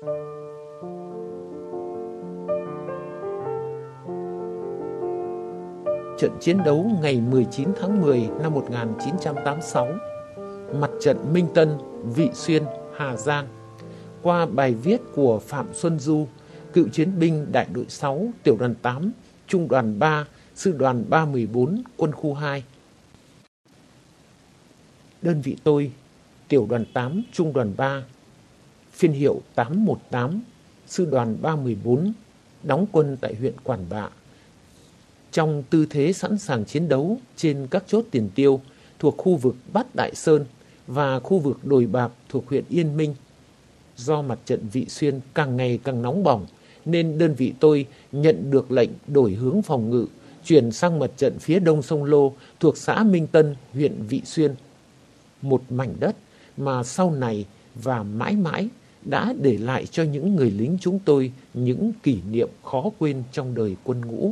Trận chiến đấu ngày 19 tháng 10 năm 1986, mặt trận Minh Tân, Vị Xuyên, Hà Giang, qua bài viết của Phạm Xuân Du, cựu chiến binh đại đội 6, tiểu đoàn 8, trung đoàn 3, sư đoàn 314, quân khu 2. Đơn vị tôi, tiểu đoàn 8, trung đoàn 3, phiên hiệu 818, sư đoàn 314, đóng quân tại huyện Quản Bạ, trong tư thế sẵn sàng chiến đấu trên các chốt tiền tiêu thuộc khu vực Bát Đại Sơn và khu vực Đồi Bạc thuộc huyện Yên Minh. Do mặt trận Vị Xuyên càng ngày càng nóng bỏng, nên đơn vị tôi nhận được lệnh đổi hướng phòng ngự, chuyển sang mặt trận phía đông sông Lô thuộc xã Minh Tân, huyện Vị Xuyên. Một mảnh đất mà sau này và mãi mãi đã để lại cho những người lính chúng tôi những kỷ niệm khó quên trong đời quân ngũ.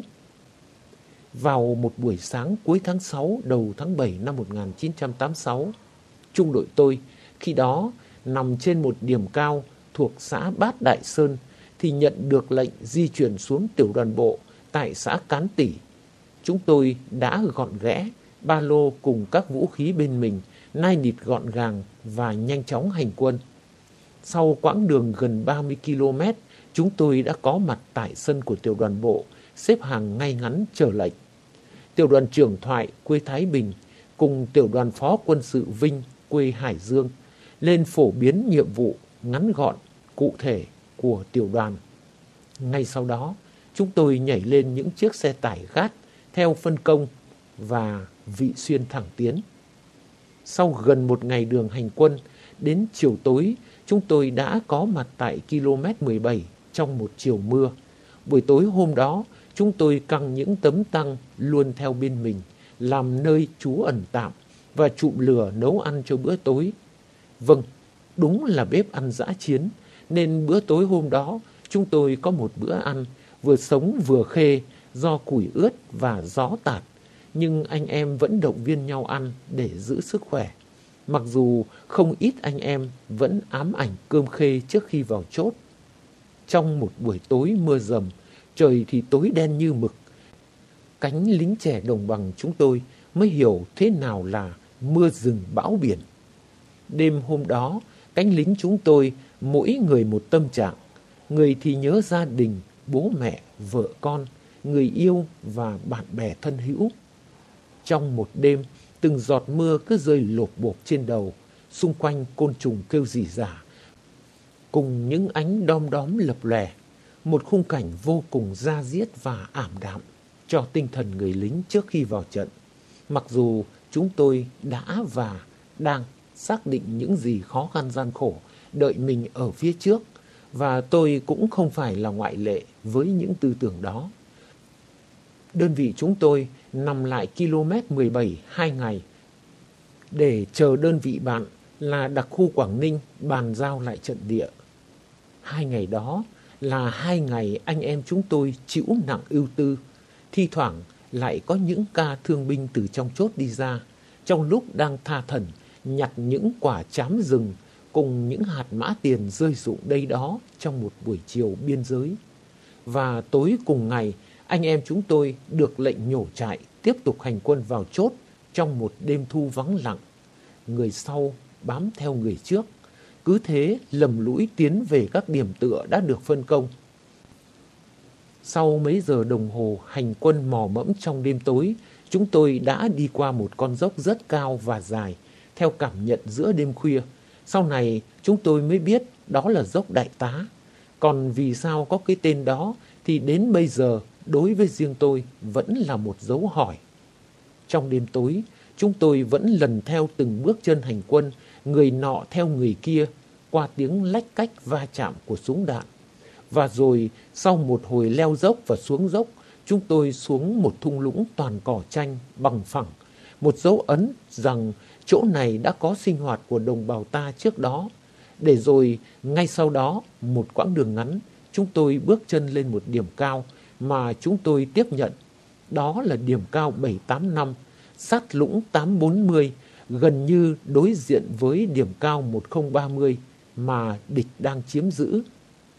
Vào một buổi sáng cuối tháng 6 đầu tháng 7 năm 1986, trung đội tôi khi đó nằm trên một điểm cao thuộc xã Bát Đại Sơn thì nhận được lệnh di chuyển xuống tiểu đoàn bộ tại xã Cán Tỉ. Chúng tôi đã gọn ghẽ ba lô cùng các vũ khí bên mình, nai nịt gọn gàng và nhanh chóng hành quân. Sau quãng đường gần 30 km, chúng tôi đã có mặt tại sân của tiểu đoàn bộ, xếp hàng ngay ngắn chờ lệnh. Tiểu đoàn trưởng Thoại quê Thái Bình cùng tiểu đoàn phó quân sự Vinh quê Hải Dương lên phổ biến nhiệm vụ ngắn gọn, cụ thể của tiểu đoàn. Ngay sau đó, chúng tôi nhảy lên những chiếc xe tải gát theo phân công và Vị Xuyên thẳng tiến. Sau gần một ngày đường hành quân, đến chiều tối, chúng tôi đã có mặt tại km 17 trong một chiều mưa. Buổi tối hôm đó, chúng tôi căng những tấm tăng luôn theo bên mình, làm nơi trú ẩn tạm và chụm lửa nấu ăn cho bữa tối. Vâng, đúng là bếp ăn dã chiến, nên bữa tối hôm đó chúng tôi có một bữa ăn vừa sống vừa khê do củi ướt và gió tạt. Nhưng anh em vẫn động viên nhau ăn để giữ sức khỏe. Mặc dù không ít anh em vẫn ám ảnh cơm khê trước khi vào chốt. Trong một buổi tối mưa rầm, trời thì tối đen như mực. Cánh lính trẻ đồng bằng chúng tôi mới hiểu thế nào là mưa rừng bão biển. Đêm hôm đó, cánh lính chúng tôi mỗi người một tâm trạng. Người thì nhớ gia đình, bố mẹ, vợ con, người yêu và bạn bè thân hữu. Trong một đêm, từng giọt mưa cứ rơi lộp bộp trên đầu, xung quanh côn trùng kêu rỉ rả, cùng những ánh đom đóm lập lòe, một khung cảnh vô cùng da diết và ảm đạm cho tinh thần người lính trước khi vào trận. Mặc dù chúng tôi đã và đang xác định những gì khó khăn gian khổ đợi mình ở phía trước, và tôi cũng không phải là ngoại lệ với những tư tưởng đó. Đơn vị chúng tôi nằm lại km 17 2 ngày để chờ đơn vị bạn là đặc khu Quảng Ninh bàn giao lại trận địa. 2 ngày đó là 2 ngày anh em chúng tôi chịu nặng ưu tư. Thi thoảng lại có những ca thương binh từ trong chốt đi ra, trong lúc đang tha thẩn nhặt những quả trám rừng cùng những hạt mã tiền rơi rụng đây đó trong một buổi chiều biên giới. Và tối cùng ngày, anh em chúng tôi được lệnh nhổ trại tiếp tục hành quân vào chốt trong một đêm thu vắng lặng. Người sau bám theo người trước, cứ thế lầm lũi tiến về các điểm tựa đã được phân công. Sau mấy giờ đồng hồ hành quân mò mẫm trong đêm tối, chúng tôi đã đi qua một con dốc rất cao và dài, theo cảm nhận giữa đêm khuya. Sau này chúng tôi mới biết đó là dốc Đại Tá. Còn vì sao có cái tên đó thì đến bây giờ đối với riêng tôi vẫn là một dấu hỏi. Trong đêm tối, chúng tôi vẫn lần theo từng bước chân hành quân, người nọ theo người kia, qua tiếng lách cách va chạm của súng đạn. Và rồi sau một hồi leo dốc và xuống dốc, chúng tôi xuống một thung lũng toàn cỏ chanh bằng phẳng, một dấu ấn rằng chỗ này đã có sinh hoạt của đồng bào ta trước đó. Để rồi ngay sau đó, một quãng đường ngắn, chúng tôi bước chân lên một điểm cao mà chúng tôi tiếp nhận. Đó là điểm cao 785, sát lũng 840, gần như đối diện với điểm cao 1030 mà địch đang chiếm giữ.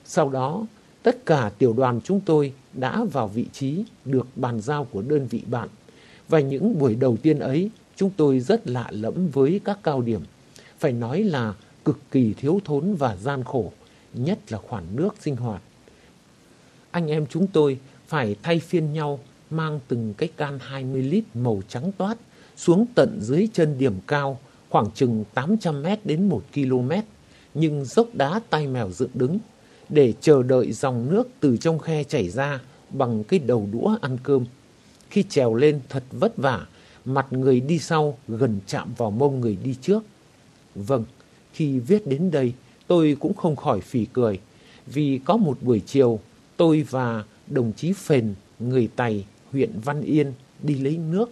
Sau đó, tất cả tiểu đoàn chúng tôi đã vào vị trí được bàn giao của đơn vị bạn. Và những buổi đầu tiên ấy, chúng tôi rất lạ lẫm với các cao điểm. Phải nói là cực kỳ thiếu thốn và gian khổ, nhất là khoản nước sinh hoạt. Anh em chúng tôi phải thay phiên nhau mang từng cái can 20 lít màu trắng toát xuống tận dưới chân điểm cao khoảng chừng 800 mét đến 1 km, nhưng dốc đá tay mèo dựng đứng, để chờ đợi dòng nước từ trong khe chảy ra bằng cái đầu đũa ăn cơm. Khi trèo lên thật vất vả, mặt người đi sau gần chạm vào mông người đi trước. Vâng, khi viết đến đây, tôi cũng không khỏi phì cười, vì có một buổi chiều, tôi và đồng chí Phền, người Tày, huyện Văn Yên đi lấy nước.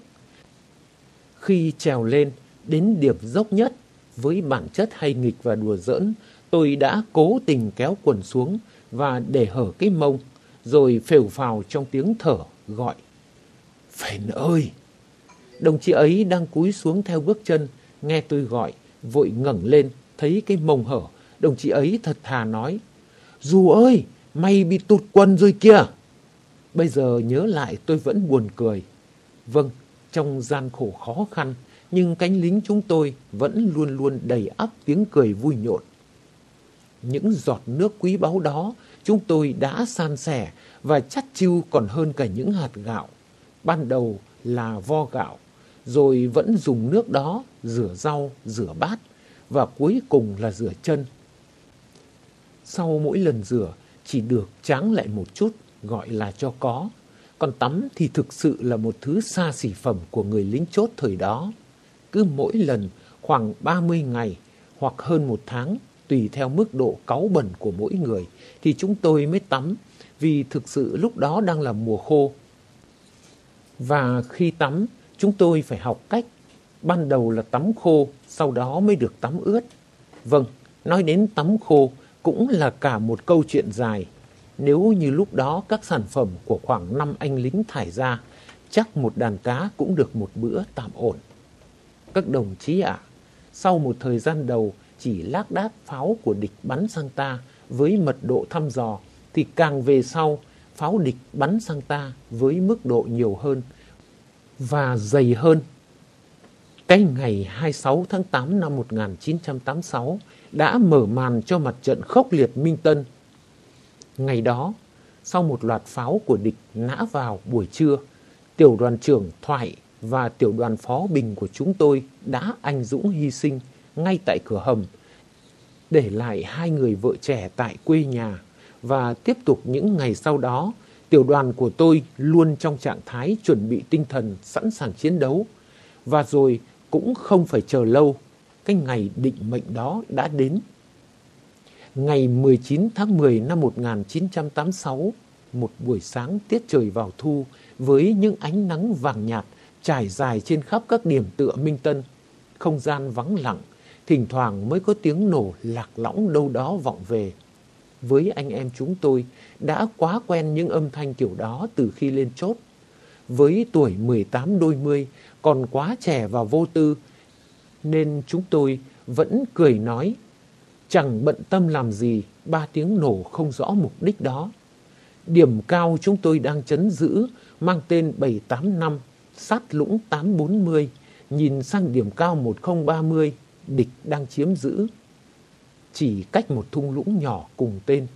Khi trèo lên đến điểm dốc nhất, với bản chất hay nghịch và đùa giỡn, tôi đã cố tình kéo quần xuống và để hở cái mông, rồi phều phào trong tiếng thở gọi: "Phền ơi!" Đồng chí ấy đang cúi xuống theo bước chân, nghe tôi gọi, vội ngẩng lên, thấy cái mông hở. Đồng chí ấy thật thà nói: "Du ơi, mày bị tụt quần rồi kìa." Bây giờ nhớ lại tôi vẫn buồn cười. Vâng, trong gian khổ khó khăn, nhưng cánh lính chúng tôi vẫn luôn luôn đầy ắp tiếng cười vui nhộn. Những giọt nước quý báu đó chúng tôi đã san sẻ và chắt chiu còn hơn cả những hạt gạo. Ban đầu là vo gạo, rồi vẫn dùng nước đó rửa rau, rửa bát, và cuối cùng là rửa chân. Sau mỗi lần rửa chỉ được tráng lại một chút, gọi là cho có. Còn tắm thì thực sự là một thứ xa xỉ phẩm của người lính chốt thời đó. Cứ mỗi lần khoảng 30 ngày hoặc hơn 1 tháng, tùy theo mức độ cáu bẩn của mỗi người, thì chúng tôi mới tắm, vì thực sự lúc đó đang là mùa khô. Và khi tắm, chúng tôi phải học cách. Ban đầu là tắm khô, sau đó mới được tắm ướt. Vâng, nói đến tắm khô cũng là cả một câu chuyện dài. Nếu như lúc đó các sản phẩm của khoảng 5 anh lính thải ra, chắc một đàn cá cũng được một bữa tạm ổn. Các đồng chí ạ, sau một thời gian đầu chỉ lác đác pháo của địch bắn sang ta với mật độ thăm dò, thì càng về sau, pháo địch bắn sang ta với mức độ nhiều hơn và dày hơn. Cái ngày 26 tháng 8 năm 1986 đã mở màn cho mặt trận khốc liệt Minh Tân. Ngày đó, sau một loạt pháo của địch nã vào buổi trưa, tiểu đoàn trưởng Thoại và tiểu đoàn phó Bình của chúng tôi đã anh dũng hy sinh ngay tại cửa hầm, để lại 2 người vợ trẻ tại quê nhà. Và tiếp tục những ngày sau đó, tiểu đoàn của tôi luôn trong trạng thái chuẩn bị tinh thần sẵn sàng chiến đấu. Và rồi cũng không phải chờ lâu, cái ngày định mệnh đó đã đến. Ngày 19 tháng 10 năm 1986, một buổi sáng tiết trời vào thu với những ánh nắng vàng nhạt trải dài trên khắp các điểm tựa Minh Tân. Không gian vắng lặng, thỉnh thoảng mới có tiếng nổ lạc lõng đâu đó vọng về. Với anh em chúng tôi đã quá quen những âm thanh kiểu đó từ khi lên chốt. Với tuổi 18 đôi mươi, còn quá trẻ và vô tư, nên chúng tôi vẫn cười nói: chẳng bận tâm làm gì 3 tiếng nổ không rõ mục đích đó. Điểm cao chúng tôi đang trấn giữ mang tên 785, sát lũng 840, nhìn sang điểm cao 1030, địch đang chiếm giữ, chỉ cách một thung lũng nhỏ cùng tên.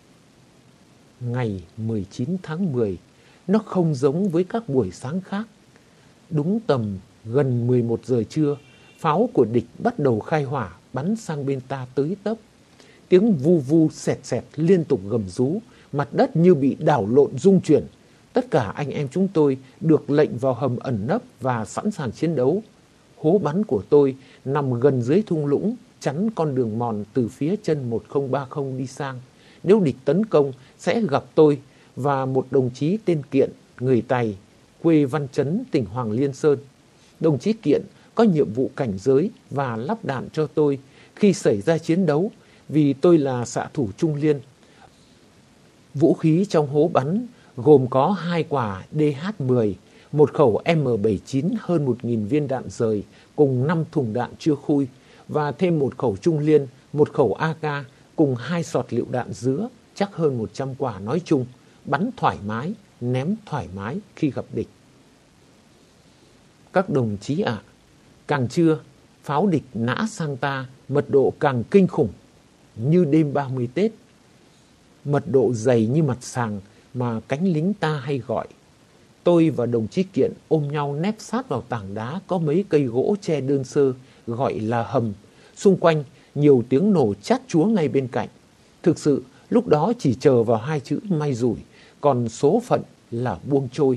Ngày 19 tháng 10, nó không giống với các buổi sáng khác. Đúng tầm gần 11 giờ trưa, pháo của địch bắt đầu khai hỏa bắn sang bên ta tới tấp. Tiếng vu vu xẹt xẹt liên tục gầm rú, mặt đất như bị đảo lộn rung chuyển. Tất cả anh em chúng tôi được lệnh vào hầm ẩn nấp và sẵn sàng chiến đấu. Hố bắn của tôi nằm gần dưới thung lũng, chắn con đường mòn từ phía chân 1030 đi sang. Nếu địch tấn công sẽ gặp tôi và một đồng chí tên Kiện, người Tày, quê Văn Chấn, tỉnh Hoàng Liên Sơn. Đồng chí Kiện có nhiệm vụ cảnh giới và lắp đạn cho tôi khi xảy ra chiến đấu, vì tôi là xạ thủ trung liên. Vũ khí trong hố bắn gồm có 2 quả DH-10, một khẩu M79 hơn 1.000 viên đạn rời cùng 5 thùng đạn chưa khui, và thêm một khẩu trung liên, một khẩu AK cùng 2 sọt lựu đạn dứa. chắc hơn 100 quả nói chung, bắn thoải mái, ném thoải mái khi gặp địch. Các đồng chí ạ, càng trưa, pháo địch nã sang ta, mật độ càng kinh khủng, như đêm 30 Tết. Mật độ dày như mặt sàng mà cánh lính ta hay gọi. Tôi và đồng chí Kiện ôm nhau nép sát vào tảng đá có mấy cây gỗ tre đơn sơ, gọi là hầm. Xung quanh nhiều tiếng nổ chát chúa ngay bên cạnh. Thực sự lúc đó chỉ chờ vào hai chữ may rủi, còn số phận là buông trôi.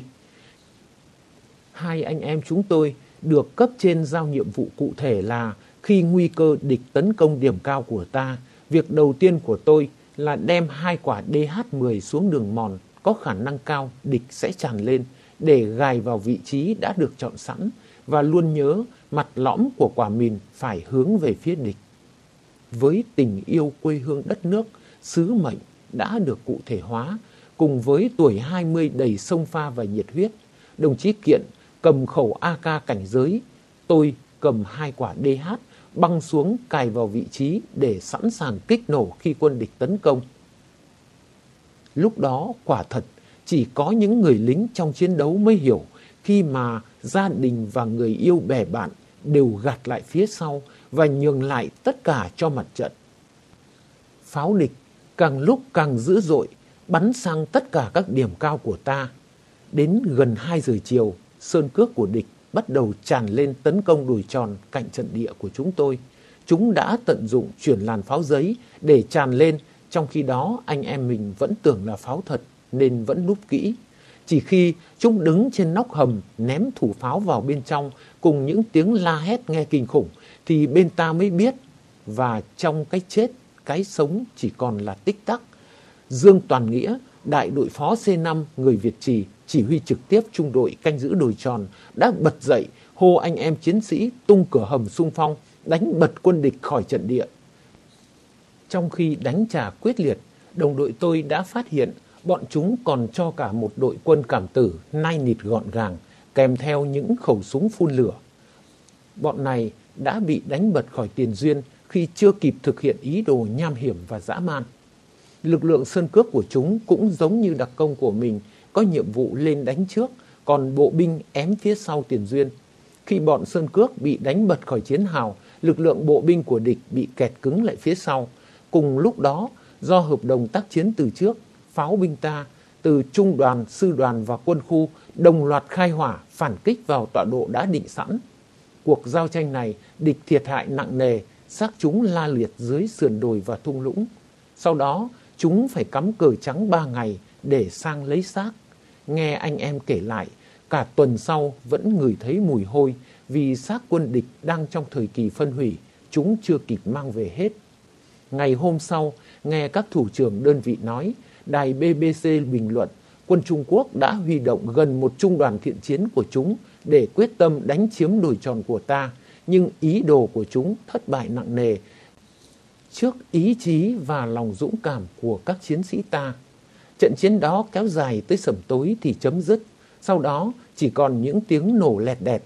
Hai anh em chúng tôi được cấp trên giao nhiệm vụ cụ thể là khi nguy cơ địch tấn công điểm cao của ta, việc đầu tiên của tôi là đem 2 quả DH-10 xuống đường mòn có khả năng cao địch sẽ tràn lên để gài vào vị trí đã được chọn sẵn, và luôn nhớ mặt lõm của quả mìn phải hướng về phía địch. Với tình yêu quê hương đất nước, sứ mệnh đã được cụ thể hóa, cùng với tuổi 20 đầy xông pha và nhiệt huyết, đồng chí Kiện cầm khẩu AK cảnh giới, tôi cầm 2 quả DH băng xuống cài vào vị trí để sẵn sàng kích nổ khi quân địch tấn công. Lúc đó quả thật chỉ có những người lính trong chiến đấu mới hiểu, khi mà gia đình và người yêu bè bạn đều gạt lại phía sau và nhường lại tất cả cho mặt trận. Pháo địch càng lúc càng dữ dội, bắn sang tất cả các điểm cao của ta. Đến gần 2 giờ chiều, sơn cước của địch bắt đầu tràn lên tấn công đồi tròn cạnh trận địa của chúng tôi. Chúng đã tận dụng chuyển làn pháo giấy để tràn lên, trong khi đó anh em mình vẫn tưởng là pháo thật nên vẫn núp kỹ. Chỉ khi chúng đứng trên nóc hầm ném thủ pháo vào bên trong cùng những tiếng la hét nghe kinh khủng thì bên ta mới biết, và trong cái chết, cái sống chỉ còn là tích tắc. Dương Toàn Nghĩa, đại đội phó C5 người Việt Trì, chỉ huy trực tiếp trung đội canh giữ đồi tròn, đã bật dậy hô anh em chiến sĩ tung cửa hầm xung phong, đánh bật quân địch khỏi trận địa. Trong khi đánh trả quyết liệt, đồng đội tôi đã phát hiện bọn chúng còn cho cả một đội quân cảm tử nai nịt gọn gàng, kèm theo những khẩu súng phun lửa. Bọn này đã bị đánh bật khỏi tiền duyên khi chưa kịp thực hiện ý đồ nham hiểm và dã man. Lực lượng sơn cước của chúng cũng giống như đặc công của mình, có nhiệm vụ lên đánh trước, còn bộ binh ém phía sau tiền duyên. Khi bọn sơn cước bị đánh bật khỏi chiến hào, lực lượng bộ binh của địch bị kẹt cứng lại phía sau. Cùng lúc đó, do hợp đồng tác chiến từ trước, pháo binh ta từ trung đoàn, sư đoàn và quân khu đồng loạt khai hỏa phản kích vào tọa độ đã định sẵn. Cuộc giao tranh này, địch thiệt hại nặng nề, xác chúng la liệt dưới sườn đồi và thung lũng. Sau đó, chúng phải cắm cờ trắng 3 ngày để sang lấy xác. Nghe anh em kể lại, cả tuần sau vẫn ngửi thấy mùi hôi vì xác quân địch đang trong thời kỳ phân hủy, chúng chưa kịp mang về hết. Ngày hôm sau, nghe các thủ trưởng đơn vị nói, đài BBC bình luận, quân Trung Quốc đã huy động gần một trung đoàn thiện chiến của chúng để quyết tâm đánh chiếm đồi tròn của ta, nhưng ý đồ của chúng thất bại nặng nề trước ý chí và lòng dũng cảm của các chiến sĩ ta. Trận chiến đó kéo dài tới sẩm tối thì chấm dứt, sau đó chỉ còn những tiếng nổ lẹt đẹt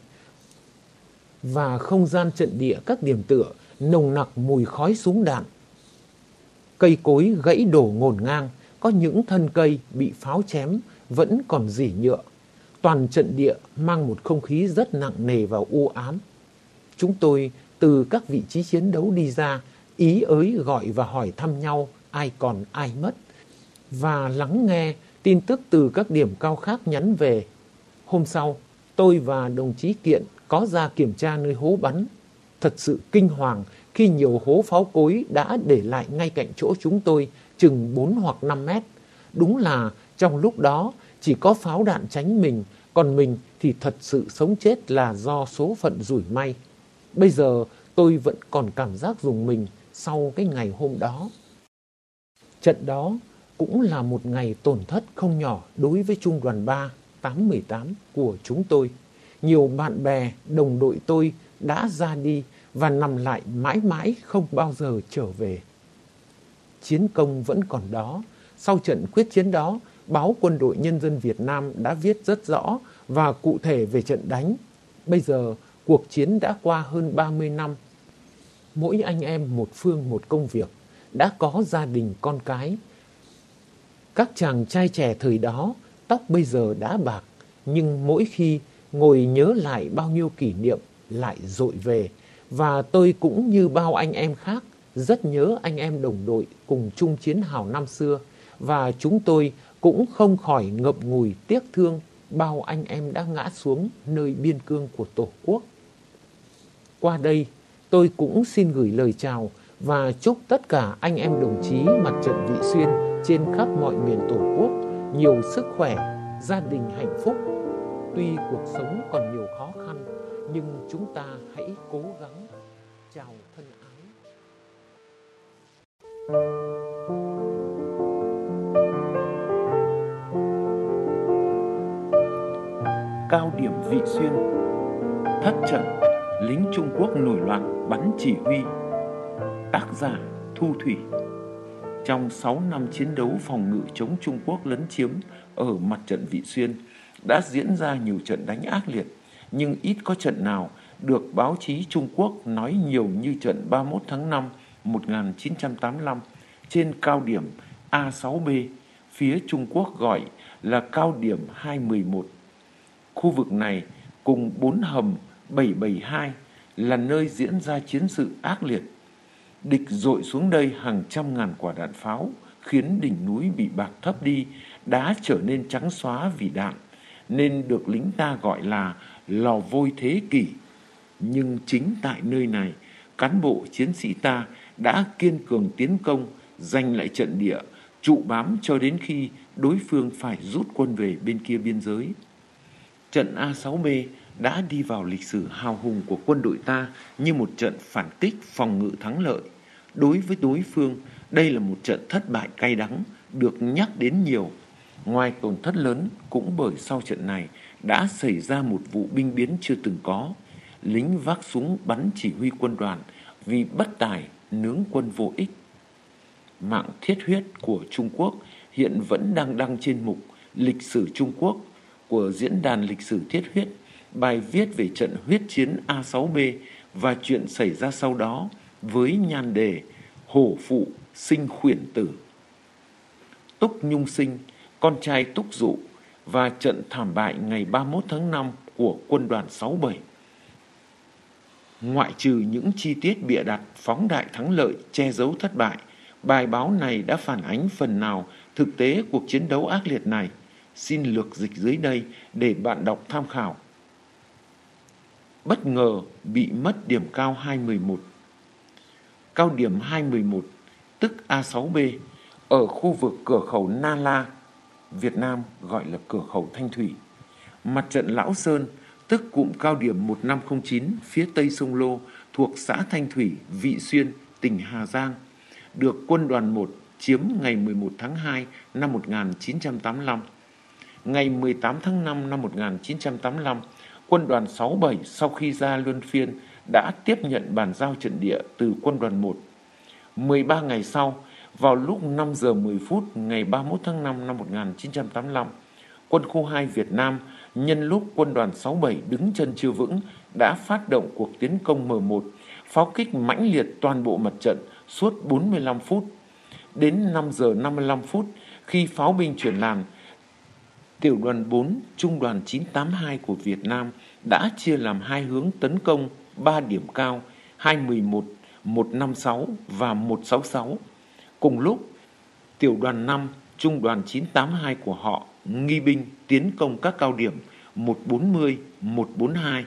và không gian trận địa các điểm tựa nồng nặc mùi khói súng đạn. Cây cối gãy đổ ngổn ngang, có những thân cây bị pháo chém vẫn còn rỉ nhựa. Toàn trận địa mang một không khí rất nặng nề và u ám. Chúng tôi từ các vị trí chiến đấu đi ra, ý ới gọi và hỏi thăm nhau ai còn ai mất, và lắng nghe tin tức từ các điểm cao khác nhắn về. Hôm sau, tôi và đồng chí Kiện có ra kiểm tra nơi hố bắn. Thật sự kinh hoàng khi nhiều hố pháo cối đã để lại ngay cạnh chỗ chúng tôi, chừng 4 hoặc 5 mét. Đúng là trong lúc đó chỉ có pháo đạn tránh mình, còn mình thì thật sự sống chết là do số phận rủi may. Bây giờ tôi vẫn còn cảm giác rùng mình sau cái ngày hôm đó. Trận đó cũng là một ngày tổn thất không nhỏ đối với Trung đoàn 3 818 của chúng tôi. Nhiều bạn bè, đồng đội tôi đã ra đi và nằm lại mãi mãi không bao giờ trở về. Chiến công vẫn còn đó. Sau trận quyết chiến đó, báo Quân đội Nhân dân Việt Nam đã viết rất rõ và cụ thể về trận đánh. Bây giờ, cuộc chiến đã qua hơn 30 năm. Mỗi anh em một phương một công việc, đã có gia đình con cái. Các chàng trai trẻ thời đó, tóc bây giờ đã bạc, nhưng mỗi khi ngồi nhớ lại bao nhiêu kỷ niệm lại dội về. Và tôi cũng như bao anh em khác, rất nhớ anh em đồng đội cùng chung chiến hào năm xưa. Và chúng tôi cũng không khỏi ngậm ngùi tiếc thương bao anh em đã ngã xuống nơi biên cương của Tổ quốc. Qua đây, tôi cũng xin gửi lời chào và chúc tất cả anh em đồng chí Mặt trận Vị Xuyên trên khắp mọi miền Tổ quốc nhiều sức khỏe, gia đình hạnh phúc. Tuy cuộc sống còn nhiều khó khăn, nhưng chúng ta hãy cố gắng. Chào thân ái. Cao điểm Vị Xuyên. Thất trận, lính Trung Quốc nổi loạn bắn chỉ huy. Tác giả Thu Thủy. Trong 6 năm chiến đấu phòng ngự chống Trung Quốc lấn chiếm ở mặt trận Vị Xuyên, đã diễn ra nhiều trận đánh ác liệt, nhưng ít có trận nào được báo chí Trung Quốc nói nhiều như trận 31 tháng 5 1985 trên cao điểm A6B, phía Trung Quốc gọi là cao điểm 211. Khu vực này cùng 4 hầm 772 là nơi diễn ra chiến sự ác liệt. Địch dội xuống đây hàng trăm ngàn quả đạn pháo, khiến đỉnh núi bị bạc thấp đi, đá trở nên trắng xóa vì đạn, nên được lính ta gọi là lò vôi thế kỷ. Nhưng chính tại nơi này, cán bộ chiến sĩ ta đã kiên cường tiến công, giành lại trận địa, trụ bám cho đến khi đối phương phải rút quân về bên kia biên giới. Trận A6B đã đi vào lịch sử hào hùng của quân đội ta như một trận phản kích phòng ngự thắng lợi. Đối với đối phương, đây là một trận thất bại cay đắng, được nhắc đến nhiều. Ngoài tổn thất lớn, cũng bởi sau trận này đã xảy ra một vụ binh biến chưa từng có. Lính vác súng bắn chỉ huy quân đoàn vì bất tài nướng quân vô ích. Mạng thiết huyết của Trung Quốc hiện vẫn đang đăng trên mục Lịch sử Trung Quốc của Diễn đàn Lịch sử Thiết huyết, bài viết về trận huyết chiến A6B và chuyện xảy ra sau đó với nhan đề Hổ phụ sinh khuyển tử. Túc Nhung Sinh, con trai Túc Dụ, và trận thảm bại ngày 31 tháng 5 của quân đoàn 67. Ngoại trừ những chi tiết bịa đặt phóng đại thắng lợi che giấu thất bại, bài báo này đã phản ánh phần nào thực tế cuộc chiến đấu ác liệt này. Xin lược dịch dưới đây để bạn đọc tham khảo. Bất ngờ bị mất điểm cao 211. Cao điểm 211, tức A6B, ở khu vực cửa khẩu Na La, Việt Nam gọi là cửa khẩu Thanh Thủy. Mặt trận Lão Sơn, tức cụm cao điểm 1509 phía tây sông Lô thuộc xã Thanh Thủy, Vị Xuyên, tỉnh Hà Giang, được quân đoàn 1 chiếm ngày 11 tháng 2 năm 1985. Ngày 18 tháng 5 năm 1985, quân đoàn 67 sau khi ra luân phiên đã tiếp nhận bàn giao trận địa từ quân đoàn 1. 13 ngày sau, vào lúc 5 giờ 10 phút ngày 31 tháng 5 năm 1985, quân khu 2 Việt Nam nhân lúc quân đoàn 67 đứng chân chưa vững đã phát động cuộc tiến công M1, pháo kích mãnh liệt toàn bộ mặt trận suốt 45 phút. Đến 5 giờ 55 phút, khi pháo binh chuyển làn, tiểu đoàn 4 trung đoàn 982 của Việt Nam đã chia làm hai hướng tấn công 3 điểm cao 211, 156 và 166. Cùng lúc, tiểu đoàn 5 trung đoàn 982 của họ nghi binh tiến công các cao điểm 140, 142.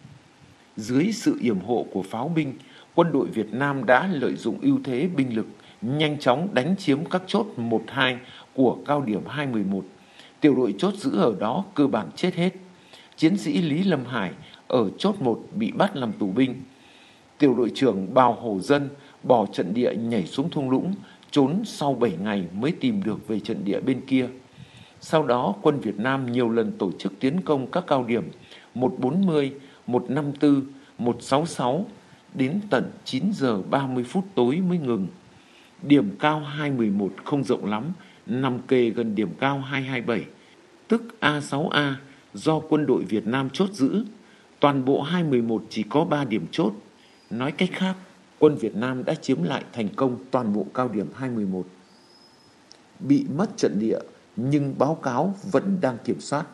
Dưới sự yểm hộ của pháo binh, quân đội Việt Nam đã lợi dụng ưu thế binh lực, nhanh chóng đánh chiếm các chốt 1-2 của cao điểm 211. Tiểu đội chốt giữ ở đó cơ bản chết hết. Chiến sĩ Lý Lâm Hải ở chốt 1 bị bắt làm tù binh. Tiểu đội trưởng Bào Hổ Dân bỏ trận địa nhảy xuống thung lũng, trốn sau 7 ngày mới tìm được về trận địa bên kia. Sau đó, quân Việt Nam nhiều lần tổ chức tiến công các cao điểm 140, 154, 166 đến tận 9 giờ 30 phút tối mới ngừng. Điểm cao 211 không rộng lắm, nằm kề gần điểm cao 227, tức A6A do quân đội Việt Nam chốt giữ. Toàn bộ 211 chỉ có 3 điểm chốt. Nói cách khác, quân Việt Nam đã chiếm lại thành công toàn bộ cao điểm 211. bị mất trận địa nhưng báo cáo vẫn đang kiểm soát.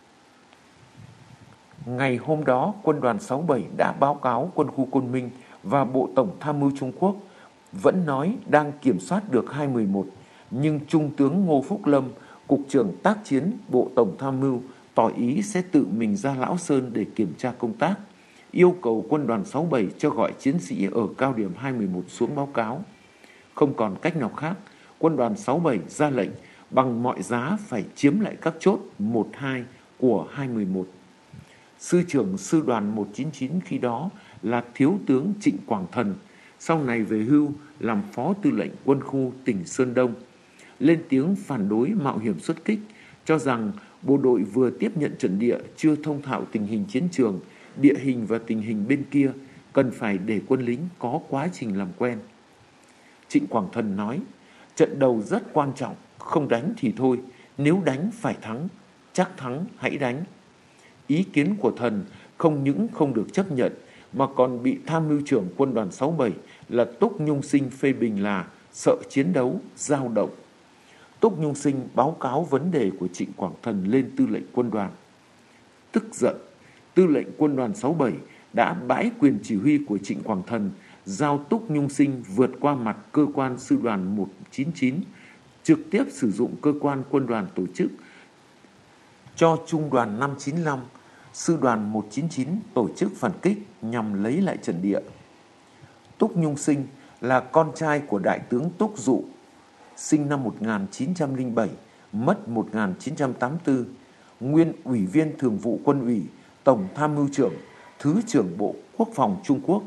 Ngày hôm đó, quân đoàn 67 đã báo cáo quân khu Côn Minh và Bộ Tổng Tham mưu Trung Quốc vẫn nói đang kiểm soát được 211, nhưng Trung tướng Ngô Phúc Lâm, Cục trưởng Tác chiến Bộ Tổng Tham mưu tỏ ý sẽ tự mình ra Lão Sơn để kiểm tra công tác, yêu cầu quân đoàn 67 cho gọi chiến sĩ ở cao điểm 211 xuống báo cáo. Không còn cách nào khác, quân đoàn 67 ra lệnh bằng mọi giá phải chiếm lại các chốt 1-2 của 211. Sư trưởng sư đoàn 199 khi đó là Thiếu tướng Trịnh Quảng Thần, sau này về hưu làm phó tư lệnh quân khu tỉnh Sơn Đông, lên tiếng phản đối mạo hiểm xuất kích, cho rằng bộ đội vừa tiếp nhận trận địa chưa thông thạo tình hình chiến trường, địa hình và tình hình bên kia, cần phải để quân lính có quá trình làm quen. Trịnh Quảng Thần nói, trận đầu rất quan trọng, không đánh thì thôi, nếu đánh phải thắng, chắc thắng hãy đánh. Ý kiến của Thần không những không được chấp nhận mà còn bị tham mưu trưởng quân đoàn 67 là Túc Nhung Sinh phê bình là sợ chiến đấu, dao động. Túc Nhung Sinh báo cáo vấn đề của Trịnh Quảng Thần lên tư lệnh quân đoàn. Tức giận, tư lệnh quân đoàn 67 đã bãi quyền chỉ huy của Trịnh Quảng Thần, giao Túc Nhung Sinh vượt qua mặt cơ quan sư đoàn 199, trực tiếp sử dụng cơ quan quân đoàn tổ chức cho trung đoàn 595, sư đoàn 199 tổ chức phản kích nhằm lấy lại trận địa. Túc Nhung Sinh là con trai của Đại tướng Túc Dụ, sinh năm 1907, mất 1984, nguyên Ủy viên Thường vụ Quân ủy, Tổng Tham mưu trưởng, Thứ trưởng Bộ Quốc phòng Trung Quốc.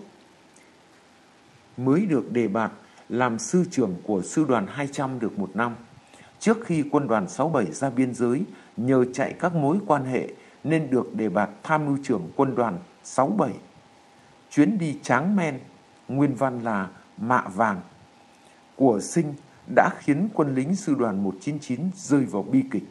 Mới được đề bạt làm sư trưởng của sư đoàn 200 được 1 năm. Trước khi quân đoàn 67 ra biên giới, nhờ chạy các mối quan hệ nên được đề bạt tham mưu trưởng quân đoàn 67. Chuyến đi Tráng Men, nguyên văn là Mạ Vàng, của Sinh đã khiến quân lính sư đoàn 199 rơi vào bi kịch.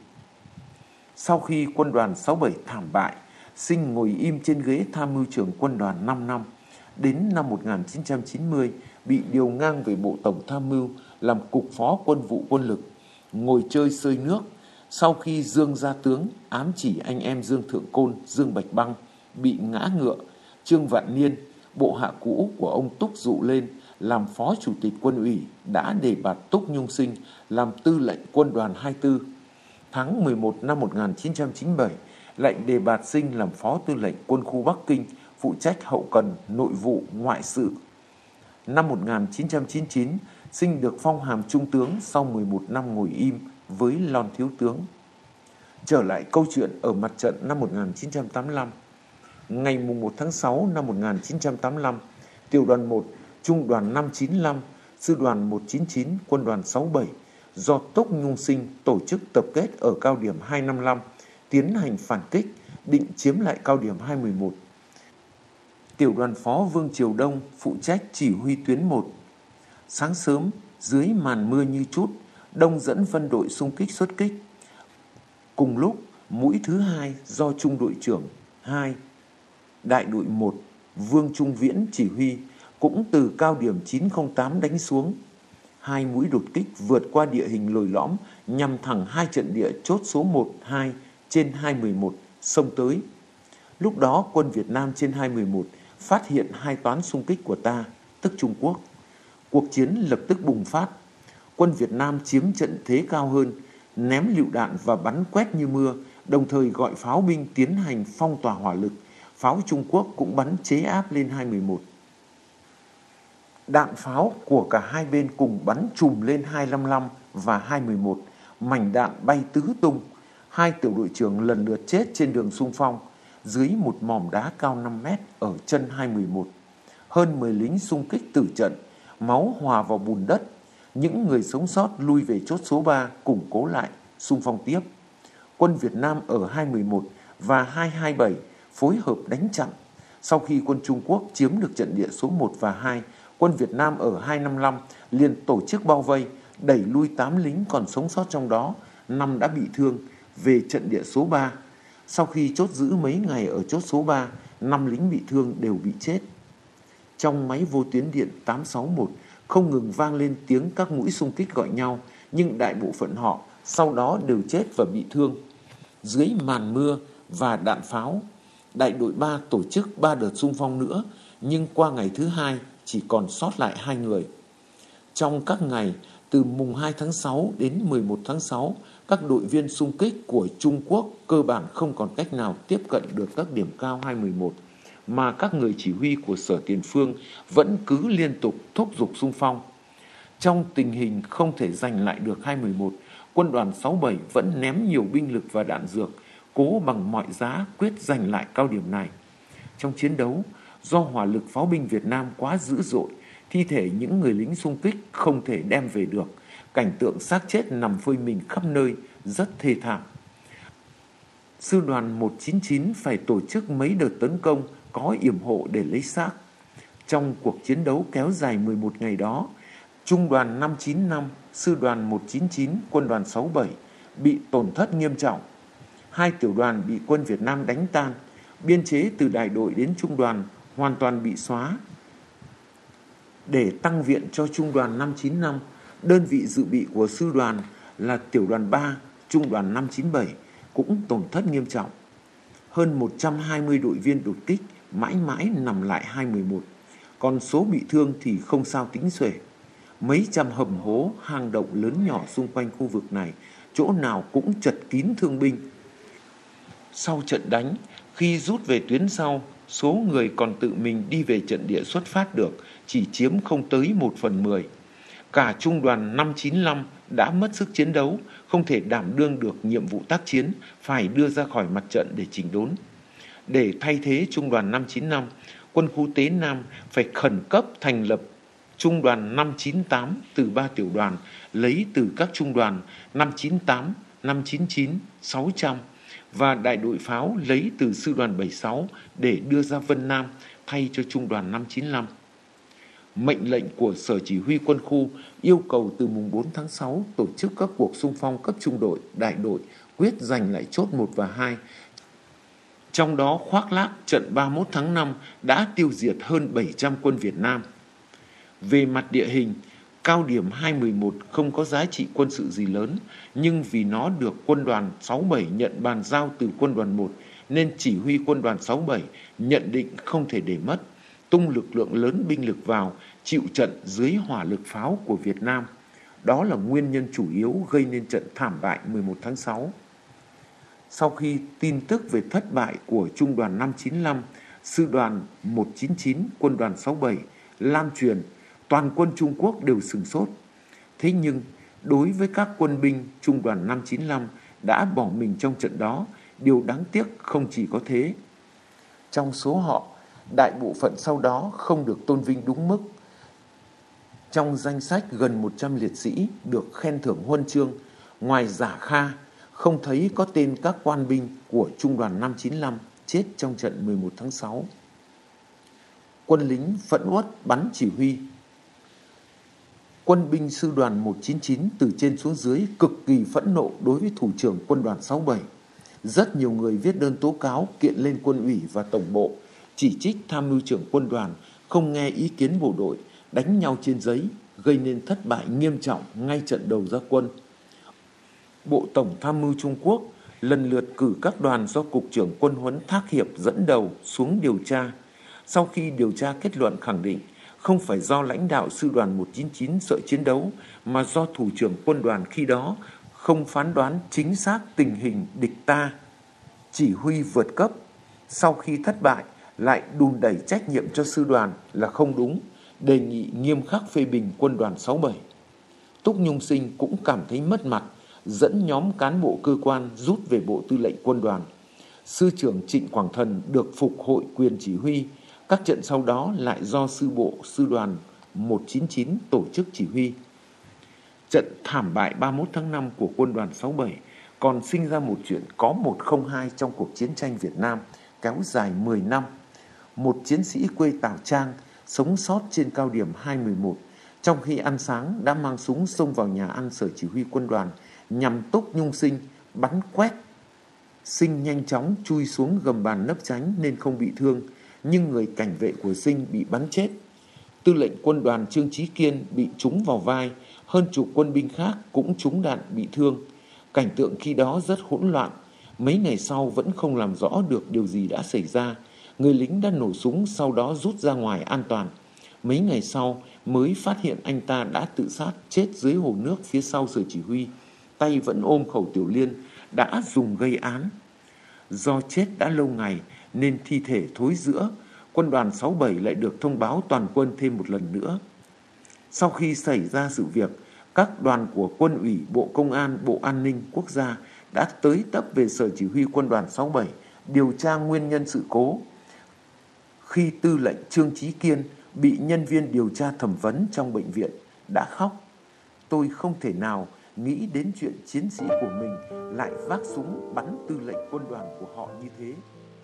Sau khi quân đoàn 67 thảm bại, Sinh ngồi im trên ghế tham mưu trưởng quân đoàn 5 năm. Đến năm 1990, bị điều ngang về Bộ Tổng Tham mưu làm cục phó quân vụ quân lực, ngồi chơi sơi nước. Sau khi Dương Gia Tướng ám chỉ anh em Dương Thượng Côn, Dương Bạch Băng bị ngã ngựa, Trương Vạn Niên, bộ hạ cũ của ông Túc Dụ lên làm phó chủ tịch quân ủy đã đề bạt Túc Nhung Sinh làm tư lệnh quân đoàn 24. Tháng 11 năm 1997, lệnh đề bạt Sinh làm phó tư lệnh quân khu Bắc Kinh, phụ trách hậu cần, nội vụ, ngoại sự. Năm 1999, Sinh được phong hàm trung tướng sau 11 năm ngồi im với lon thiếu tướng. Trở lại câu chuyện ở mặt trận năm 1985. Ngày 1 tháng 6 năm 1985, tiểu đoàn 1, trung đoàn 595, sư đoàn 199, quân đoàn 67 do Túc Nhung Sinh tổ chức tập kết ở cao điểm 255, tiến hành phản kích, định chiếm lại cao điểm 211. Tiểu đoàn phó Vương Triều Đông phụ trách chỉ huy tuyến 1. Sáng sớm, dưới màn mưa như trút, Đông dẫn phân đội xung kích xuất kích. Cùng lúc, mũi thứ 2 do trung đội trưởng 2, đại đội 1, Vương Trung Viễn chỉ huy, cũng từ cao điểm 908 đánh xuống. 2 mũi đột kích vượt qua địa hình lồi lõm nhằm thẳng 2 trận địa chốt số 1, 2 trên 211 xông tới. Lúc đó quân Việt Nam trên 211 phát hiện 2 toán xung kích của ta, tức Trung Quốc. Cuộc chiến lập tức bùng phát. Quân Việt Nam chiếm trận thế cao hơn, ném lựu đạn và bắn quét như mưa, đồng thời gọi pháo binh tiến hành phong tỏa hỏa lực. Pháo Trung Quốc cũng bắn chế áp lên 211. Đạn pháo của cả hai bên cùng bắn trùm lên 255 và 211, mảnh đạn bay tứ tung. 2 tiểu đội trưởng lần lượt chết trên đường xung phong dưới một mỏm đá cao 5 mét ở chân 211. Hơn 10 lính xung kích tử trận, máu hòa vào bùn đất. Những người sống sót lui về chốt số 3 củng cố lại, xung phong tiếp. Quân Việt Nam ở 211 và 227 phối hợp đánh chặn. Sau khi quân Trung Quốc chiếm được trận địa số 1 và 2, quân Việt Nam ở 255 liền tổ chức bao vây, đẩy lui 8 lính còn sống sót trong đó, 5 đã bị thương, về trận địa số 3. Sau khi chốt giữ mấy ngày ở chốt số 3, 5 lính bị thương đều bị chết. Trong máy vô tuyến điện 861 không ngừng vang lên tiếng các mũi xung kích gọi nhau, nhưng đại bộ phận họ sau đó đều chết và bị thương. Dưới màn mưa và đạn pháo, đại đội 3 tổ chức 3 đợt xung phong nữa, nhưng qua ngày thứ 2 chỉ còn sót lại 2 người. Trong các ngày từ mùng 2 tháng 6 đến 11 tháng 6, các đội viên xung kích của Trung Quốc cơ bản không còn cách nào tiếp cận được các điểm cao 211, mà các người chỉ huy của Sở Tiền Phương vẫn cứ liên tục thúc giục xung phong. Trong tình hình không thể giành lại được 211, quân đoàn 67 vẫn ném nhiều binh lực và đạn dược, cố bằng mọi giá quyết giành lại cao điểm này. Trong chiến đấu, do hỏa lực pháo binh Việt Nam quá dữ dội, thi thể những người lính xung kích không thể đem về được, cảnh tượng xác chết nằm phơi mình khắp nơi, rất thê thảm. Sư đoàn 199 phải tổ chức mấy đợt tấn công có yểm hộ để lấy xác. Trong cuộc chiến đấu kéo dài 11 ngày đó, Trung đoàn 595, Sư đoàn 199, Quân đoàn 67 bị tổn thất nghiêm trọng. 2 tiểu đoàn bị quân Việt Nam đánh tan, biên chế từ đại đội đến trung đoàn hoàn toàn bị xóa. Để tăng viện cho Trung đoàn 595, đơn vị dự bị của sư đoàn là tiểu đoàn 3, Trung đoàn 597 cũng tổn thất nghiêm trọng. Hơn 120 đội viên đột kích mãi mãi nằm lại 211, còn số bị thương thì không sao tính xuể. Mấy trăm hầm hố, hang động lớn nhỏ xung quanh khu vực này, chỗ nào cũng chật kín thương binh. Sau trận đánh, khi rút về tuyến sau, số người còn tự mình đi về trận địa xuất phát được chỉ chiếm không tới 1/10. Cả Trung đoàn 595 đã mất sức chiến đấu, không thể đảm đương được nhiệm vụ tác chiến, phải đưa ra khỏi mặt trận để chỉnh đốn. Để thay thế Trung đoàn 595, quân khu Tế Nam phải khẩn cấp thành lập Trung đoàn 598 từ 3 tiểu đoàn, lấy từ các trung đoàn 598, 599, 600 và đại đội pháo lấy từ sư đoàn 76 để đưa ra Vân Nam thay cho Trung đoàn 595. Mệnh lệnh của Sở Chỉ huy Quân khu yêu cầu từ mùng 4 tháng 6 tổ chức các cuộc xung phong cấp trung đội, đại đội, quyết giành lại chốt 1 và 2. Trong đó khoác lác trận 31 tháng 5 đã tiêu diệt hơn 700 quân Việt Nam. Về mặt địa hình, cao điểm 211 không có giá trị quân sự gì lớn, nhưng vì nó được quân đoàn 67 nhận bàn giao từ quân đoàn 1 nên chỉ huy quân đoàn 67 nhận định không thể để mất, tung lực lượng lớn binh lực vào, chịu trận dưới hỏa lực pháo của Việt Nam. Đó là nguyên nhân chủ yếu gây nên trận thảm bại 11 tháng 6. Sau khi tin tức về thất bại của Trung đoàn 595, Sư đoàn 199, Quân đoàn 67 lan truyền, toàn quân Trung Quốc đều sửng sốt. Thế nhưng, đối với các quân binh Trung đoàn 595 đã bỏ mình trong trận đó, điều đáng tiếc không chỉ có thế. Trong số họ, đại bộ phận sau đó không được tôn vinh đúng mức. Trong danh sách gần 100 liệt sĩ được khen thưởng huân chương, ngoài Giả Kha, không thấy có tên các quan binh của Trung đoàn 595 chết trong trận 11 tháng 6. Quân lính phẫn uất bắn chỉ huy. Quân binh sư đoàn 199 từ trên xuống dưới cực kỳ phẫn nộ đối với thủ trưởng quân đoàn 67. Rất nhiều người viết đơn tố cáo kiện lên quân ủy và tổng bộ, chỉ trích tham mưu trưởng quân đoàn không nghe ý kiến bộ đội, đánh nhau trên giấy, gây nên thất bại nghiêm trọng ngay trận đầu ra quân. Bộ Tổng tham mưu Trung Quốc lần lượt cử các đoàn do Cục trưởng Quân huấn Thác Hiệp dẫn đầu xuống điều tra. Sau khi điều tra kết luận khẳng định không phải do lãnh đạo sư đoàn 199 sợ chiến đấu, mà do thủ trưởng quân đoàn khi đó không phán đoán chính xác tình hình địch ta, chỉ huy vượt cấp. Sau khi thất bại, lại đùn đẩy trách nhiệm cho sư đoàn là không đúng, đề nghị nghiêm khắc phê bình quân đoàn 67. Túc Nhung Sinh cũng cảm thấy mất mặt, dẫn nhóm cán bộ cơ quan rút về Bộ Tư lệnh Quân đoàn. Sư trưởng Trịnh Quảng Thần được phục hội quyền chỉ huy. Các trận sau đó lại do sư bộ sư đoàn 199 tổ chức chỉ huy. Trận thảm bại 31 tháng 5 của quân đoàn 67 còn sinh ra một chuyện có một không hai trong cuộc chiến tranh Việt Nam kéo dài 10 năm. Một chiến sĩ quê Tào Trang sống sót trên cao điểm 211, trong khi ăn sáng đã mang súng xông vào nhà ăn Sở Chỉ huy Quân đoàn nhằm Túc Nhung Sinh bắn quét. Sinh nhanh chóng chui xuống gầm bàn nấp tránh nên không bị thương, nhưng người cảnh vệ của Sinh bị bắn chết. Tư lệnh quân đoàn Trương Chí Kiên bị trúng vào vai, Hơn chục quân binh khác cũng trúng đạn bị thương. Cảnh tượng khi đó rất hỗn loạn. Mấy ngày sau vẫn không làm rõ được điều gì đã xảy ra. Người lính đã nổ súng, sau đó rút ra ngoài an toàn. Mấy ngày sau mới phát hiện anh ta đã tự sát chết dưới hồ nước phía sau sở chỉ huy. Tay vẫn ôm khẩu tiểu liên đã dùng gây án. Do chết đã lâu ngày nên thi thể thối rữa. Quân đoàn 67 lại được thông báo toàn quân thêm một lần nữa. Sau khi xảy ra sự việc, các đoàn của Quân ủy, Bộ Công an, Bộ An ninh Quốc gia đã tới tấp về sở chỉ huy quân đoàn 67 điều tra nguyên nhân sự cố. Khi tư lệnh Trương Chí Kiên bị nhân viên điều tra thẩm vấn trong bệnh viện đã khóc. Tôi không thể nào nghĩ đến chuyện chiến sĩ của mình lại vác súng bắn tư lệnh quân đoàn của họ như thế.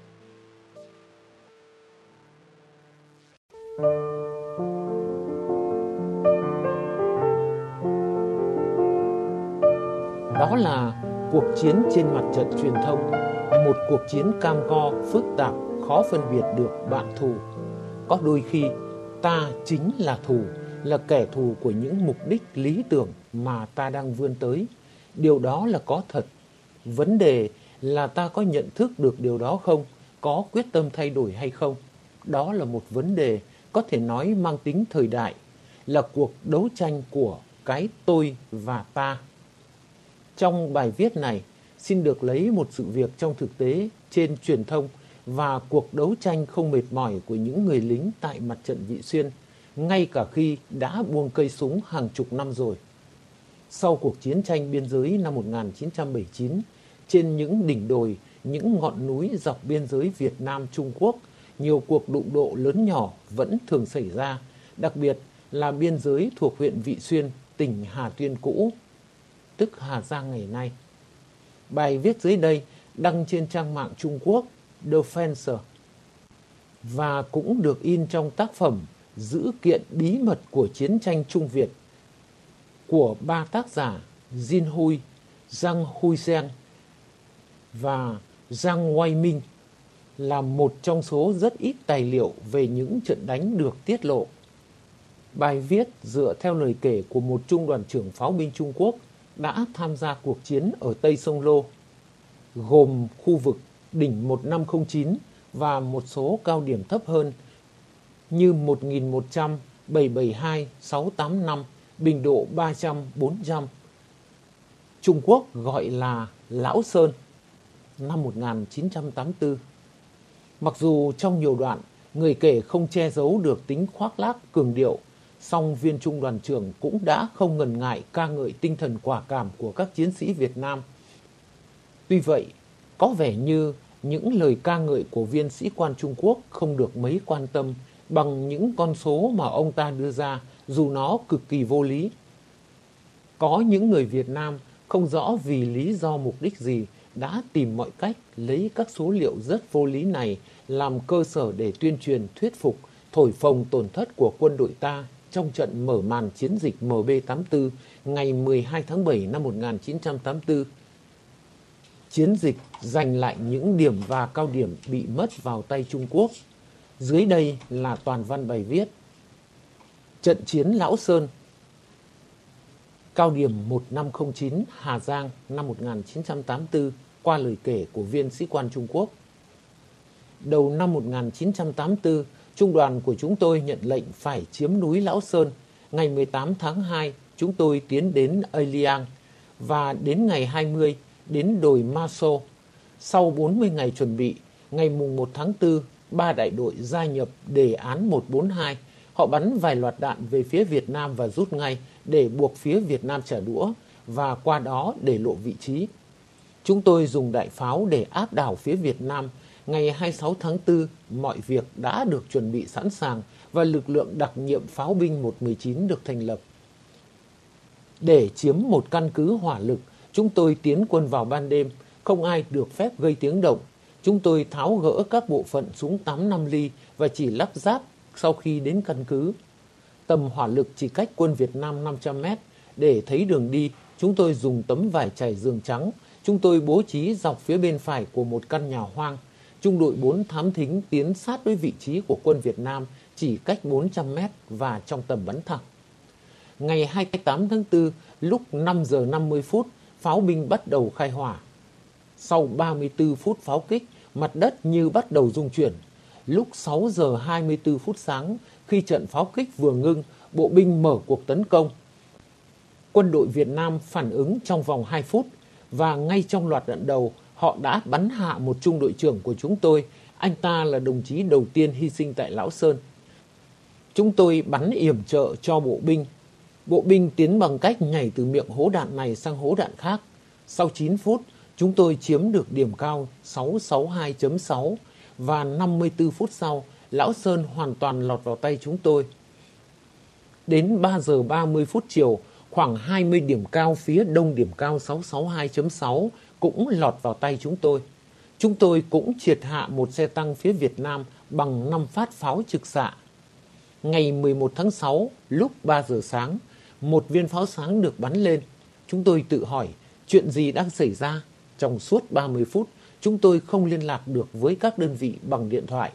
Đó là cuộc chiến trên mặt trận truyền thông, một cuộc chiến cam go, phức tạp, khó phân biệt được bạn thù. Có đôi khi ta chính là thù, là kẻ thù của những mục đích lý tưởng mà ta đang vươn tới. Điều đó là có thật. Vấn đề là ta có nhận thức được điều đó không, có quyết tâm thay đổi hay không. Đó là một vấn đề có thể nói mang tính thời đại, là cuộc đấu tranh của cái tôi và ta. Trong bài viết này, xin được lấy một sự việc trong thực tế trên truyền thông và cuộc đấu tranh không mệt mỏi của những người lính tại mặt trận Vị Xuyên, ngay cả khi đã buông cây súng hàng chục năm rồi. Sau cuộc chiến tranh biên giới năm 1979, trên những đỉnh đồi, những ngọn núi dọc biên giới Việt Nam-Trung Quốc, nhiều cuộc đụng độ lớn nhỏ vẫn thường xảy ra, đặc biệt là biên giới thuộc huyện Vị Xuyên, tỉnh Hà Tuyên cũ, tức Hà Giang ngày nay. Bài viết dưới đây đăng trên trang mạng Trung Quốc Defense và cũng được in trong tác phẩm Dữ kiện bí mật của chiến tranh Trung Việt của ba tác giả Jin Hui, Zhang Huizhen và Zhang Weiming, là một trong số rất ít tài liệu về những trận đánh được tiết lộ. Bài viết dựa theo lời kể của một trung đoàn trưởng pháo binh Trung Quốc đã tham gia cuộc chiến ở Tây Sông Lô, gồm khu vực đỉnh 1509 và một số cao điểm thấp hơn như 1100, 772, 685, bình độ 300, 400. Trung Quốc gọi là Lão Sơn năm 1984. Mặc dù trong nhiều đoạn, người kể không che giấu được tính khoác lác cường điệu, song viên trung đoàn trưởng cũng đã không ngần ngại ca ngợi tinh thần quả cảm của các chiến sĩ Việt Nam. Tuy vậy, có vẻ như những lời ca ngợi của viên sĩ quan Trung Quốc không được mấy quan tâm bằng những con số mà ông ta đưa ra, dù nó cực kỳ vô lý. Có những người Việt Nam không rõ vì lý do mục đích gì đã tìm mọi cách lấy các số liệu rất vô lý này làm cơ sở để tuyên truyền thuyết phục, thổi phồng tổn thất của quân đội ta trong trận mở màn chiến dịch MB84 ngày 12 tháng 7 năm 1984. Chiến dịch giành lại những điểm và cao điểm bị mất vào tay Trung Quốc. Dưới đây là toàn văn bài viết. Trận chiến Lão Sơn, cao điểm 1509 Hà Giang năm 1984, qua lời kể của viên sĩ quan Trung Quốc. Đầu năm 1984, trung đoàn của chúng tôi nhận lệnh phải chiếm núi Lão Sơn. Ngày 18 tháng 2, chúng tôi tiến đến Eliang và đến ngày 20 đến đồi Maso. Sau 40 ngày chuẩn bị, ngày mùng 1 tháng 4, 3 đại đội gia nhập đề án 142. Họ bắn vài loạt đạn về phía Việt Nam và rút ngay để buộc phía Việt Nam trả đũa và qua đó để lộ vị trí. Chúng tôi dùng đại pháo để áp đảo phía Việt Nam. Ngày 26 tháng 4, mọi việc đã được chuẩn bị sẵn sàng và lực lượng đặc nhiệm pháo binh 119 được thành lập. Để chiếm một căn cứ hỏa lực, chúng tôi tiến quân vào ban đêm, không ai được phép gây tiếng động. Chúng tôi tháo gỡ các bộ phận súng 85 ly và chỉ lắp ráp sau khi đến căn cứ. Tầm hỏa lực chỉ cách quân Việt Nam 500 mét. Để thấy đường đi, chúng tôi dùng tấm vải trải giường trắng. Chúng tôi bố trí dọc phía bên phải của một căn nhà hoang. Trung đội 4 thám thính tiến sát với vị trí của quân Việt Nam chỉ cách 400 mét và trong tầm bắn thẳng. Ngày 28 tháng 4, lúc 5 giờ 50 phút, pháo binh bắt đầu khai hỏa. Sau 34 phút pháo kích, mặt đất như bắt đầu rung chuyển. Lúc 6 giờ 24 phút sáng, khi trận pháo kích vừa ngưng, bộ binh mở cuộc tấn công. Quân đội Việt Nam phản ứng trong vòng 2 phút và ngay trong loạt đạn đầu, họ đã bắn hạ một trung đội trưởng của chúng tôi. Anh ta là đồng chí đầu tiên hy sinh tại Lão Sơn. Chúng tôi bắn yểm trợ cho bộ binh. Bộ binh tiến bằng cách nhảy từ miệng hố đạn này sang hố đạn khác. Sau 9 phút, chúng tôi chiếm được điểm cao 662.6 và 54 phút sau, Lão Sơn hoàn toàn lọt vào tay chúng tôi. Đến 3 giờ 30 phút chiều, khoảng 20 điểm cao phía đông điểm cao 662.6 cũng lọt vào tay chúng tôi. Chúng tôi cũng triệt hạ một xe tăng phía Việt Nam bằng 5 phát pháo trực xạ. Ngày 11 tháng 6, lúc 3 giờ sáng, một viên pháo sáng được bắn lên. Chúng tôi tự hỏi chuyện gì đang xảy ra. Trong suốt 30 phút, chúng tôi không liên lạc được với các đơn vị bằng điện thoại.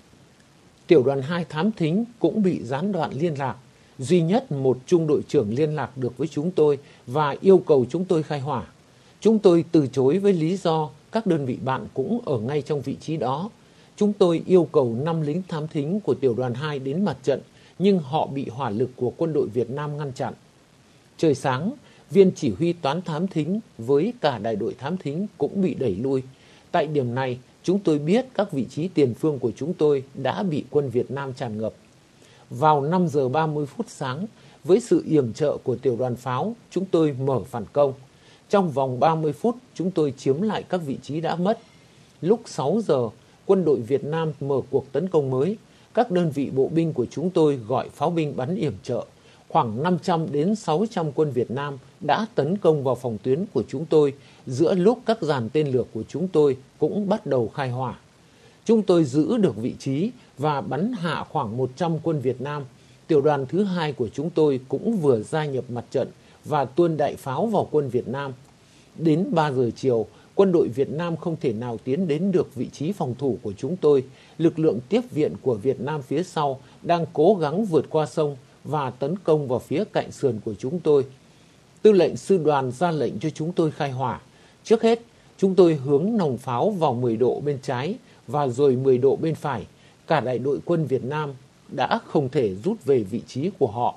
Tiểu đoàn 2 thám thính cũng bị gián đoạn liên lạc. Duy nhất một trung đội trưởng liên lạc được với chúng tôi và yêu cầu chúng tôi khai hỏa. Chúng tôi từ chối với lý do các đơn vị bạn cũng ở ngay trong vị trí đó. Chúng tôi yêu cầu 5 lính thám thính của tiểu đoàn 2 đến mặt trận, nhưng họ bị hỏa lực của quân đội Việt Nam ngăn chặn. Trời sáng, viên chỉ huy toán thám thính với cả đại đội thám thính cũng bị đẩy lui. Tại điểm này, chúng tôi biết các vị trí tiền phương của chúng tôi đã bị quân Việt Nam tràn ngập. Vào 5 giờ 30 phút sáng, với sự yểm trợ của tiểu đoàn pháo, chúng tôi mở phản công. Trong vòng 30 phút, chúng tôi chiếm lại các vị trí đã mất. Lúc 6 giờ, quân đội Việt Nam mở cuộc tấn công mới. Các đơn vị bộ binh của chúng tôi gọi pháo binh bắn yểm trợ. Khoảng 500 đến 600 quân Việt Nam đã tấn công vào phòng tuyến của chúng tôi, giữa lúc các dàn tên lửa của chúng tôi cũng bắt đầu khai hỏa. Chúng tôi giữ được vị trí và bắn hạ khoảng 100 quân Việt Nam. Tiểu đoàn thứ 2 của chúng tôi cũng vừa gia nhập mặt trận và tuôn đại pháo vào quân Việt Nam. Đến 3 giờ chiều, quân đội Việt Nam không thể nào tiến đến được vị trí phòng thủ của chúng tôi. Lực lượng tiếp viện của Việt Nam phía sau đang cố gắng vượt qua sông và tấn công vào phía cạnh sườn của chúng tôi. Tư lệnh sư đoàn ra lệnh cho chúng tôi khai hỏa. Trước hết, chúng tôi hướng nòng pháo vào 10 độ bên trái và rồi 10 độ bên phải. Cả đại đội quân Việt Nam đã không thể rút về vị trí của họ.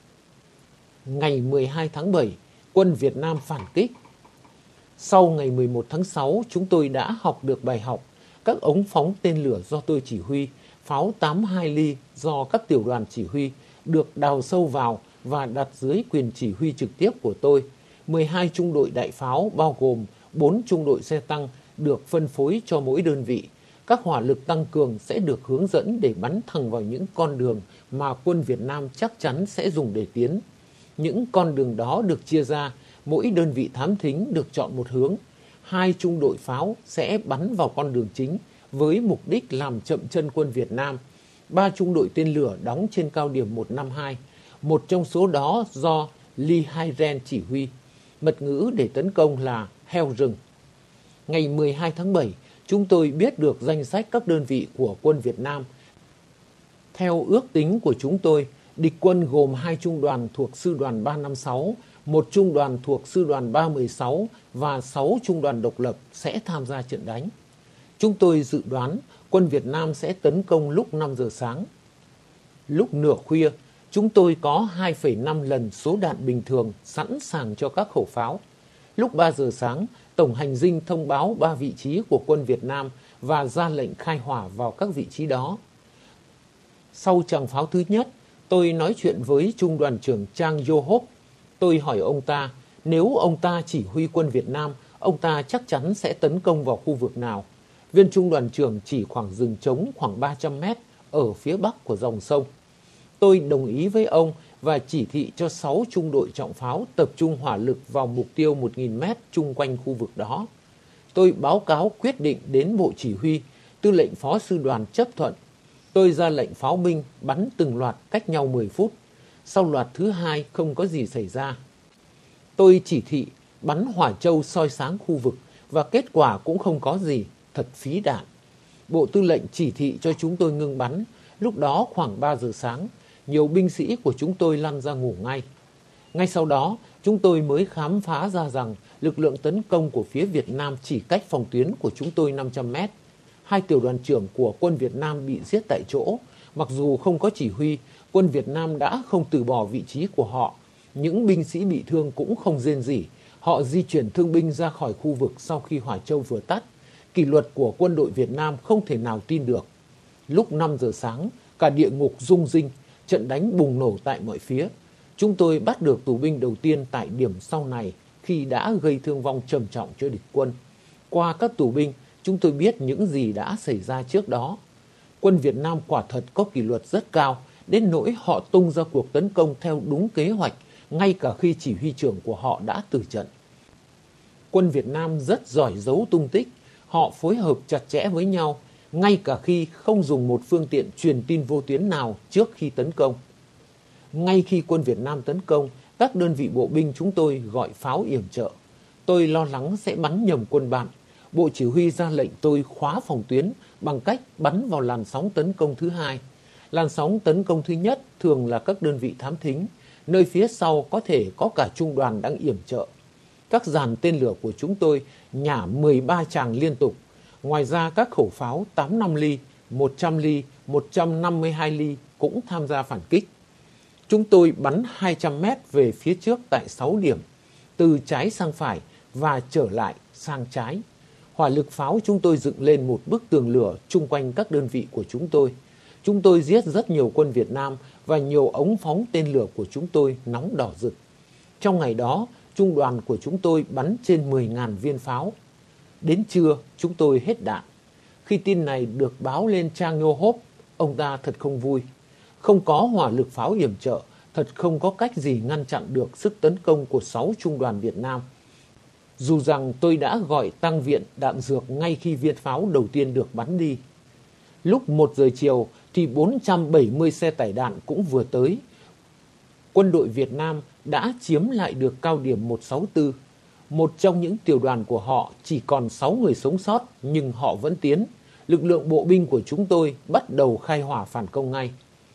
Ngày 12 tháng 7, quân Việt Nam phản kích. Sau ngày 11 tháng 6, chúng tôi đã học được bài học. Các ống phóng tên lửa do tôi chỉ huy, pháo 82 ly do các tiểu đoàn chỉ huy, được đào sâu vào và đặt dưới quyền chỉ huy trực tiếp của tôi. 12 trung đội đại pháo bao gồm 4 trung đội xe tăng được phân phối cho mỗi đơn vị. Các hỏa lực tăng cường sẽ được hướng dẫn để bắn thẳng vào những con đường mà quân Việt Nam chắc chắn sẽ dùng để tiến. Những con đường đó được chia ra, mỗi đơn vị thám thính được chọn một hướng. 2 trung đội pháo sẽ bắn vào con đường chính với mục đích làm chậm chân quân Việt Nam. 3 trung đội tên lửa đóng trên cao điểm 152. Một trong số đó do Lee Hai-ren chỉ huy. Mật ngữ để tấn công là heo rừng. Ngày 12 tháng 7, chúng tôi biết được danh sách các đơn vị của quân Việt Nam. Theo ước tính của chúng tôi, địch quân gồm 2 trung đoàn thuộc sư đoàn 356, 1 trung đoàn thuộc sư đoàn 316 và 6 trung đoàn độc lập sẽ tham gia trận đánh. Chúng tôi dự đoán quân Việt Nam sẽ tấn công lúc 5 giờ sáng. Lúc nửa khuya, chúng tôi có 2,5 lần số đạn bình thường sẵn sàng cho các khẩu pháo. Lúc 3 giờ sáng, Tổng hành dinh thông báo 3 vị trí của quân Việt Nam và ra lệnh khai hỏa vào các vị trí đó. Sau tràng pháo thứ nhất, tôi nói chuyện với Trung đoàn trưởng Chang Yo-hop. Tôi hỏi ông ta, nếu ông ta chỉ huy quân Việt Nam, ông ta chắc chắn sẽ tấn công vào khu vực nào? Viên trung đoàn trưởng chỉ khoảng rừng trống khoảng 300 mét ở phía bắc của dòng sông. Tôi đồng ý với ông và chỉ thị cho 6 trung đội trọng pháo tập trung hỏa lực vào mục tiêu 1.000 mét chung quanh khu vực đó. Tôi báo cáo quyết định đến Bộ Chỉ huy, Tư lệnh Phó Sư đoàn chấp thuận. Tôi ra lệnh pháo binh bắn từng loạt cách nhau 10 phút. Sau loạt thứ 2 không có gì xảy ra. Tôi chỉ thị bắn hỏa châu soi sáng khu vực và kết quả cũng không có gì, thật phí đạn. Bộ Tư lệnh chỉ thị cho chúng tôi ngưng bắn. Lúc đó khoảng 3 giờ sáng, nhiều binh sĩ của chúng tôi lăn ra ngủ ngay. Ngay sau đó, chúng tôi mới khám phá ra rằng lực lượng tấn công của phía Việt Nam chỉ cách phòng tuyến của chúng tôi 500 mét. Hai tiểu đoàn trưởng của quân Việt Nam bị giết tại chỗ. Mặc dù không có chỉ huy, quân Việt Nam đã không từ bỏ vị trí của họ. Những binh sĩ bị thương cũng không rên rỉ. Họ di chuyển thương binh ra khỏi khu vực sau khi hỏa châu vừa tắt. Kỷ luật của quân đội Việt Nam không thể nào tin được. Lúc 5 giờ sáng, cả địa ngục rung rinh, trận đánh bùng nổ tại mọi phía. Chúng tôi bắt được tù binh đầu tiên tại điểm sau này khi đã gây thương vong trầm trọng cho địch quân. Qua các tù binh, chúng tôi biết những gì đã xảy ra trước đó. Quân Việt Nam quả thật có kỷ luật rất cao, đến nỗi họ tung ra cuộc tấn công theo đúng kế hoạch, ngay cả khi chỉ huy trưởng của họ đã từ trận. Quân Việt Nam rất giỏi giấu tung tích, họ phối hợp chặt chẽ với nhau, ngay cả khi không dùng một phương tiện truyền tin vô tuyến nào trước khi tấn công. Ngay khi quân Việt Nam tấn công, các đơn vị bộ binh chúng tôi gọi pháo yểm trợ. Tôi lo lắng sẽ bắn nhầm quân bạn. Bộ chỉ huy ra lệnh tôi khóa phòng tuyến bằng cách bắn vào làn sóng tấn công thứ hai. Làn sóng tấn công thứ nhất thường là các đơn vị thám thính, nơi phía sau có thể có cả trung đoàn đang yểm trợ. Các dàn tên lửa của chúng tôi nhả 13 tràng liên tục. Ngoài ra các khẩu pháo 85 ly, 100 ly, 152 ly cũng tham gia phản kích. Chúng tôi bắn 200 mét về phía trước tại 6 điểm, từ trái sang phải và trở lại sang trái. Hỏa lực pháo chúng tôi dựng lên một bức tường lửa chung quanh các đơn vị của chúng tôi. Chúng tôi giết rất nhiều quân Việt Nam và nhiều ống phóng tên lửa của chúng tôi nóng đỏ rực. Trong ngày đó, trung đoàn của chúng tôi bắn trên 10.000 viên pháo. Đến trưa, chúng tôi hết đạn. Khi tin này được báo lên Trang Nhô Hốp, ông ta thật không vui. Không có hỏa lực pháo yểm trợ, thật không có cách gì ngăn chặn được sức tấn công của 6 trung đoàn Việt Nam. Dù rằng tôi đã gọi tăng viện đạn dược ngay khi viên pháo đầu tiên được bắn đi. Lúc 1 giờ chiều thì 470 xe tải đạn cũng vừa tới. Quân đội Việt Nam đã chiếm lại được cao điểm 164. Một trong những tiểu đoàn của họ chỉ còn 6 người sống sót nhưng họ vẫn tiến. Lực lượng bộ binh của chúng tôi bắt đầu khai hỏa phản công ngay.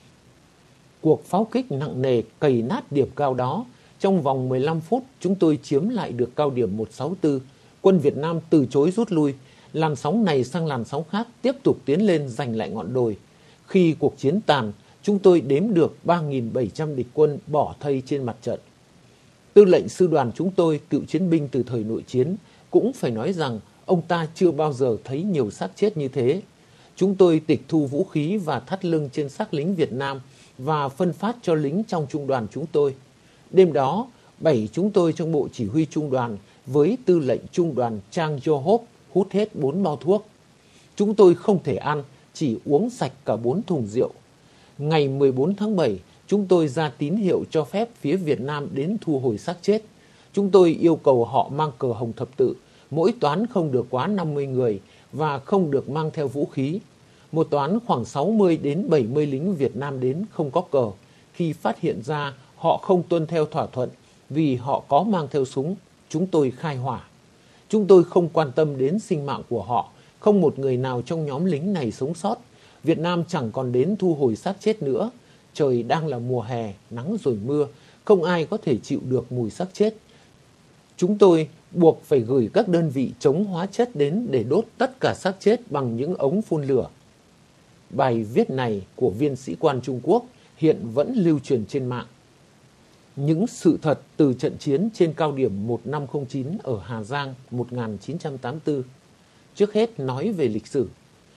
Cuộc pháo kích nặng nề cày nát điểm cao đó. Trong vòng 15 phút chúng tôi chiếm lại được cao điểm 164. Quân Việt Nam từ chối rút lui. Làn sóng này sang làn sóng khác tiếp tục tiến lên giành lại ngọn đồi. Khi cuộc chiến tàn, chúng tôi đếm được 3.700 địch quân bỏ thây trên mặt trận. Tư lệnh sư đoàn chúng tôi, cựu chiến binh từ thời nội chiến, cũng phải nói rằng ông ta chưa bao giờ thấy nhiều xác chết như thế. Chúng tôi tịch thu vũ khí và thắt lưng trên xác lính Việt Nam và phân phát cho lính trong trung đoàn chúng tôi. Đêm đó, 7 chúng tôi trong bộ chỉ huy trung đoàn với tư lệnh trung đoàn Trang Nhô Hốp hút hết 4 bao thuốc. Chúng tôi không thể ăn, chỉ uống sạch cả 4 thùng rượu. Ngày 14 tháng 7, chúng tôi ra tín hiệu cho phép phía Việt Nam đến thu hồi xác chết. Chúng tôi yêu cầu họ mang cờ hồng thập tự, mỗi toán không được quá 50 người và không được mang theo vũ khí. Một toán khoảng 60 đến 70 lính Việt Nam đến không có cờ. Khi phát hiện ra họ không tuân theo thỏa thuận vì họ có mang theo súng, chúng tôi khai hỏa. Chúng tôi không quan tâm đến sinh mạng của họ, không một người nào trong nhóm lính này sống sót. Việt Nam chẳng còn đến thu hồi xác chết nữa. Trời đang là mùa hè, nắng rồi mưa, không ai có thể chịu được mùi xác chết. Chúng tôi buộc phải gửi các đơn vị chống hóa chất đến để đốt tất cả xác chết bằng những ống phun lửa. Bài viết này của viên sĩ quan Trung Quốc hiện vẫn lưu truyền trên mạng. Những sự thật từ trận chiến trên cao điểm 1509 ở Hà Giang 1984. Trước hết nói về lịch sử.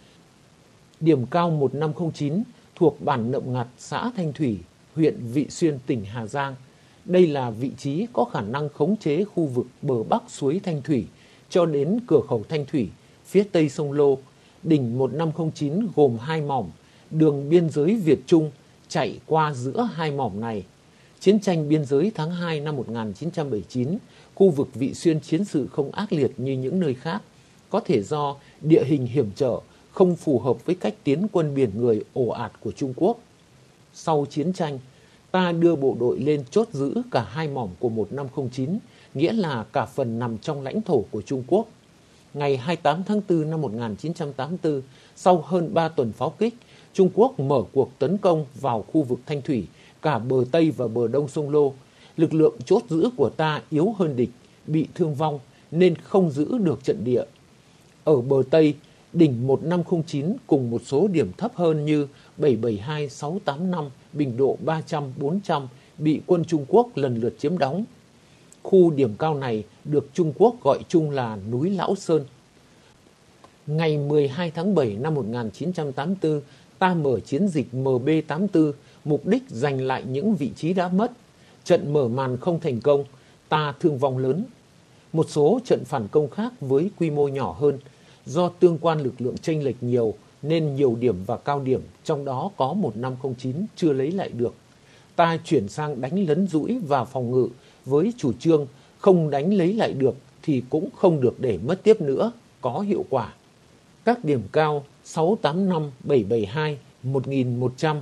Điểm cao 1509 thuộc bản Nậm Ngặt, xã Thanh Thủy, huyện Vị Xuyên, tỉnh Hà Giang. Đây là vị trí có khả năng khống chế khu vực bờ bắc suối Thanh Thủy cho đến cửa khẩu Thanh Thủy, phía tây sông Lô. Đỉnh 1509 gồm 2 mỏm, đường biên giới Việt-Trung chạy qua giữa 2 mỏm này. Chiến tranh biên giới tháng 2 năm 1979, khu vực Vị Xuyên chiến sự không ác liệt như những nơi khác, có thể do địa hình hiểm trở, không phù hợp với cách tiến quân biển người ồ ạt của Trung Quốc. Sau chiến tranh, ta đưa bộ đội lên chốt giữ cả 2 mỏm của 1509, nghĩa là cả phần nằm trong lãnh thổ của Trung Quốc. Ngày 28 tháng 4 năm 1984, sau hơn 3 tuần pháo kích, Trung Quốc mở cuộc tấn công vào khu vực Thanh Thủy, cả bờ Tây và bờ Đông sông Lô. lực lượng chốt giữ của ta yếu hơn địch, bị thương vong nên không giữ được trận địa. Ở bờ Tây, đỉnh 1509 cùng một số điểm thấp hơn như 772, 685, Bình Độ 300, 400 bị quân Trung Quốc lần lượt chiếm đóng. Khu điểm cao này được Trung Quốc gọi chung là núi Lão Sơn. Ngày 12 tháng 7 năm 1984, ta mở chiến dịch MB84, mục đích giành lại những vị trí đã mất. Trận mở màn không thành công, ta thương vong lớn. Một số trận phản công khác với quy mô nhỏ hơn, do tương quan lực lượng chênh lệch nhiều nên nhiều điểm và cao điểm, trong đó có 1509 chưa lấy lại được. Ta chuyển sang đánh lấn dũi và phòng ngự với chủ trương không đánh lấy lại được thì cũng không được để mất tiếp nữa, có hiệu quả. Các điểm cao 685, 772, 1100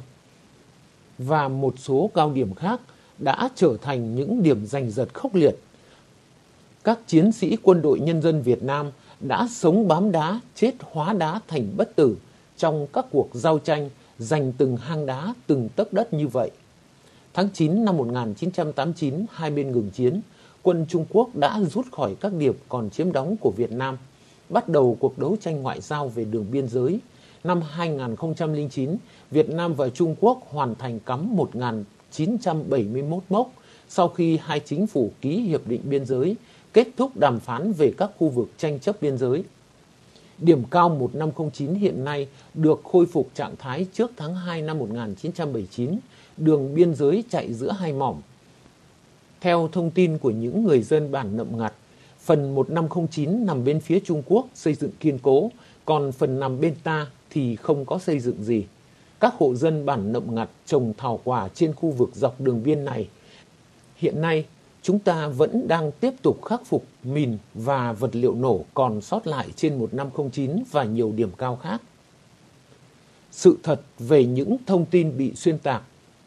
và một số cao điểm khác đã trở thành những điểm giành giật khốc liệt. Các chiến sĩ quân đội nhân dân Việt Nam đã sống bám đá, chết hóa đá thành bất tử trong các cuộc giao tranh giành từng hang đá, từng tấc đất như vậy. Tháng 9 năm 1989, hai bên ngừng chiến, quân Trung Quốc đã rút khỏi các điểm còn chiếm đóng của Việt Nam, bắt đầu cuộc đấu tranh ngoại giao về đường biên giới. Năm 2009, Việt Nam và Trung Quốc hoàn thành cắm 1971 mốc sau khi hai chính phủ ký hiệp định biên giới, kết thúc đàm phán về các khu vực tranh chấp biên giới. Điểm cao 1509 hiện nay được khôi phục trạng thái trước tháng 2 năm 1979, đường biên giới chạy giữa hai mỏm. Theo thông tin của những người dân bản Nậm Ngặt, phần 1509 nằm bên phía Trung Quốc xây dựng kiên cố, còn phần nằm bên ta thì không có xây dựng gì. Các hộ dân bản Nậm Ngặt trồng thảo quả trên khu vực dọc đường biên này. Hiện nay, chúng ta vẫn đang tiếp tục khắc phục mìn và vật liệu nổ còn sót lại trên 1509 và nhiều điểm cao khác. Sự thật về những thông tin bị xuyên tạc.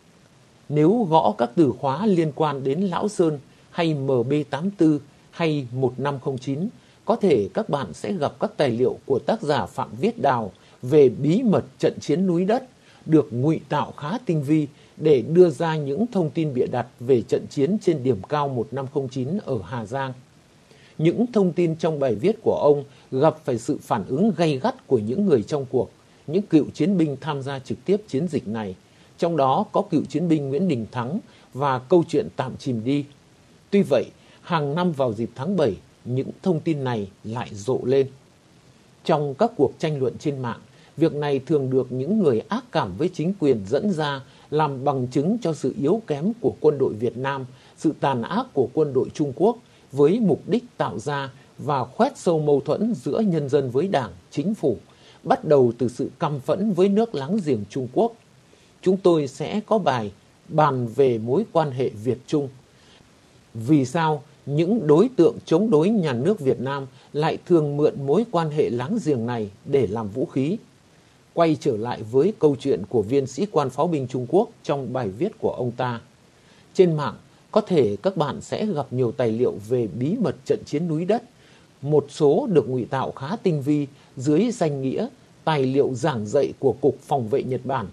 Nếu gõ các từ khóa liên quan đến Lão Sơn hay MB84 hay 1509, có thể các bạn sẽ gặp các tài liệu của tác giả Phạm Viết Đào về bí mật trận chiến núi đất, được ngụy tạo khá tinh vi để đưa ra những thông tin bịa đặt về trận chiến trên điểm cao 1509 ở Hà Giang. Những thông tin trong bài viết của ông gặp phải sự phản ứng gay gắt của những người trong cuộc, những cựu chiến binh tham gia trực tiếp chiến dịch này, trong đó có cựu chiến binh Nguyễn Đình Thắng và câu chuyện tạm chìm đi. Tuy vậy, hàng năm vào dịp tháng 7, những thông tin này lại rộ lên. Trong các cuộc tranh luận trên mạng, việc này thường được những người ác cảm với chính quyền dẫn ra làm bằng chứng cho sự yếu kém của quân đội Việt Nam, sự tàn ác của quân đội Trung Quốc với mục đích tạo ra và khoét sâu mâu thuẫn giữa nhân dân với Đảng, Chính phủ, bắt đầu từ sự căm phẫn với nước láng giềng Trung Quốc. Chúng tôi sẽ có bài bàn về mối quan hệ Việt-Trung. Vì sao những đối tượng chống đối nhà nước Việt Nam lại thường mượn mối quan hệ láng giềng này để làm vũ khí? Quay trở lại với câu chuyện của viên sĩ quan pháo binh Trung Quốc trong bài viết của ông ta. Trên mạng, có thể các bạn sẽ gặp nhiều tài liệu về bí mật trận chiến núi đất. Một số được ngụy tạo khá tinh vi dưới danh nghĩa tài liệu giảng dạy của Cục Phòng vệ Nhật Bản,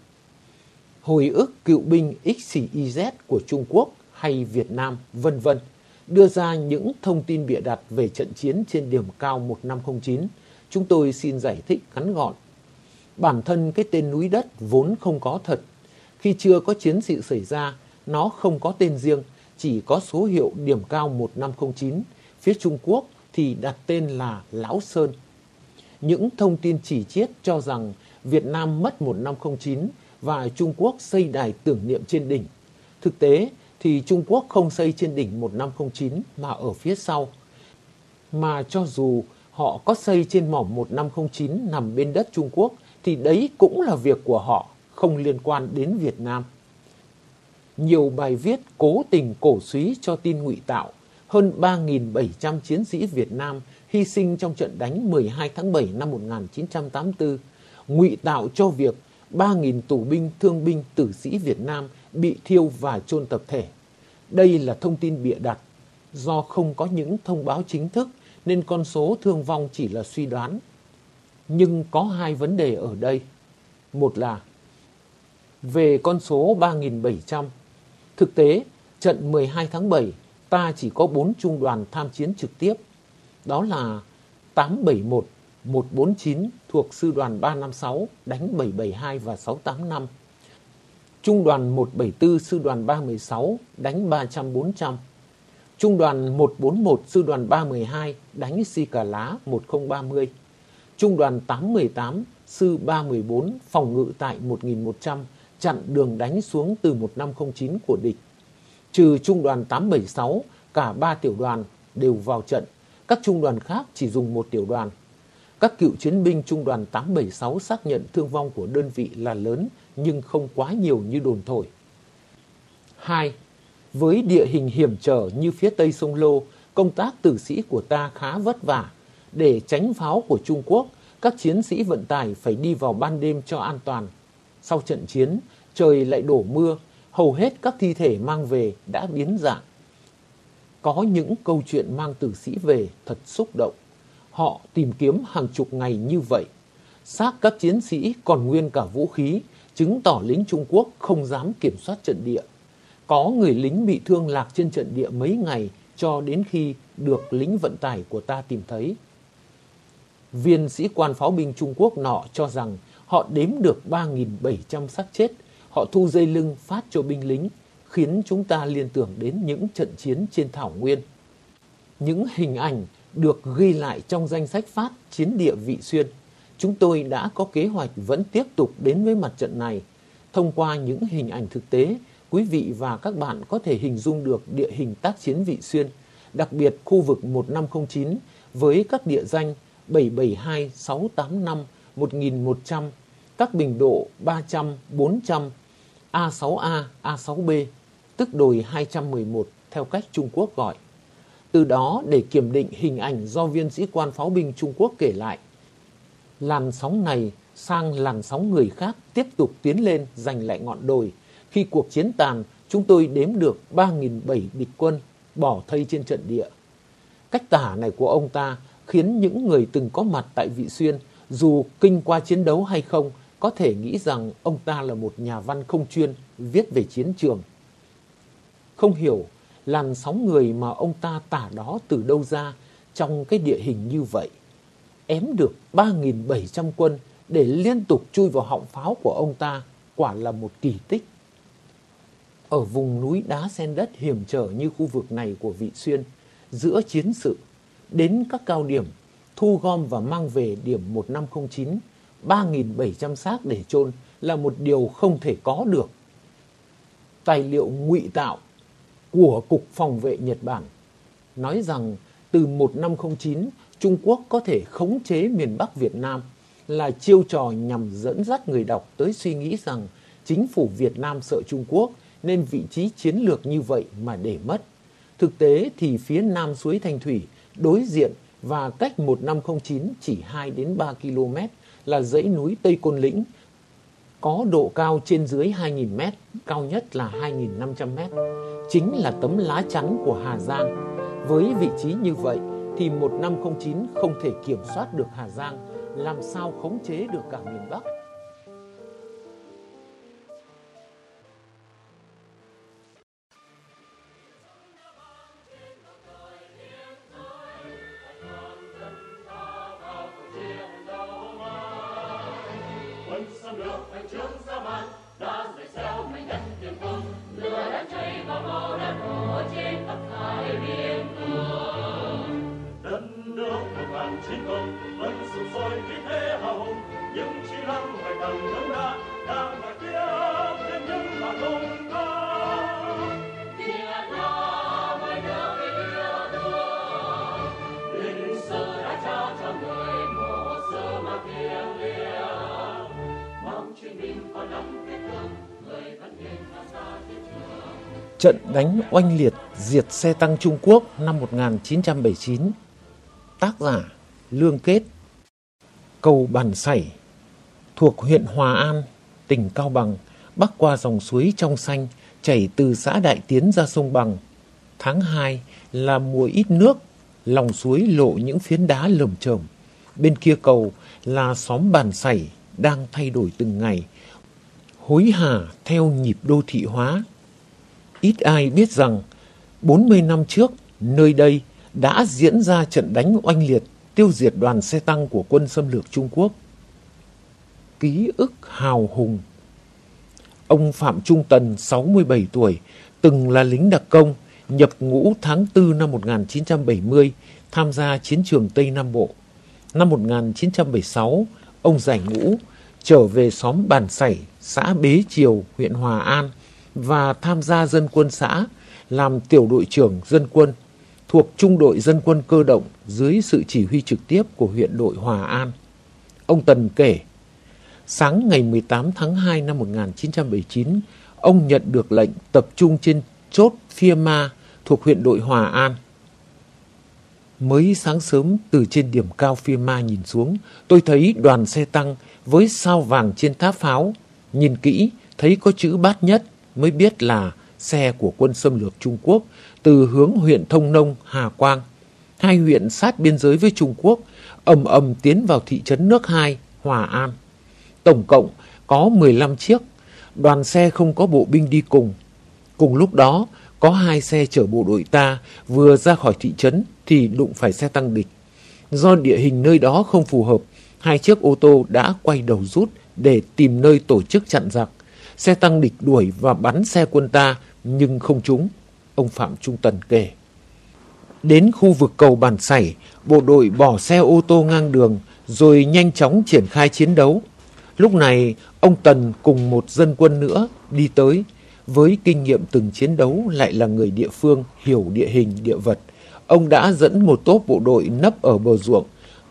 hồi ức cựu binh XYZ của Trung Quốc hay Việt Nam, vân vân, đưa ra những thông tin bịa đặt về trận chiến trên điểm cao 1509. Chúng tôi xin giải thích ngắn gọn. Bản thân cái tên núi đất vốn không có thật. Khi chưa có chiến sự xảy ra, nó không có tên riêng, chỉ có số hiệu điểm cao 1509. Phía Trung Quốc thì đặt tên là Lão Sơn. Những thông tin chỉ chiết cho rằng Việt Nam mất 1509 và Trung Quốc xây đài tưởng niệm trên đỉnh. Thực tế thì Trung Quốc không xây trên đỉnh 1509 mà ở phía sau. Mà cho dù họ có xây trên mỏm 1509 nằm bên đất Trung Quốc thì đấy cũng là việc của họ, không liên quan đến Việt Nam. Nhiều bài viết cố tình cổ súy cho tin ngụy tạo. Hơn 3.700 chiến sĩ Việt Nam hy sinh trong trận đánh 12 tháng 7 năm 1984, ngụy tạo cho việc 3.000 tù binh, thương binh, tử sĩ Việt Nam bị thiêu và chôn tập thể. Đây là thông tin bịa đặt. Do không có những thông báo chính thức nên con số thương vong chỉ là suy đoán. Nhưng có hai vấn đề ở đây. Một là về con số 3.700. Thực tế, Trận 12 tháng 7, ta chỉ có 4 trung đoàn tham chiến trực tiếp. Đó là 871, 149 thuộc sư đoàn 356 đánh 772 và 685. Trung đoàn 174 sư đoàn 316 đánh 300-400. Trung đoàn 141 sư đoàn 312 đánh Si Cà Lá 1030. Trung đoàn 818 sư 314 phòng ngự tại 1100 chặn đường đánh xuống từ 1509 của địch. Trừ trung đoàn 876, cả 3 tiểu đoàn đều vào trận. Các trung đoàn khác chỉ dùng 1 tiểu đoàn. Các cựu chiến binh trung đoàn 876 xác nhận thương vong của đơn vị là lớn nhưng không quá nhiều như đồn thổi. 2. Với địa hình hiểm trở như phía tây sông Lô, công tác tử sĩ của ta khá vất vả. Để tránh pháo của Trung Quốc, các chiến sĩ vận tải phải đi vào ban đêm cho an toàn. Sau trận chiến, trời lại đổ mưa, hầu hết các thi thể mang về đã biến dạng. Có những câu chuyện mang tử sĩ về thật xúc động. Họ tìm kiếm hàng chục ngày như vậy. Xác các chiến sĩ còn nguyên cả vũ khí, chứng tỏ lính Trung Quốc không dám kiểm soát trận địa. Có người lính bị thương lạc trên trận địa mấy ngày cho đến khi được lính vận tải của ta tìm thấy. Viên sĩ quan pháo binh Trung Quốc nọ cho rằng họ đếm được 3.700 xác chết. Họ thu dây lưng phát cho binh lính, khiến chúng ta liên tưởng đến những trận chiến trên thảo nguyên. Những hình ảnh được ghi lại trong danh sách phát chiến địa Vị Xuyên. Chúng tôi đã có kế hoạch vẫn tiếp tục đến với mặt trận này. Thông qua những hình ảnh thực tế, quý vị và các bạn có thể hình dung được địa hình tác chiến Vị Xuyên, đặc biệt khu vực 1509 với các địa danh 772, 685, 1100, các bình độ 300, 400, A6A, A6B, tức đồi 211 theo cách Trung Quốc gọi. Từ đó để kiểm định hình ảnh do viên sĩ quan pháo binh Trung Quốc kể lại. Làn sóng này sang làn sóng người khác tiếp tục tiến lên giành lại ngọn đồi. Khi cuộc chiến tàn, chúng tôi đếm được 3.700 địch quân bỏ thây trên trận địa. Cách tả này của ông ta khiến những người từng có mặt tại Vị Xuyên, dù kinh qua chiến đấu hay không, có thể nghĩ rằng ông ta là một nhà văn không chuyên viết về chiến trường. Không hiểu làn sóng người mà ông ta tả đó từ đâu ra trong cái địa hình như vậy. Ém được 3.700 quân để liên tục chui vào họng pháo của ông ta quả là một kỳ tích. Ở vùng núi đá sen đất hiểm trở như khu vực này của Vị Xuyên, giữa chiến sự, đến các cao điểm, thu gom và mang về điểm 1509, 3.700 xác để chôn là một điều không thể có được. Tài liệu ngụy tạo của Cục Phòng vệ Nhật Bản nói rằng từ 1509, Trung Quốc có thể khống chế miền Bắc Việt Nam là chiêu trò nhằm dẫn dắt người đọc tới suy nghĩ rằng chính phủ Việt Nam sợ Trung Quốc nên vị trí chiến lược như vậy mà để mất. Thực tế thì phía nam suối Thanh Thủy đối diện và cách 1509 chỉ 2 đến 3 km là dãy núi Tây Côn Lĩnh, có độ cao trên dưới 2.000 m, cao nhất là 2.500 m, chính là tấm lá chắn của Hà Giang. Với vị trí như vậy thì 1509 không thể kiểm soát được Hà Giang, làm sao khống chế được cả miền Bắc. Trận đánh oanh liệt diệt xe tăng Trung Quốc năm 1979. Tác giả Lương Kết. Cầu Bản Sảy thuộc huyện Hòa An, tỉnh Cao Bằng, bắc qua dòng suối trong xanh chảy từ xã Đại Tiến ra sông Bằng. Tháng 2 là mùa ít nước, lòng suối lộ những phiến đá lởm chởm. Bên kia cầu là xóm Bản Sảy đang thay đổi từng ngày, hối hả theo nhịp đô thị hóa. Ít ai biết rằng 40 năm trước, nơi đây đã diễn ra trận đánh oanh liệt tiêu diệt đoàn xe tăng của quân xâm lược Trung Quốc. Ký ức hào hùng. Ông Phạm Trung Tần, 67 tuổi, từng là lính đặc công, nhập ngũ tháng 4 năm 1970, tham gia chiến trường Tây Nam Bộ. Năm 1976, ông giải ngũ, trở về xóm Bản Sảy, xã Bế Triều, huyện Hòa An và tham gia dân quân xã, làm tiểu đội trưởng dân quân, thuộc trung đội dân quân cơ động dưới sự chỉ huy trực tiếp của huyện đội Hòa An. Ông Tần kể, sáng ngày 18 tháng 2 năm 1979, ông nhận được lệnh tập trung trên chốt Phia Ma thuộc huyện đội Hòa An. Mới sáng sớm từ trên điểm cao Phia Ma nhìn xuống, tôi thấy đoàn xe tăng với sao vàng trên tháp pháo. Nhìn kỹ, thấy có chữ Bát Nhất, mới biết là xe của quân xâm lược Trung Quốc từ hướng huyện Thông Nông, Hà Quang, hai huyện sát biên giới với Trung Quốc, ầm ầm tiến vào thị trấn Nước Hai, Hòa An. Tổng cộng có 15 chiếc, đoàn xe không có bộ binh đi cùng. Cùng lúc đó, có 2 xe chở bộ đội ta vừa ra khỏi thị trấn thì đụng phải xe tăng địch. Do địa hình nơi đó không phù hợp, 2 chiếc ô tô đã quay đầu rút để tìm nơi tổ chức chặn giặc. Xe tăng địch đuổi và bắn xe quân ta nhưng không trúng. Ông Phạm Trung Tần kể. Đến khu vực cầu Bản Sảy, bộ đội bỏ xe ô tô ngang đường rồi nhanh chóng triển khai chiến đấu. Lúc này, ông Tần cùng một dân quân nữa đi tới. Với kinh nghiệm từng chiến đấu lại là người địa phương, hiểu địa hình, địa vật. Ông đã dẫn một tốp bộ đội nấp ở bờ ruộng.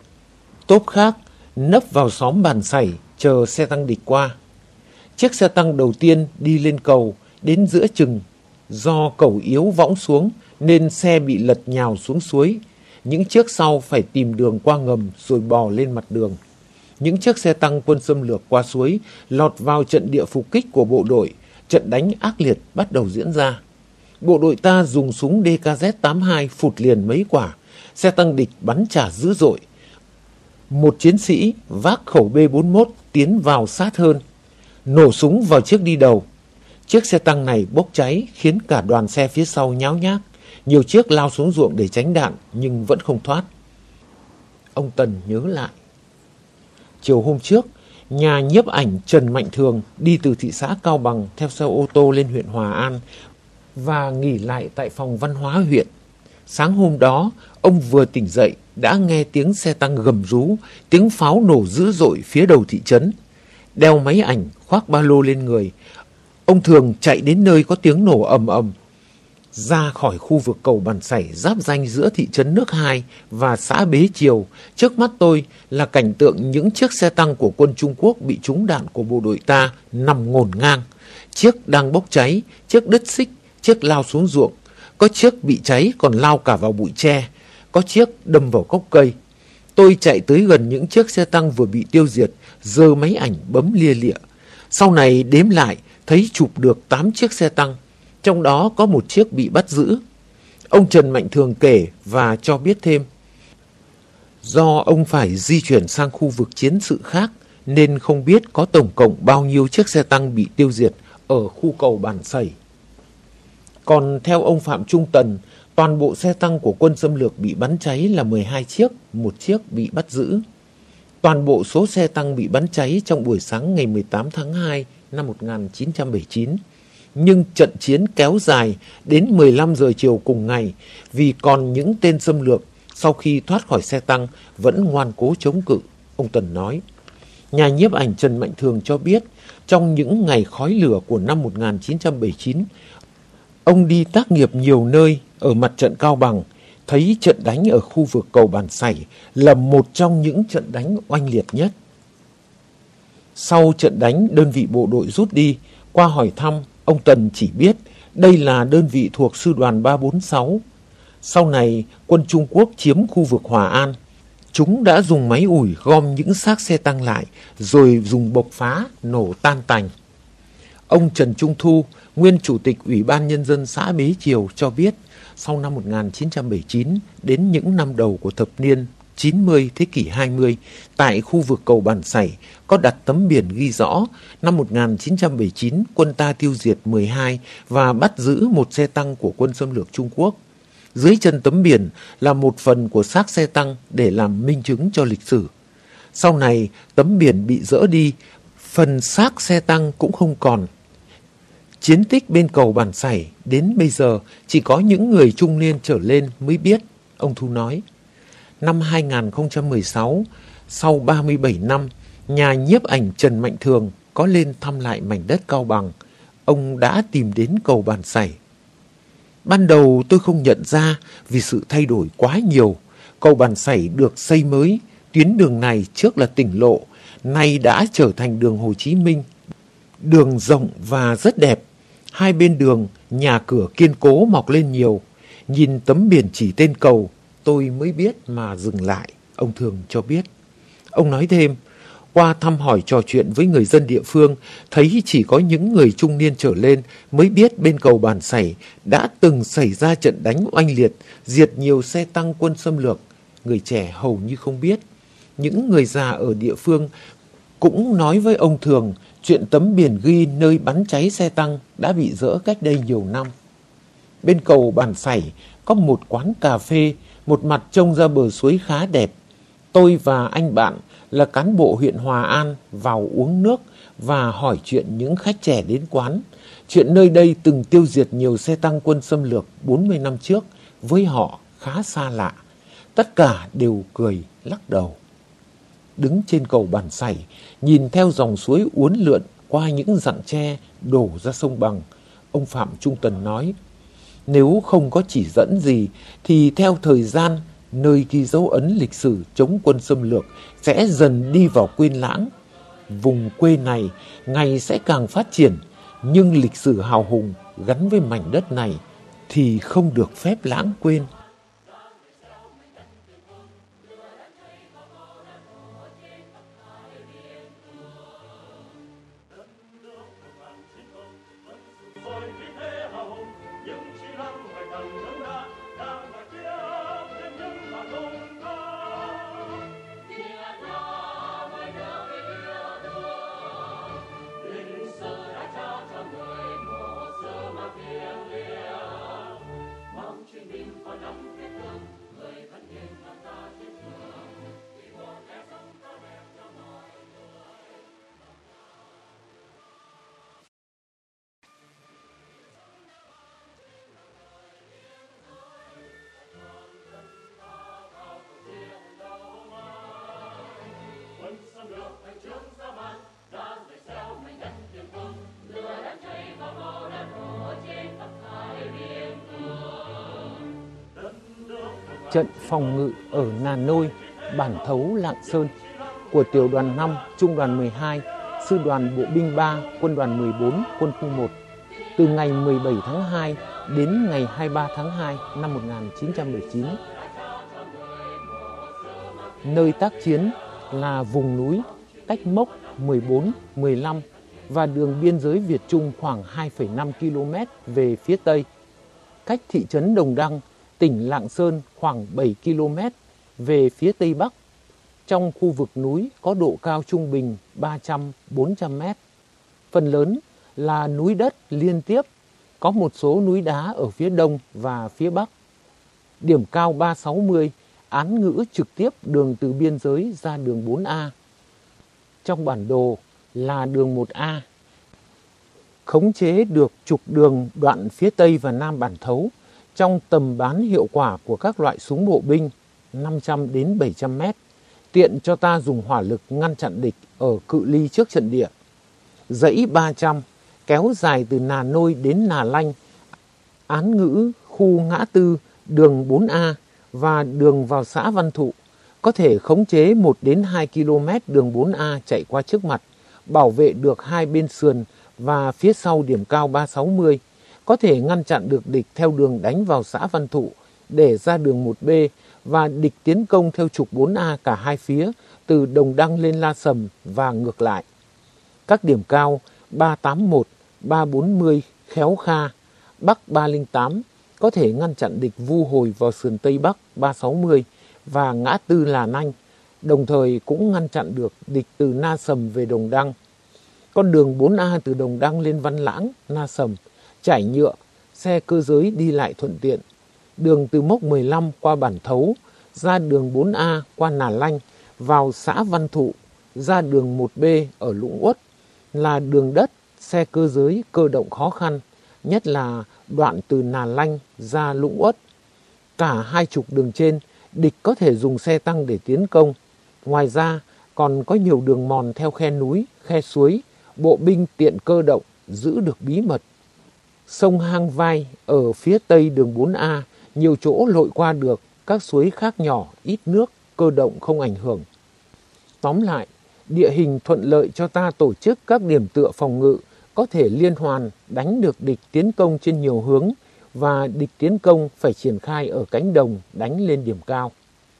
Tốp khác nấp vào xóm Bản Sảy chờ xe tăng địch qua. Chiếc xe tăng đầu tiên đi lên cầu, đến giữa chừng. Do cầu yếu võng xuống nên xe bị lật nhào xuống suối. Những chiếc sau phải tìm đường qua ngầm rồi bò lên mặt đường. Những chiếc xe tăng quân xâm lược qua suối lọt vào trận địa phục kích của bộ đội. Trận đánh ác liệt bắt đầu diễn ra. Bộ đội ta dùng súng DKZ-82 phụt liền mấy quả. Xe tăng địch bắn trả dữ dội. Một chiến sĩ vác khẩu B41 tiến vào sát hơn, nổ súng vào chiếc đi đầu. Chiếc xe tăng này bốc cháy khiến cả đoàn xe phía sau nháo nhác. Nhiều chiếc lao xuống ruộng để tránh đạn nhưng vẫn không thoát. Ông Tần nhớ lại. Chiều hôm trước, nhà nhiếp ảnh Trần Mạnh Thường đi từ thị xã Cao Bằng theo xe ô tô lên huyện Hòa An và nghỉ lại tại phòng văn hóa huyện. Sáng hôm đó, ông vừa tỉnh dậy đã nghe tiếng xe tăng gầm rú, tiếng pháo nổ dữ dội phía đầu thị trấn. Đeo máy ảnh, khoác ba lô lên người, ông Thường chạy đến nơi có tiếng nổ ầm ầm. Ra khỏi khu vực cầu Bản Sảy giáp ranh giữa thị trấn Nước Hai và xã Bế Triều, trước mắt tôi là cảnh tượng những chiếc xe tăng của quân Trung Quốc bị trúng đạn của bộ đội ta nằm ngổn ngang. Chiếc đang bốc cháy, chiếc đứt xích, chiếc lao xuống ruộng. Có chiếc bị cháy còn lao cả vào bụi tre, có chiếc đâm vào gốc cây. Tôi chạy tới gần những chiếc xe tăng vừa bị tiêu diệt, giơ máy ảnh bấm lia lịa. Sau này đếm lại, thấy chụp được 8 chiếc xe tăng, trong đó có một chiếc bị bắt giữ. Ông Trần Mạnh Thường kể và cho biết thêm. Do ông phải di chuyển sang khu vực chiến sự khác, nên không biết có tổng cộng bao nhiêu chiếc xe tăng bị tiêu diệt ở khu cầu Bản Sảy. Còn theo ông Phạm Trung Tần, toàn bộ xe tăng của quân xâm lược bị bắn cháy là 12 chiếc, một chiếc bị bắt giữ. Toàn bộ số xe tăng bị bắn cháy trong buổi sáng ngày 18 tháng 2 năm 1979. Nhưng trận chiến kéo dài đến 15 giờ chiều cùng ngày vì còn những tên xâm lược sau khi thoát khỏi xe tăng vẫn ngoan cố chống cự, ông Tần nói. Nhà nhiếp ảnh Trần Mạnh Thường cho biết trong những ngày khói lửa của năm 1979, ông đi tác nghiệp nhiều nơi ở mặt trận Cao Bằng, thấy trận đánh ở khu vực cầu Bản Sảy là một trong những trận đánh oanh liệt nhất. Sau trận đánh, đơn vị bộ đội rút đi. Qua hỏi thăm, ông Tần chỉ biết đây là đơn vị thuộc sư đoàn 346. Sau này, quân Trung Quốc chiếm khu vực Hòa An. Chúng đã dùng máy ủi gom những xác xe tăng lại, rồi dùng bộc phá, nổ tan tành. Ông Trần Trung Thu, nguyên Chủ tịch Ủy ban Nhân dân xã Bế Triều cho biết, sau năm 1979 đến những năm đầu của thập niên 90 thế kỷ 20, tại khu vực cầu Bản Sảy có đặt tấm biển ghi rõ năm 1979 quân ta tiêu diệt 12 và bắt giữ một xe tăng của quân xâm lược Trung Quốc. Dưới chân tấm biển là một phần của xác xe tăng để làm minh chứng cho lịch sử. Sau này, tấm biển bị dỡ đi, phần xác xe tăng cũng không còn. Chiến tích bên cầu Bản Sảy đến bây giờ chỉ có những người trung niên trở lên mới biết, ông Thu nói. Năm 2016, sau 37 năm, nhà nhiếp ảnh Trần Mạnh Thường có lên thăm lại mảnh đất Cao Bằng. Ông đã tìm đến cầu Bản Sảy. Ban đầu tôi không nhận ra vì sự thay đổi quá nhiều. Cầu Bản Sảy được xây mới, tuyến đường này trước là tỉnh lộ, nay đã trở thành đường Hồ Chí Minh. Đường rộng và rất đẹp. Hai bên đường, nhà cửa kiên cố mọc lên nhiều. Nhìn tấm biển chỉ tên cầu, tôi mới biết mà dừng lại, ông Thường cho biết. Ông nói thêm, qua thăm hỏi trò chuyện với người dân địa phương, thấy chỉ có những người trung niên trở lên mới biết bên cầu Bản Sảy đã từng xảy ra trận đánh oanh liệt, diệt nhiều xe tăng quân xâm lược. Người trẻ hầu như không biết. Những người già ở địa phương cũng nói với ông Thường chuyện tấm biển ghi nơi bắn cháy xe tăng đã bị dỡ cách đây nhiều năm. Bên cầu Bản Sảy có một quán cà phê, một mặt trông ra bờ suối khá đẹp. Tôi và anh bạn là cán bộ huyện Hòa An vào uống nước và hỏi chuyện những khách trẻ đến quán. Chuyện nơi đây từng tiêu diệt nhiều xe tăng quân xâm lược 40 năm trước, với họ khá xa lạ. Tất cả đều cười lắc đầu. Đứng trên cầu Bản Sảy, nhìn theo dòng suối uốn lượn qua những rặng tre đổ ra sông Bằng, ông Phạm Trung Tần nói, nếu không có chỉ dẫn gì thì theo thời gian, nơi ghi dấu ấn lịch sử chống quân xâm lược sẽ dần đi vào quên lãng. Vùng quê này ngày sẽ càng phát triển, nhưng lịch sử hào hùng gắn với mảnh đất này thì không được phép lãng quên. Trận phòng ngự ở Nà Nôi, Bản Thấu, Lạng Sơn của tiểu đoàn 5, trung đoàn 12, sư đoàn bộ binh 3, quân đoàn 14, quân khu 1 từ ngày 17 tháng 2 đến ngày 23 tháng 2 năm 1919. Nơi tác chiến là vùng núi cách mốc 14, 15 và đường biên giới Việt Trung khoảng 2,5 km về phía Tây, cách thị trấn Đồng Đăng, tỉnh Lạng Sơn khoảng 7 km về phía Tây Bắc. Trong khu vực núi có độ cao trung bình 300-400 mét. Phần lớn là núi đất liên tiếp, có một số núi đá ở phía đông và phía bắc. Điểm cao 360, án ngữ trực tiếp đường từ biên giới ra đường 4A. Trong bản đồ là đường 1A. Khống chế được trục đường đoạn phía Tây và Nam Bản Thấu trong tầm bắn hiệu quả của các loại súng bộ binh 500 đến 700 mét, tiện cho ta dùng hỏa lực ngăn chặn địch ở cự ly trước trận địa. Dãy 300 kéo dài từ Nà Nôi đến Nà Lanh, án ngữ khu ngã tư đường 4A và đường vào xã Văn Thụ, có thể khống chế 1 đến 2 km đường 4A chạy qua trước mặt, bảo vệ được hai bên sườn và phía sau điểm cao 360, có thể ngăn chặn được địch theo đường đánh vào xã Văn Thụ để ra đường 1B và địch tiến công theo trục 4A cả hai phía từ Đồng Đăng lên La Sầm và ngược lại. Các điểm cao 381, 340 Khéo Kha, Bắc 308 có thể ngăn chặn địch vu hồi vào sườn Tây Bắc 360 và ngã tư Là Nanh, đồng thời cũng ngăn chặn được địch từ Na Sầm về Đồng Đăng. Con đường 4A từ Đồng Đăng lên Văn Lãng, Na Sầm, trải nhựa, xe cơ giới đi lại thuận tiện. Đường từ mốc 15 qua Bản Thấu, ra đường 4A qua Nà Lanh, vào xã Văn Thụ, ra đường 1B ở Lũng Uất là đường đất, xe cơ giới cơ động khó khăn, nhất là đoạn từ Nà Lanh ra Lũng Uất. Cả hai trục đường trên, địch có thể dùng xe tăng để tiến công. Ngoài ra, còn có nhiều đường mòn theo khe núi, khe suối, bộ binh tiện cơ động, giữ được bí mật. Sông Hang Vai ở phía tây đường 4A, nhiều chỗ lội qua được, các suối khác nhỏ, ít nước, cơ động không ảnh hưởng. Tóm lại, địa hình thuận lợi cho ta tổ chức các điểm tựa phòng ngự, có thể liên hoàn đánh được địch tiến công trên nhiều hướng, và địch tiến công phải triển khai ở cánh đồng đánh lên điểm cao.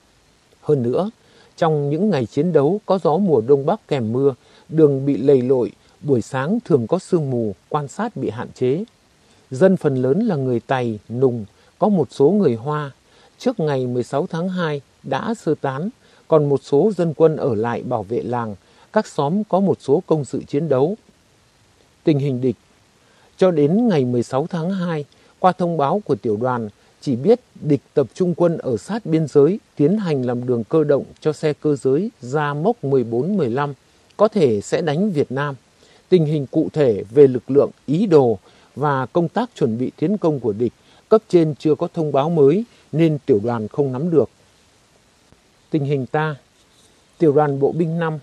Hơn nữa, trong những ngày chiến đấu có gió mùa đông bắc kèm mưa, đường bị lầy lội, buổi sáng thường có sương mù, quan sát bị hạn chế. Dân phần lớn là người Tày, Nùng, có một số người Hoa. Trước ngày 16 tháng 2 đã sơ tán, còn một số dân quân ở lại bảo vệ làng, các xóm có một số công sự chiến đấu. Tình hình địch. Cho đến ngày 16 tháng 2, qua thông báo của tiểu đoàn, chỉ biết địch tập trung quân ở sát biên giới tiến hành làm đường cơ động cho xe cơ giới ra mốc 14-15, có thể sẽ đánh Việt Nam. Tình hình cụ thể về lực lượng, ý đồ và công tác chuẩn bị tiến công của địch, cấp trên chưa có thông báo mới nên tiểu đoàn không nắm được. Tình hình ta. Tiểu đoàn bộ binh 5.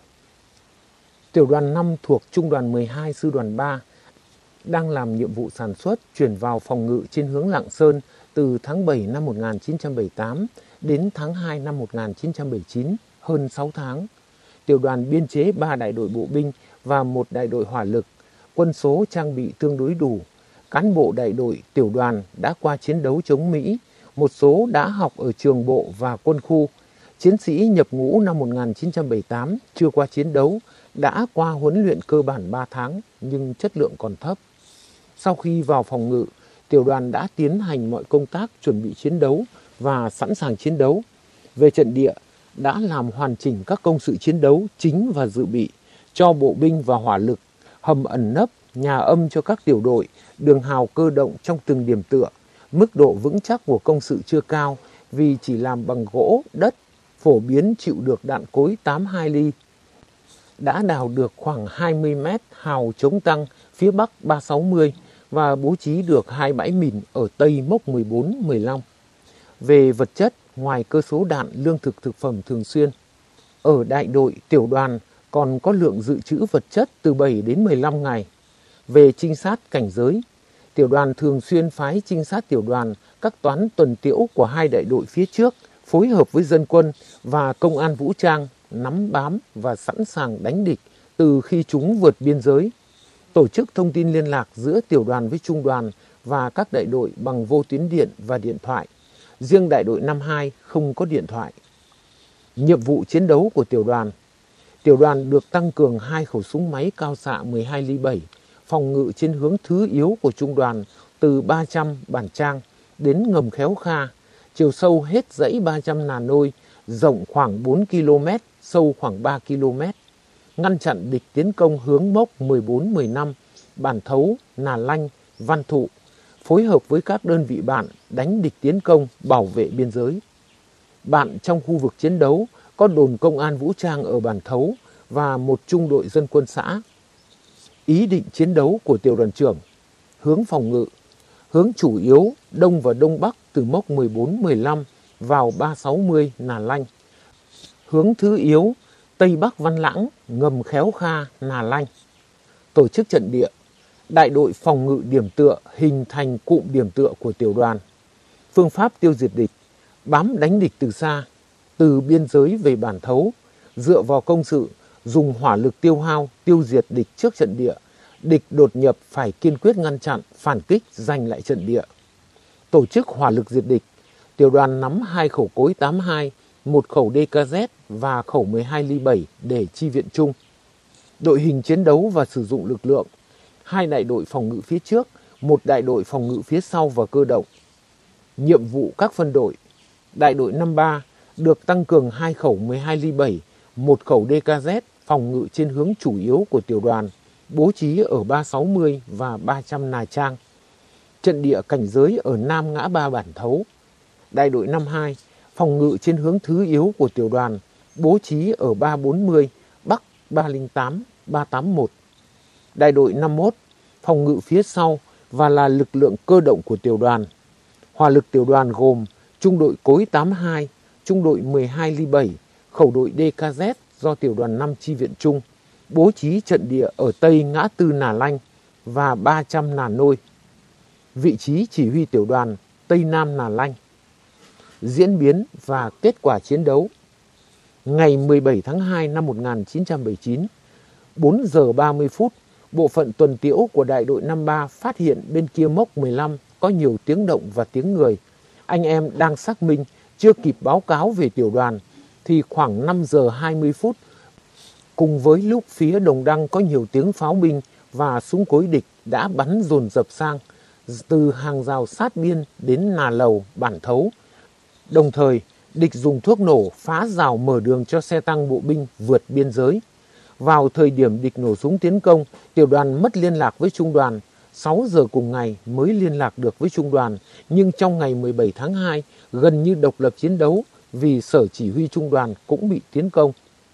Tiểu đoàn 5 thuộc Trung đoàn 12 Sư đoàn 3 đang làm nhiệm vụ sản xuất chuyển vào phòng ngự trên hướng Lạng Sơn từ tháng 7 năm 1978 đến tháng 2 năm 1979, hơn 6 tháng. Tiểu đoàn biên chế 3 đại đội bộ binh và 1 đại đội hỏa lực, quân số trang bị tương đối đủ. Cán bộ đại đội tiểu đoàn đã qua chiến đấu chống Mỹ, một số đã học ở trường bộ và quân khu. Chiến sĩ nhập ngũ năm 1978 chưa qua chiến đấu, đã qua huấn luyện cơ bản 3 tháng nhưng chất lượng còn thấp. Sau khi vào phòng ngự, tiểu đoàn đã tiến hành mọi công tác chuẩn bị chiến đấu và sẵn sàng chiến đấu. Về trận địa, đã làm hoàn chỉnh các công sự chiến đấu chính và dự bị cho bộ binh và hỏa lực, hầm ẩn nấp, nhà âm cho các tiểu đội, đường hào cơ động trong từng điểm tựa. Mức độ vững chắc của công sự chưa cao vì chỉ làm bằng gỗ, đất, phổ biến chịu được đạn cối 82 ly. Đã đào được khoảng 20 mét hào chống tăng phía bắc 360 và bố trí được 2 bãi mìn ở tây mốc 14-15. Về vật chất, ngoài cơ số đạn, lương thực thực phẩm thường xuyên, ở đại đội tiểu đoàn còn có lượng dự trữ vật chất từ 7 đến 15 ngày. Về trinh sát cảnh giới, tiểu đoàn thường xuyên phái trinh sát tiểu đoàn các toán tuần tiễu của 2 đại đội phía trước, phối hợp với dân quân và công an vũ trang, nắm bám và sẵn sàng đánh địch từ khi chúng vượt biên giới. Tổ chức thông tin liên lạc giữa tiểu đoàn với trung đoàn và các đại đội bằng vô tuyến điện và điện thoại. Riêng đại đội 52 không có điện thoại. Nhiệm vụ chiến đấu của tiểu đoàn được tăng cường 2 khẩu súng máy cao xạ 12 ly 7, phòng ngự trên hướng thứ yếu của trung đoàn từ 300 Bản Trang đến ngầm Khéo Kha, chiều sâu hết dãy 300 Nà Nôi, rộng khoảng 4 km, sâu khoảng 3 km. Ngăn chặn địch tiến công hướng mốc 14-15, Bản Thấu, Nà Lanh, Văn Thụ, phối hợp với các đơn vị bạn đánh địch tiến công, bảo vệ biên giới. Bạn trong khu vực chiến đấu có đồn công an vũ trang ở Bản Thấu và một trung đội dân quân xã. Ý định chiến đấu của tiểu đoàn trưởng: hướng phòng ngự, hướng chủ yếu đông và đông bắc từ mốc 14-15 vào 360 Nà Lanh. Hướng thứ yếu tây bắc Văn Lãng, ngầm Khéo Kha, Nà Lanh. Tổ chức trận địa: đại đội phòng ngự điểm tựa hình thành cụm điểm tựa của tiểu đoàn. Phương pháp tiêu diệt địch: bám đánh địch từ xa, từ biên giới về Bản Thấu, dựa vào công sự, dùng hỏa lực tiêu hao, tiêu diệt địch trước trận địa. Địch đột nhập phải kiên quyết ngăn chặn, phản kích, giành lại trận địa. Tổ chức hỏa lực diệt địch: tiểu đoàn nắm 2 khẩu cối 82, 1 khẩu DKZ và khẩu 12 ly 7 để chi viện chung. Đội hình chiến đấu và sử dụng lực lượng: 2 đại đội phòng ngự phía trước, 1 đại đội phòng ngự phía sau và cơ động. Nhiệm vụ các phân đội: đại đội 53 được tăng cường 2 khẩu 12 ly 7, 1 khẩu DKZ phòng ngự trên hướng chủ yếu của tiểu đoàn, bố trí ở 360 và 300 Nà Trang. Trận địa cảnh giới ở Nam ngã ba Bản Thấu. Đại đội 52 phòng ngự trên hướng thứ yếu của tiểu đoàn, bố trí ở 340, Bắc 308, 381. Đại đội 51 phòng ngự phía sau và là lực lượng cơ động của tiểu đoàn. Hỏa lực tiểu đoàn gồm trung đội cối 82, trung đội 12 ly 7, khẩu đội DKZ do tiểu đoàn 5 chi viện chung, bố trí trận địa ở Tây ngã tư Nà Lanh và 300 Nà Nôi. Vị trí chỉ huy tiểu đoàn Tây Nam Nà Lanh. Diễn biến và kết quả chiến đấu. Ngày 17 tháng 2 năm 1979, 4 giờ 30 phút, bộ phận tuần tiễu của đại đội 53 phát hiện bên kia mốc 15 có nhiều tiếng động và tiếng người. Anh em đang xác minh, chưa kịp báo cáo về tiểu đoàn, thì khoảng 5 giờ 20 phút, cùng với lúc phía Đồng Đăng có nhiều tiếng pháo binh và súng cối địch đã bắn dồn dập sang, từ hàng rào sát biên đến Nà Lầu, Bản Thấu. Đồng thời, địch dùng thuốc nổ phá rào mở đường cho xe tăng bộ binh vượt biên giới. Vào thời điểm địch nổ súng tiến công, tiểu đoàn mất liên lạc với trung đoàn. 6 giờ cùng ngày mới liên lạc được với trung đoàn, nhưng trong ngày 17 tháng 2 gần như độc lập chiến đấu vì sở chỉ huy trung đoàn cũng bị tiến công.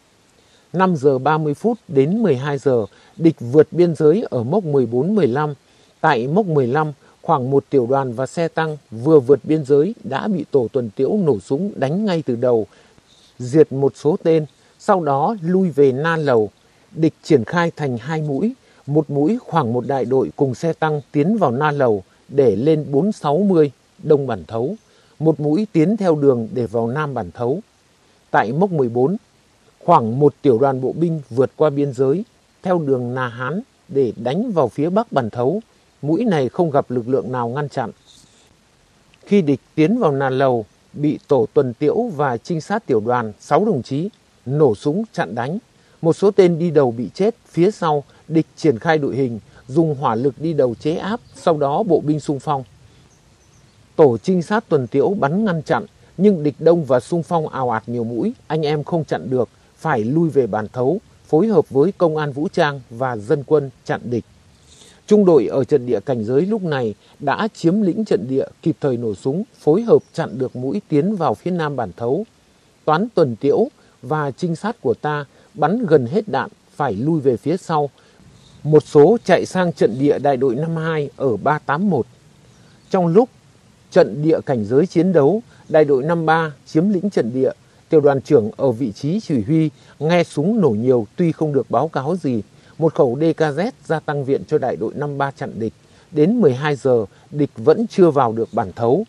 5 giờ 30 phút đến 12 giờ, địch vượt biên giới ở mốc 14-15. Tại mốc 15, khoảng một tiểu đoàn và xe tăng vừa vượt biên giới đã bị tổ tuần tiễu nổ súng đánh ngay từ đầu, diệt một số tên, sau đó lui về Na Lầu. Địch triển khai thành 2 mũi, một mũi khoảng một đại đội cùng xe tăng tiến vào Na Lầu để lên 460 Đông Bản Thấu, một mũi tiến theo đường để vào Nam Bản Thấu. Tại mốc 14, khoảng một tiểu đoàn bộ binh vượt qua biên giới theo đường Nà Hán để đánh vào phía Bắc Bản Thấu. Mũi này không gặp lực lượng nào ngăn chặn. Khi địch tiến vào Nà Lầu, bị tổ tuần tiễu và trinh sát tiểu đoàn 6 đồng chí nổ súng chặn đánh. Một số tên đi đầu bị chết, phía sau địch triển khai đội hình, dùng hỏa lực đi đầu chế áp, sau đó bộ binh xung phong. Tổ trinh sát tuần tiễu bắn ngăn chặn, nhưng địch đông và xung phong ào ạt nhiều mũi, anh em không chặn được, phải lui về Bản Thấu, phối hợp với công an vũ trang và dân quân chặn địch. Trung đội ở trận địa cảnh giới lúc này đã chiếm lĩnh trận địa, kịp thời nổ súng, phối hợp chặn được mũi tiến vào phía Nam Bản Thấu. Toán tuần tiễu và trinh sát của ta bắn gần hết đạn, phải lui về phía sau. Một số chạy sang trận địa đại đội 52 ở 381. Trong lúc trận địa cảnh giới chiến đấu, đại đội 53 chiếm lĩnh trận địa. Tiểu đoàn trưởng ở vị trí chỉ huy nghe súng nổ nhiều tuy không được báo cáo gì. Một khẩu DKZ gia tăng viện cho đại đội 53 chặn địch. Đến 12 giờ, địch vẫn chưa vào được Bản Thấu.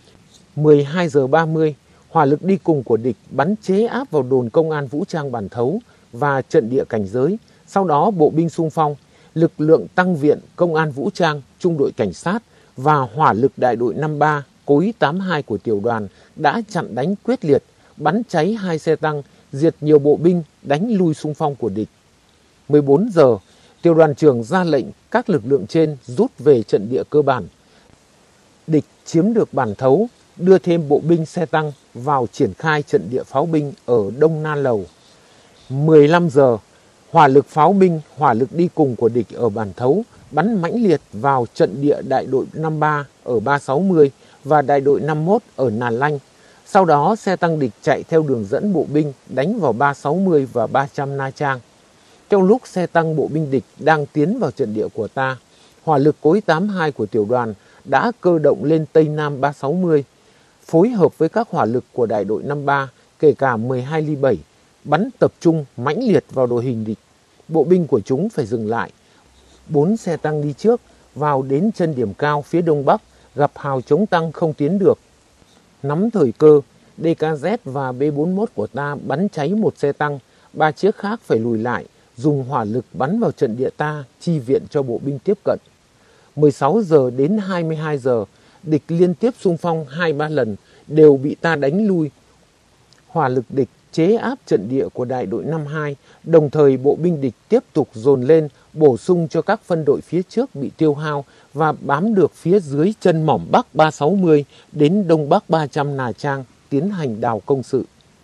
12 giờ 30, hỏa lực đi cùng của địch bắn chế áp vào đồn công an vũ trang Bản Thấu và trận địa cảnh giới. Sau đó bộ binh xung phong, lực lượng tăng viện, công an vũ trang, trung đội cảnh sát và hỏa lực đại đội 53, cối 82 của tiểu đoàn đã chặn đánh quyết liệt, bắn cháy 2 xe tăng, diệt nhiều bộ binh, đánh lui xung phong của địch. 14 giờ, tiểu đoàn trưởng ra lệnh các lực lượng trên rút về trận địa cơ bản. Địch chiếm được Bản Thấu, đưa thêm bộ binh xe tăng vào triển khai trận địa pháo binh ở Đông Na Lầu. 15 giờ, hỏa lực pháo binh, hỏa lực đi cùng của địch ở Bản Thấu bắn mãnh liệt vào trận địa đại đội 53 ở 360 và đại đội 51 ở Nà Lanh. Sau đó xe tăng địch chạy theo đường dẫn bộ binh đánh vào 360 và 300 Na Trang. Trong lúc xe tăng bộ binh địch đang tiến vào trận địa của ta, hỏa lực cối 82 của tiểu đoàn đã cơ động lên Tây Nam 360, phối hợp với các hỏa lực của đại đội 53, kể cả 12 ly 7, bắn tập trung mãnh liệt vào đội hình địch. Bộ binh của chúng phải dừng lại. 4 xe tăng đi trước, vào đến chân điểm cao phía đông bắc, gặp hào chống tăng không tiến được. Nắm thời cơ, DKZ và B41 của ta bắn cháy một xe tăng, 3 chiếc khác phải lùi lại, dùng hỏa lực bắn vào trận địa ta, chi viện cho bộ binh tiếp cận. 16 giờ đến 22 giờ, địch liên tiếp xung phong 2-3 lần, đều bị ta đánh lui. Hỏa lực địch chế áp trận địa của đại đội 52, đồng thời bộ binh địch tiếp tục dồn lên, bổ sung cho các phân đội phía trước bị tiêu hao và bám được phía dưới chân mỏm Bắc 360 đến Đông Bắc 300 Nà Trang tiến hành đào công sự.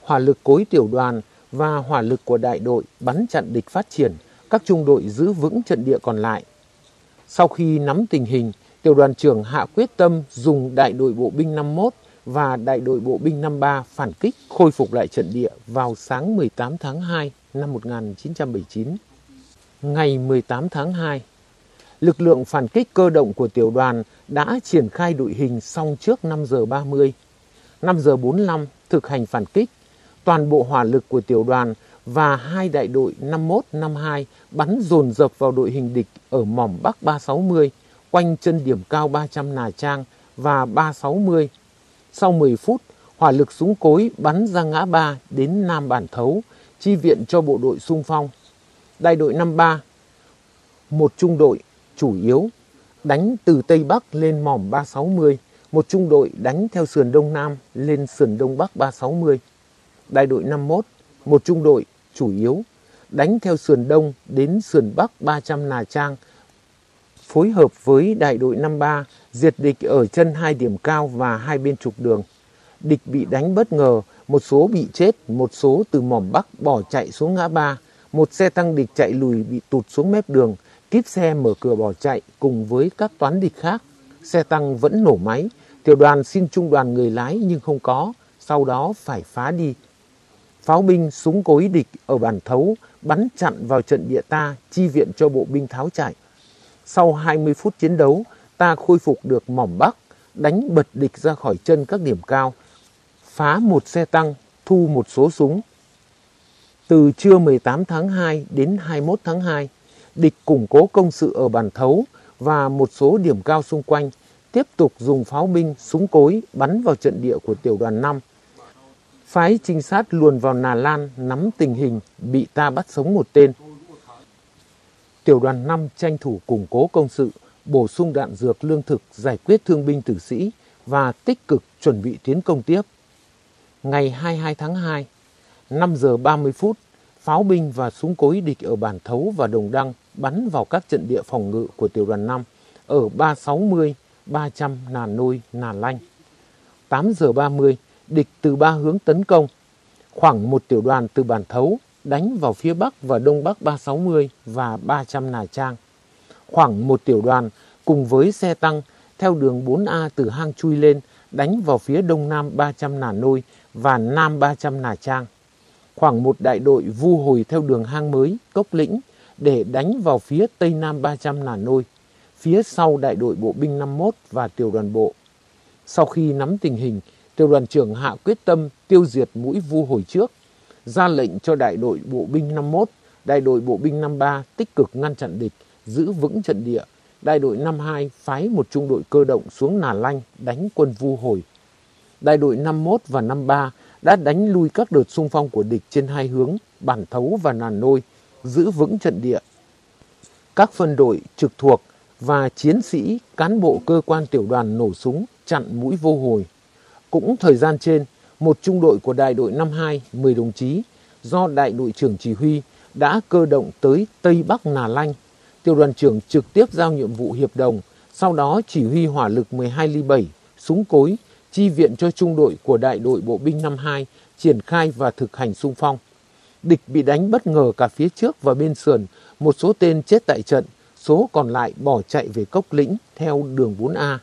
hỏa lực cối tiểu đoàn và hỏa lực của đại đội bắn chặn địch phát triển, các trung đội giữ vững trận địa còn lại. Sau khi nắm tình hình, tiểu đoàn trưởng hạ quyết tâm dùng đại đội bộ binh 51 và đại đội bộ binh 53 phản kích khôi phục lại trận địa vào sáng 18 tháng 2 năm 1979. Ngày 18 tháng 2, lực lượng phản kích cơ động của tiểu đoàn đã triển khai đội hình xong trước 5 giờ 30. 5 giờ 45 thực hành phản kích, toàn bộ hỏa lực của tiểu đoàn và hai đại đội 51, 52 bắn dồn dập vào đội hình địch ở mỏm Bắc 360, quanh chân điểm cao 300 Nà Trang và 360. Sau 10 phút, hỏa lực súng cối bắn ra ngã ba đến Nam Bản Thấu, chi viện cho bộ đội xung phong. Đại đội 53, một trung đội chủ yếu đánh từ Tây Bắc lên mỏm 360, một trung đội đánh theo sườn Đông Nam lên sườn Đông Bắc 360. Đại đội 51, một trung đội chủ yếu đánh theo sườn Đông đến sườn Bắc 300 Nà Trang, phối hợp với đại đội 53 diệt địch ở chân hai điểm cao và hai bên trục đường. Địch bị đánh bất ngờ, một số bị chết, một số từ mỏm Bắc bỏ chạy xuống ngã ba. Một xe tăng địch chạy lùi bị tụt xuống mép đường, kíp xe mở cửa bỏ chạy cùng với các toán địch khác. Xe tăng vẫn nổ máy, tiểu đoàn xin trung đoàn người lái nhưng không có, sau đó phải phá đi. Pháo binh súng cối địch ở Bản Thấu bắn chặn vào trận địa ta, chi viện cho bộ binh tháo chạy. Sau 20 phút chiến đấu, ta khôi phục được mỏm Bắc, đánh bật địch ra khỏi chân các điểm cao, phá một xe tăng, thu một số súng. Từ trưa 18 tháng 2 đến 21 tháng 2, địch củng cố công sự ở Bản Thấu và một số điểm cao xung quanh, tiếp tục dùng pháo binh, súng cối bắn vào trận địa của tiểu đoàn 5. Phái trinh sát luồn vào Nà Lan nắm tình hình, bị ta bắt sống một tên. Tiểu đoàn 5 tranh thủ củng cố công sự, bổ sung đạn dược lương thực, giải quyết thương binh tử sĩ và tích cực chuẩn bị tiến công tiếp. Ngày 22 tháng 2, 5 giờ 30 phút, pháo binh và súng cối địch ở Bản Thấu và Đồng Đăng bắn vào các trận địa phòng ngự của tiểu đoàn 5 ở 360, 300 Nà Nôi, Nà Lanh. 8 giờ 30, địch từ ba hướng tấn công. Khoảng một tiểu đoàn từ Bản Thấu đánh vào phía Bắc và Đông Bắc 360 và 300 Nà Trang. Khoảng một tiểu đoàn cùng với xe tăng theo đường 4A từ hang chui lên đánh vào phía Đông Nam 300 Nà Nôi và Nam 300 Nà Trang. Khoảng một đại đội vu hồi theo đường hang mới, Cốc Lĩnh để đánh vào phía Tây Nam 300 Nà Nôi, phía sau đại đội bộ binh 51 và tiểu đoàn bộ. Sau khi nắm tình hình, tiểu đoàn trưởng hạ quyết tâm tiêu diệt mũi vu hồi trước, ra lệnh cho đại đội bộ binh 51, đại đội bộ binh 53 tích cực ngăn chặn địch, giữ vững trận địa. Đại đội 52 phái một trung đội cơ động xuống Nà Lanh đánh quân vu hồi. Đại đội 51 và 53 đã đánh lui các đợt xung phong của địch trên hai hướng Bản Thấu và Nà Nôi, giữ vững trận địa. Các phân đội trực thuộc và chiến sĩ, cán bộ cơ quan tiểu đoàn nổ súng chặn mũi vô hồi. Cũng thời gian trên, một trung đội của đại đội 52, 10 đồng chí, do đại đội trưởng chỉ huy đã cơ động tới Tây Bắc Nà Lanh. Tiểu đoàn trưởng trực tiếp giao nhiệm vụ hiệp đồng, sau đó chỉ huy hỏa lực 12 ly 7, súng cối, chi viện cho trung đội của đại đội bộ binh 52 triển khai và thực hành xung phong. Địch bị đánh bất ngờ cả phía trước và bên sườn, một số tên chết tại trận, số còn lại bỏ chạy về Cốc Lĩnh theo đường 4A.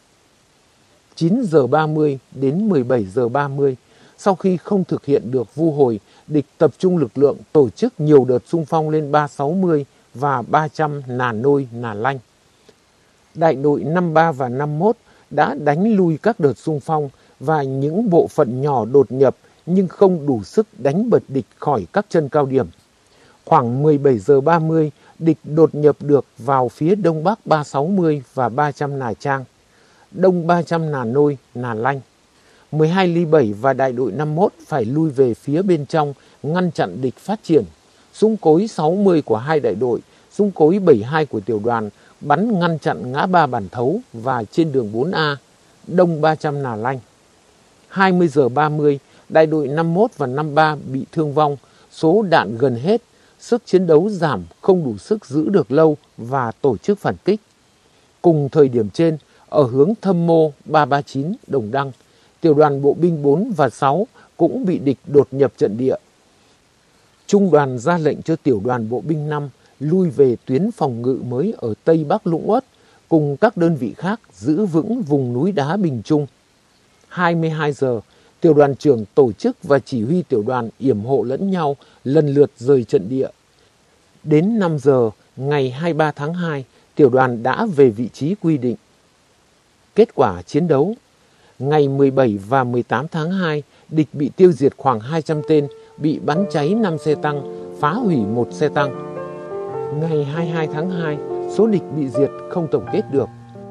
9 giờ 30 đến 17 giờ 30, sau khi không thực hiện được vu hồi, địch tập trung lực lượng tổ chức nhiều đợt xung phong lên 360 và 300 Nà Nôi, Nà Lanh. Đại đội 53 và 51 đã đánh lui các đợt xung phong và những bộ phận nhỏ đột nhập nhưng không đủ sức đánh bật địch khỏi các chân cao điểm. Khoảng 17 giờ 30, địch đột nhập được vào phía Đông Bắc 360 và 300 Nà Trang, Đông 300 Nà Nôi, Nà Lanh. 12 ly 7 và đại đội 51 phải lui về phía bên trong, ngăn chặn địch phát triển. Súng cối 60 của hai đại đội, súng cối 72 của tiểu đoàn bắn ngăn chặn ngã ba Bản Thấu và trên đường 4A, Đông 300 Nà Lanh. 20 giờ 30, đại đội 51 và 53 bị thương vong, số đạn gần hết, sức chiến đấu giảm, không đủ sức giữ được lâu và tổ chức phản kích. Cùng thời điểm trên, ở hướng Thâm Mô 339 Đồng Đăng, tiểu đoàn bộ binh 4 và 6 cũng bị địch đột nhập trận địa. Trung đoàn ra lệnh cho tiểu đoàn bộ binh 5 lui về tuyến phòng ngự mới ở Tây Bắc Lũng Uất, cùng các đơn vị khác giữ vững vùng núi đá Bình Trung. 22 giờ, tiểu đoàn trưởng tổ chức và chỉ huy tiểu đoàn yểm hộ lẫn nhau lần lượt rời trận địa. Đến 5 giờ ngày 23 tháng 2, tiểu đoàn đã về vị trí quy định. Kết quả chiến đấu: ngày 17 và 18 tháng 2, địch bị tiêu diệt khoảng 200 tên, bị bắn cháy 5 xe tăng, phá hủy 1 xe tăng. Ngày 22 tháng 2, số địch bị diệt không tổng kết được.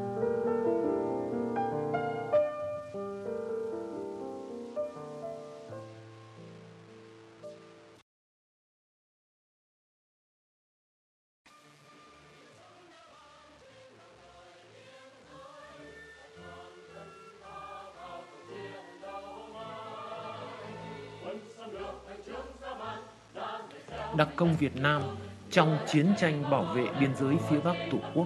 Đặc công Việt Nam trong chiến tranh bảo vệ biên giới phía Bắc Tổ quốc.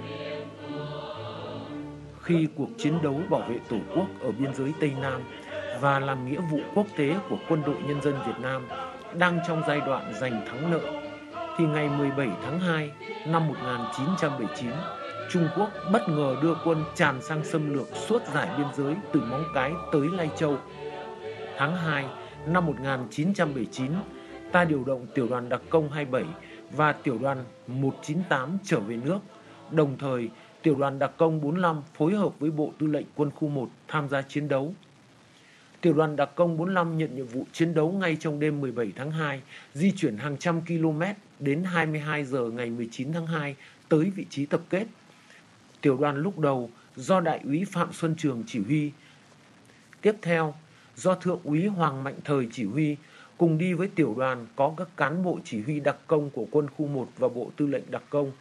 Khi cuộc chiến đấu bảo vệ Tổ quốc ở biên giới Tây Nam và làm nghĩa vụ quốc tế của Quân đội Nhân dân Việt Nam đang trong giai đoạn giành thắng lợi, thì ngày 17 tháng 2 năm 1979, Trung Quốc bất ngờ đưa quân tràn sang xâm lược suốt dải biên giới từ Móng Cái tới Lai Châu. Tháng 2 năm 1979, ta điều động tiểu đoàn đặc công 27 và tiểu đoàn 198 trở về nước. Đồng thời, tiểu đoàn đặc công 45 phối hợp với Bộ Tư lệnh Quân khu 1 tham gia chiến đấu. Tiểu đoàn đặc công 45 nhận nhiệm vụ chiến đấu ngay trong đêm 17 tháng 2, di chuyển hàng trăm km đến 22 giờ ngày 19 tháng 2 tới vị trí tập kết. Tiểu đoàn lúc đầu do Đại úy Phạm Xuân Trường chỉ huy. Tiếp theo, do Thượng úy Hoàng Mạnh Thời chỉ huy, cùng đi với tiểu đoàn có các cán bộ chỉ huy đặc công của Quân khu 1 và Bộ Tư lệnh đặc công.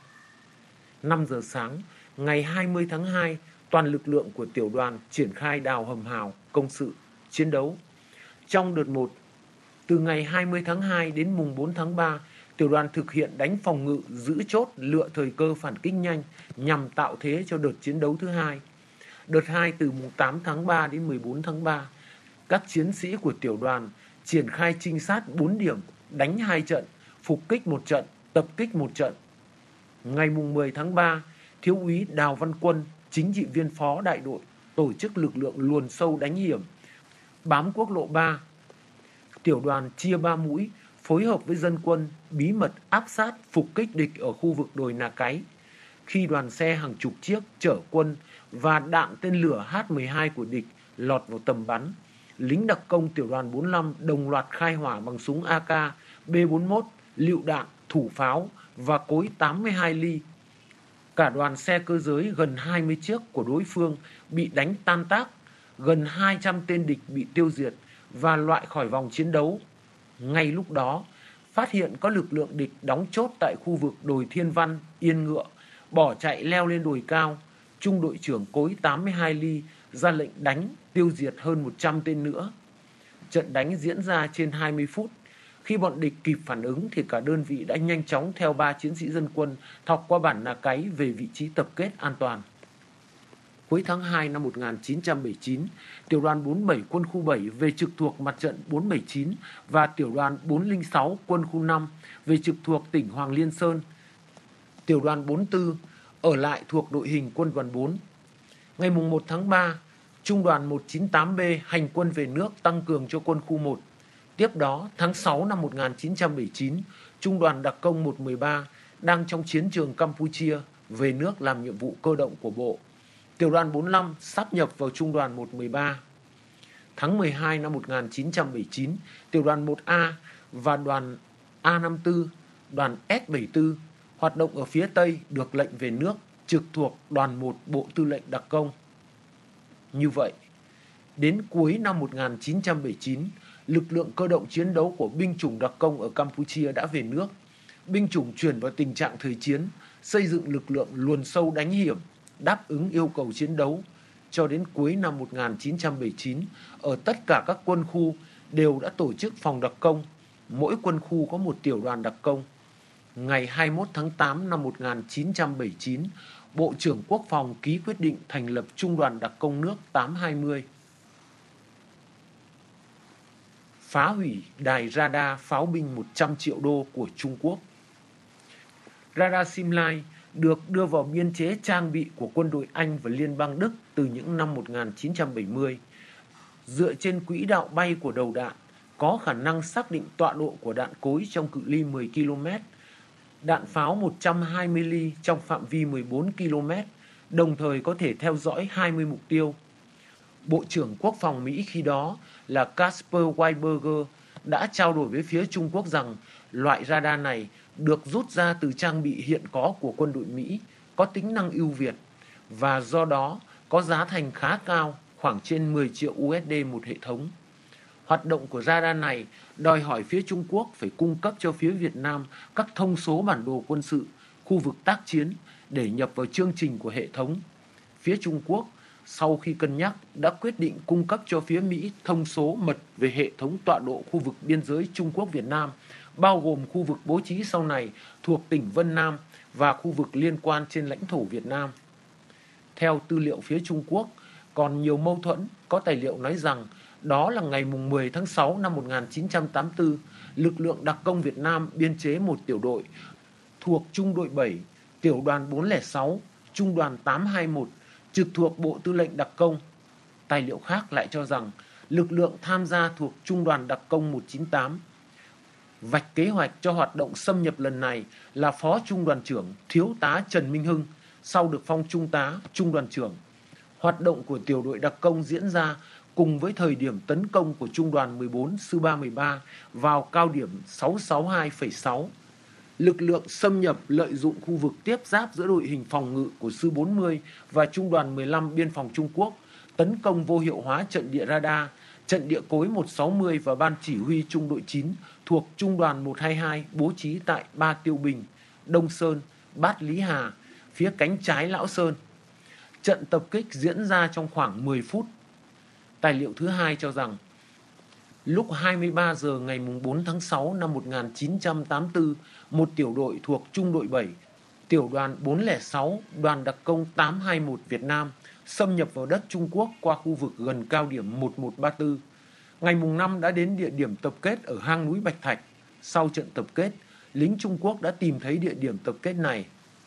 5 giờ sáng, ngày 20 tháng 2, toàn lực lượng của tiểu đoàn triển khai đào hầm hào, công sự, chiến đấu. Trong đợt 1, từ ngày 20 tháng 2 đến mùng 4 tháng 3, tiểu đoàn thực hiện đánh phòng ngự, giữ chốt, lựa thời cơ phản kích nhanh nhằm tạo thế cho đợt chiến đấu thứ hai. Đợt 2 từ mùng 8 tháng 3 đến 14 tháng 3, các chiến sĩ của tiểu đoàn triển khai trinh sát 4 điểm, đánh 2 trận, phục kích 1 trận, tập kích 1 trận. Ngày mùng 10 tháng 3, Thiếu úy Đào Văn Quân, chính trị viên phó đại đội, tổ chức lực lượng luồn sâu đánh hiểm, bám quốc lộ 3. Tiểu đoàn chia 3 mũi, phối hợp với dân quân, bí mật áp sát phục kích địch ở khu vực đồi Nà Cái. Khi đoàn xe hàng chục chiếc chở quân và đạn tên lửa H-12 của địch lọt vào tầm bắn, lính đặc công tiểu đoàn 45 đồng loạt khai hỏa bằng súng AK, B41, lựu đạn, thủ pháo và cối 82 ly. Cả đoàn xe cơ giới gần 20 chiếc của đối phương bị đánh tan tác, gần 200 tên địch bị tiêu diệt và loại khỏi vòng chiến đấu. Ngay lúc đó, phát hiện có lực lượng địch đóng chốt tại khu vực đồi Thiên Văn, Yên Ngựa, bỏ chạy leo lên đồi cao. Trung đội trưởng cối 82 ly ra lệnh đánh, tiêu diệt hơn 100 tên nữa. Trận đánh diễn ra trên 20 phút. Khi bọn địch kịp phản ứng thì cả đơn vị đã nhanh chóng theo 3 chiến sĩ dân quân thọc qua bản Nà Cái về vị trí tập kết an toàn. Cuối tháng 2 năm 1979, tiểu đoàn 47 quân khu 7 về trực thuộc mặt trận 479 và tiểu đoàn 406 quân khu 5 về trực thuộc tỉnh Hoàng Liên Sơn. Tiểu đoàn 44 ở lại thuộc đội hình quân đoàn 4. Ngày 1 tháng 3, Trung đoàn 198B hành quân về nước tăng cường cho quân khu 1. Tiếp đó, tháng 6 năm 1979, Trung đoàn đặc công 113 đang trong chiến trường Campuchia về nước làm nhiệm vụ cơ động của Bộ. Tiểu đoàn 45 sáp nhập vào Trung đoàn 113. Tháng 12 năm 1979, Tiểu đoàn 1A và đoàn A54, đoàn S74 hoạt động ở phía Tây được lệnh về nước trực thuộc đoàn 1 Bộ Tư lệnh đặc công. Như vậy, đến cuối năm 1979, lực lượng cơ động chiến đấu của binh chủng đặc công ở Campuchia đã về nước. Binh chủng chuyển vào tình trạng thời chiến, xây dựng lực lượng luồn sâu đánh hiểm, đáp ứng yêu cầu chiến đấu. Cho đến cuối năm 1979, ở tất cả các quân khu đều đã tổ chức phòng đặc công. Mỗi quân khu có một tiểu đoàn đặc công. Ngày 21 tháng 8 năm 1979, Bộ trưởng Quốc phòng ký quyết định thành lập Trung đoàn đặc công nước 820. phá hủy đài radar pháo binh 100 triệu đô của Trung Quốc. Radar Simlai được đưa vào biên chế trang bị của quân đội Anh và Liên bang Đức từ những năm 1970. Dựa trên quỹ đạo bay của đầu đạn, có khả năng xác định tọa độ của đạn cối trong cự ly 10 km, đạn pháo 120 ly trong phạm vi 14 km, đồng thời có thể theo dõi 20 mục tiêu. Bộ trưởng Quốc phòng Mỹ khi đó là Casper Weinberger đã trao đổi với phía Trung Quốc rằng loại radar này được rút ra từ trang bị hiện có của quân đội Mỹ, có tính năng ưu việt và do đó có giá thành khá cao, khoảng trên 10 triệu USD một hệ thống. Hoạt động của radar này đòi hỏi phía Trung Quốc phải cung cấp cho phía Việt Nam các thông số bản đồ quân sự, khu vực tác chiến để nhập vào chương trình của hệ thống. Phía Trung Quốc sau khi cân nhắc đã quyết định cung cấp cho phía Mỹ thông số mật về hệ thống tọa độ khu vực biên giới Trung Quốc-Việt Nam, bao gồm khu vực bố trí sau này thuộc tỉnh Vân Nam và khu vực liên quan trên lãnh thổ Việt Nam. Theo tư liệu phía Trung Quốc, còn nhiều mâu thuẫn, có tài liệu nói rằng đó là ngày 10 tháng 6 năm 1984, lực lượng đặc công Việt Nam biên chế một tiểu đội thuộc Trung đội 7, tiểu đoàn 406, Trung đoàn 821, trực thuộc Bộ Tư lệnh Đặc công. Tài liệu khác lại cho rằng lực lượng tham gia thuộc Trung đoàn Đặc công 198. Vạch kế hoạch cho hoạt động xâm nhập lần này là Phó Trung đoàn trưởng Thiếu tá Trần Minh Hưng, sau được phong Trung tá, Trung đoàn trưởng. Hoạt động của tiểu đội đặc công diễn ra cùng với thời điểm tấn công của Trung đoàn 14 Sư 313 vào cao điểm 662,6. Lực lượng xâm nhập lợi dụng khu vực tiếp giáp giữa đội hình phòng ngự của Sư 40 và Trung đoàn 15 Biên phòng Trung Quốc, tấn công vô hiệu hóa trận địa radar, trận địa cối 160 và ban chỉ huy Trung đội 9 thuộc Trung đoàn 122 bố trí tại Ba Tiêu Bình, Đông Sơn, Bát Lý Hà, phía cánh trái Lão Sơn. Trận tập kích diễn ra trong khoảng 10 phút. Tài liệu thứ hai cho rằng lúc 23 giờ ngày 4 tháng 6 năm 1984, một tiểu đội thuộc Trung đội 7, tiểu đoàn 406, đoàn đặc công 821 Việt Nam xâm nhập vào đất Trung Quốc qua khu vực gần cao điểm 1134. Ngày 5 đã đến địa điểm tập kết ở hang núi Bạch Thạch. Sau trận tập kết, lính Trung Quốc đã tìm thấy địa điểm tập kết này.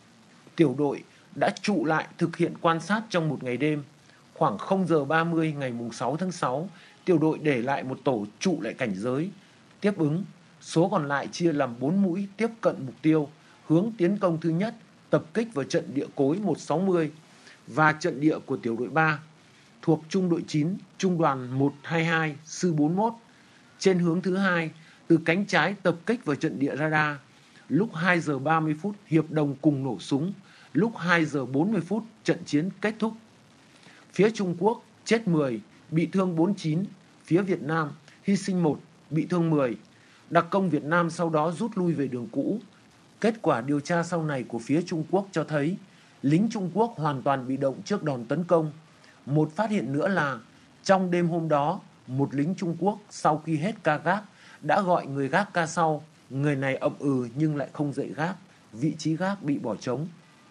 Tiểu đội đã trụ lại thực hiện quan sát trong một ngày đêm. Khoảng 0 giờ 30 ngày 6 tháng 6, tiểu đội để lại một tổ trụ lại cảnh giới. Tiếp ứng, số còn lại chia làm 4 mũi tiếp cận mục tiêu, hướng tiến công thứ nhất, tập kích vào trận địa cối 160 và trận địa của tiểu đội 3 thuộc Trung đội 9, Trung đoàn 122, Sư 41. Trên hướng thứ hai, từ cánh trái tập kích vào trận địa radar. Lúc 2 giờ 30 phút hiệp đồng cùng nổ súng, lúc 2 giờ 40 phút trận chiến kết thúc. Phía Trung Quốc chết 10, bị thương 49, phía Việt Nam hy sinh 1, bị thương 10. Đặc công Việt Nam sau đó rút lui về đường cũ. Kết quả điều tra sau này của phía Trung Quốc cho thấy lính Trung Quốc hoàn toàn bị động trước đòn tấn công. Một phát hiện nữa là trong đêm hôm đó, một lính Trung Quốc sau khi hết ca gác đã gọi người gác ca sau. Người này ậm ừ nhưng lại không dậy gác, vị trí gác bị bỏ trống.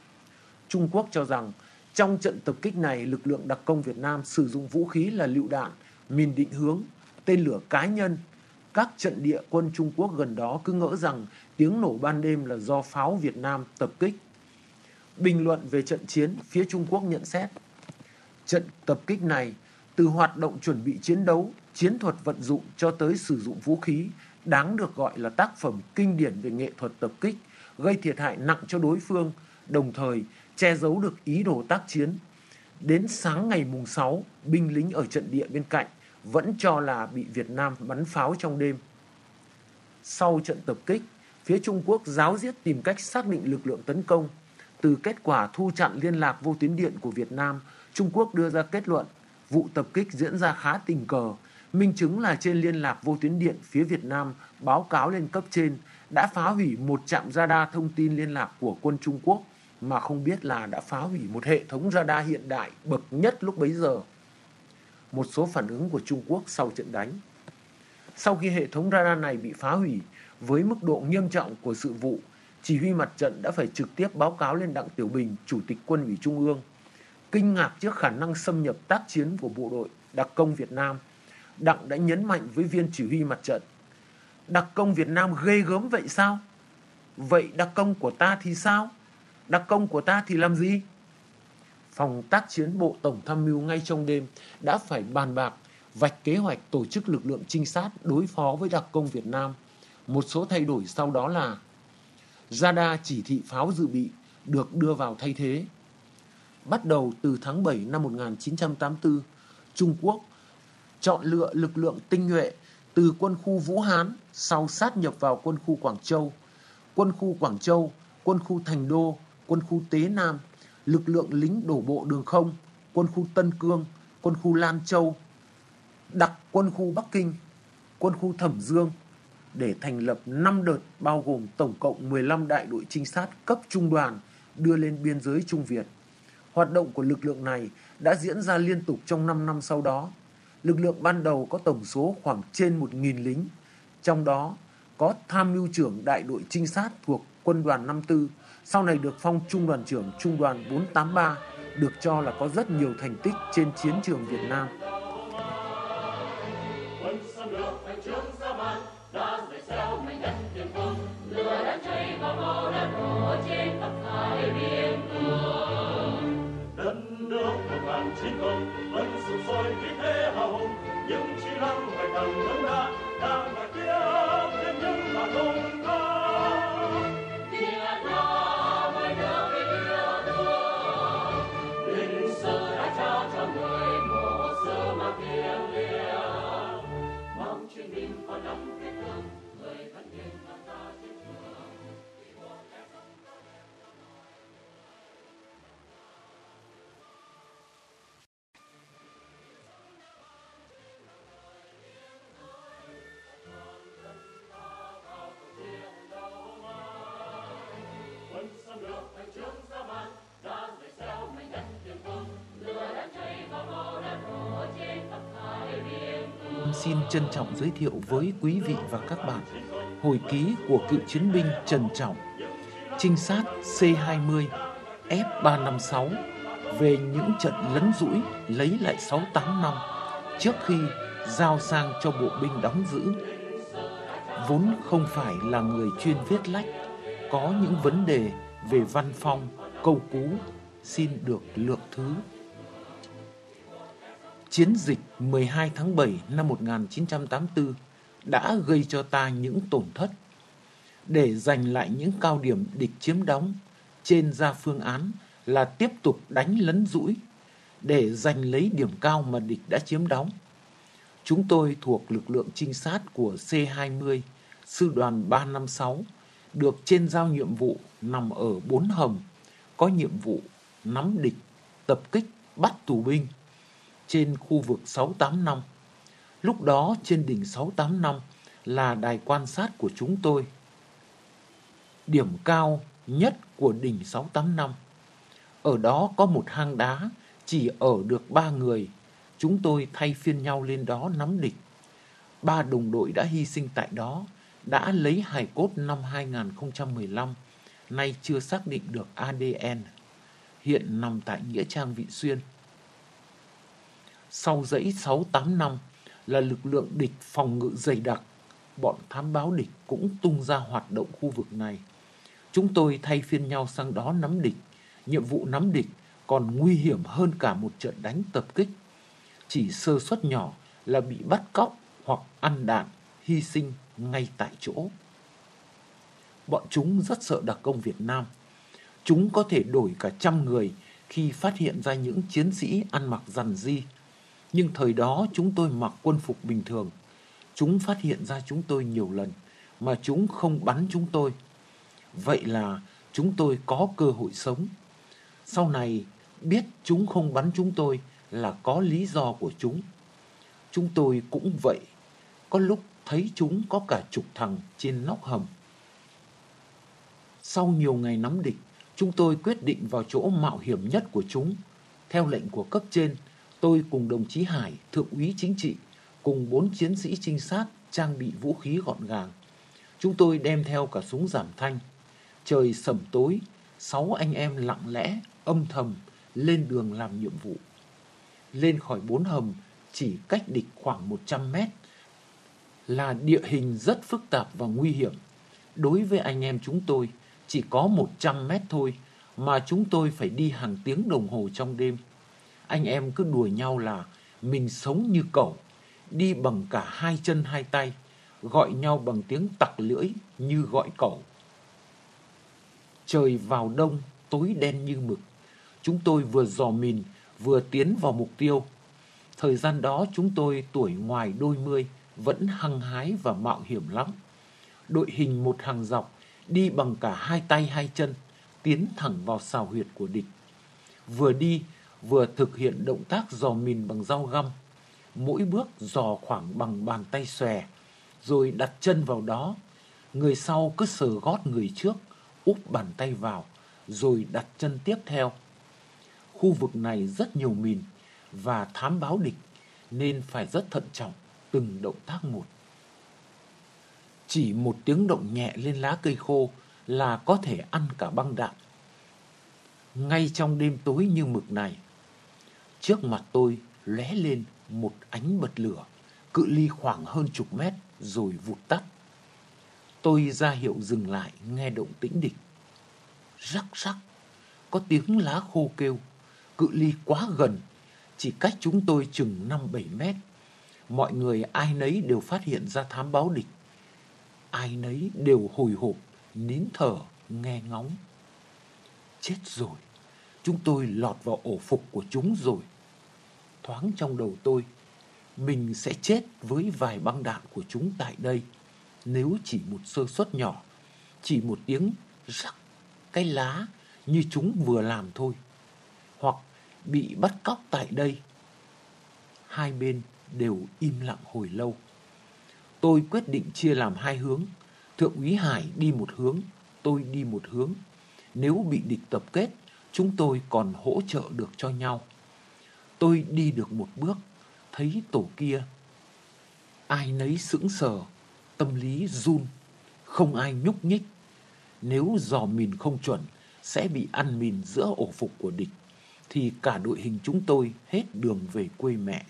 Trung Quốc cho rằng trong trận tập kích này, lực lượng đặc công Việt Nam sử dụng vũ khí là lựu đạn, mìn định hướng, tên lửa cá nhân. Các trận địa quân Trung Quốc gần đó cứ ngỡ rằng tiếng nổ ban đêm là do pháo Việt Nam tập kích. Bình luận về trận chiến, phía Trung Quốc nhận xét trận tập kích này từ hoạt động chuẩn bị chiến đấu, chiến thuật vận dụng cho tới sử dụng vũ khí đáng được gọi là tác phẩm kinh điển về nghệ thuật tập kích, gây thiệt hại nặng cho đối phương, đồng thời che giấu được ý đồ tác chiến. Đến sáng ngày 6, binh lính ở trận địa bên cạnh vẫn cho là bị Việt Nam bắn pháo trong đêm. Sau trận tập kích, phía Trung Quốc ráo riết tìm cách xác định lực lượng tấn công. Từ kết quả thu chặn liên lạc vô tuyến điện của Việt Nam, Trung Quốc đưa ra kết luận vụ tập kích diễn ra khá tình cờ. Minh chứng là trên liên lạc vô tuyến điện, phía Việt Nam báo cáo lên cấp trên đã phá hủy một trạm radar thông tin liên lạc của quân Trung Quốc, mà không biết là đã phá hủy một hệ thống radar hiện đại bậc nhất lúc bấy giờ. Một số phản ứng của Trung Quốc sau trận đánh. Sau khi hệ thống radar này bị phá hủy, với mức độ nghiêm trọng của sự vụ, chỉ huy mặt trận đã phải trực tiếp báo cáo lên Đặng Tiểu Bình, Chủ tịch Quân ủy Trung ương. Kinh ngạc trước khả năng xâm nhập tác chiến của bộ đội đặc công Việt Nam, Đặng đã nhấn mạnh với viên chỉ huy mặt trận: đặc công Việt Nam ghê gớm vậy sao? Vậy đặc công của ta thì sao? Đặc công của ta thì làm gì? Phòng tác chiến Bộ Tổng tham mưu ngay trong đêm đã phải bàn bạc, vạch kế hoạch tổ chức lực lượng trinh sát đối phó với đặc công Việt Nam. Một số thay đổi sau đó là: radar chỉ thị pháo dự bị được đưa vào thay thế. Bắt đầu từ tháng 7 năm 1984, Trung Quốc chọn lựa lực lượng tinh nhuệ từ quân khu Vũ Hán, sau sát nhập vào quân khu Quảng Châu, quân khu Quảng Châu, quân khu Thành Đô, quân khu Tế Nam, lực lượng lính đổ bộ đường không, quân khu Tân Cương, quân khu Lan Châu, đặc quân khu Bắc Kinh, quân khu Thẩm Dương, để thành lập 5 đợt bao gồm tổng cộng 15 đại đội trinh sát cấp trung đoàn đưa lên biên giới Trung Việt. Hoạt động của lực lượng này đã diễn ra liên tục trong 5 năm sau đó. Lực lượng ban đầu có tổng số khoảng trên 1.000 lính, trong đó có tham mưu trưởng đại đội trinh sát thuộc quân đoàn 54, sau này được phong trung đoàn trưởng trung đoàn 483, được cho là có rất nhiều thành tích trên chiến trường Việt Nam. Chiến công vẫn sục sôi khí thế hào hùng, những chi lăng ngày càng lớn đa đang là tiếp thêm những là công ca. Việt Nam ơi nước yêu thương, lịch sử đã trao cho người một sứ mạng thiêng liêng, mong chiến binh còn nắm vết thương, người thân yêu tham gia chiến trường. Xin trân trọng giới thiệu với quý vị và các bạn hồi ký của cựu chiến binh Trần Trọng, trinh sát C-20 F-356 về những trận lấn dũi lấy lại 6-8 năm trước khi giao sang cho bộ binh đóng giữ. Vốn không phải là người chuyên viết lách, có những vấn đề về văn phong, câu cú xin được lượng thứ. Chiến dịch 12 tháng 7 năm 1984 đã gây cho ta những tổn thất. Để giành lại những cao điểm địch chiếm đóng, trên ra phương án là tiếp tục đánh lấn dũi để giành lấy điểm cao mà địch đã chiếm đóng. Chúng tôi thuộc lực lượng trinh sát của C-20, sư đoàn 356, được trên giao nhiệm vụ nằm ở 4 hầm, có nhiệm vụ nắm địch, tập kích, bắt tù binh trên khu vực 685. Lúc đó trên đỉnh 685 là đài quan sát của chúng tôi. Điểm cao nhất của đỉnh 685. Ở đó có một hang đá, chỉ ở được 3 người. Chúng tôi thay phiên nhau lên đó nắm địch. 3 đồng đội đã hy sinh tại đó, đã lấy hài cốt năm 2015, nay chưa xác định được ADN, hiện nằm tại Nghĩa Trang Vị Xuyên. Sau dãy 6-8 năm là lực lượng địch phòng ngự dày đặc, bọn thám báo địch cũng tung ra hoạt động khu vực này. Chúng tôi thay phiên nhau sang đó nắm địch. Nhiệm vụ nắm địch còn nguy hiểm hơn cả một trận đánh tập kích. Chỉ sơ suất nhỏ là bị bắt cóc hoặc ăn đạn, hy sinh ngay tại chỗ. Bọn chúng rất sợ đặc công Việt Nam. Chúng có thể đổi cả 100 người khi phát hiện ra những chiến sĩ ăn mặc rằn ri. Nhưng thời đó chúng tôi mặc quân phục bình thường. Chúng phát hiện ra chúng tôi nhiều lần mà chúng không bắn chúng tôi. Vậy là chúng tôi có cơ hội sống. Sau này biết chúng không bắn chúng tôi là có lý do của chúng. Chúng tôi cũng vậy. Có lúc thấy chúng có cả chục thằng trên nóc hầm. Sau nhiều ngày nắm địch, chúng tôi quyết định vào chỗ mạo hiểm nhất của chúng. Theo lệnh của cấp trên, tôi cùng đồng chí Hải, thượng úy chính trị, cùng 4 chiến sĩ trinh sát trang bị vũ khí gọn gàng. Chúng tôi đem theo cả súng giảm thanh. Trời sẩm tối, 6 anh em lặng lẽ, âm thầm lên đường làm nhiệm vụ. Lên khỏi 4 hầm, chỉ cách địch khoảng 100 mét, là địa hình rất phức tạp và nguy hiểm. Đối với anh em chúng tôi, chỉ có 100 mét thôi mà chúng tôi phải đi hàng tiếng đồng hồ trong đêm. Anh em cứ đùa nhau là mình sống như cẩu, đi bằng cả hai chân hai tay, gọi nhau bằng tiếng tặc lưỡi như gọi cẩu. Trời vào đông, tối đen như mực. Chúng tôi vừa dò mìn, vừa tiến vào mục tiêu. Thời gian đó chúng tôi tuổi ngoài đôi mươi, vẫn hăng hái và mạo hiểm lắm. Đội hình một hàng dọc, đi bằng cả hai tay hai chân, tiến thẳng vào sào huyệt của địch. Vừa đi, vừa thực hiện động tác dò mìn bằng dao găm. Mỗi bước dò khoảng bằng bàn tay xòe, rồi đặt chân vào đó. Người sau cứ sờ gót người trước, úp bàn tay vào, rồi đặt chân tiếp theo. Khu vực này rất nhiều mìn và thám báo địch, nên phải rất thận trọng từng động tác một. Chỉ một tiếng động nhẹ lên lá cây khô là có thể ăn cả băng đạn. Ngay trong đêm tối như mực này, trước mặt tôi lóe lên một ánh bật lửa, cự ly khoảng hơn chục mét rồi vụt tắt. Tôi ra hiệu dừng lại nghe động tĩnh địch. Rắc rắc, có tiếng lá khô kêu, cự ly quá gần, chỉ cách chúng tôi chừng 5-7 mét. Mọi người ai nấy đều phát hiện ra thám báo địch. Ai nấy đều hồi hộp, nín thở, nghe ngóng. Chết rồi, chúng tôi lọt vào ổ phục của chúng rồi. Thoáng trong đầu tôi, mình sẽ chết với vài băng đạn của chúng tại đây. Nếu chỉ một sơ suất nhỏ, chỉ một tiếng rắc cái lá như chúng vừa làm thôi, hoặc bị bắt cóc tại đây. Hai bên đều im lặng hồi lâu. Tôi quyết định chia làm hai hướng. Thượng úy Hải đi một hướng, tôi đi một hướng. Nếu bị địch tập kết, chúng tôi còn hỗ trợ được cho nhau. Tôi đi được một bước, thấy tổ kia. Ai nấy sững sờ, tâm lý run, không ai nhúc nhích. Nếu dò mìn không chuẩn, sẽ bị ăn mìn giữa ổ phục của địch, thì cả đội hình chúng tôi hết đường về quê mẹ.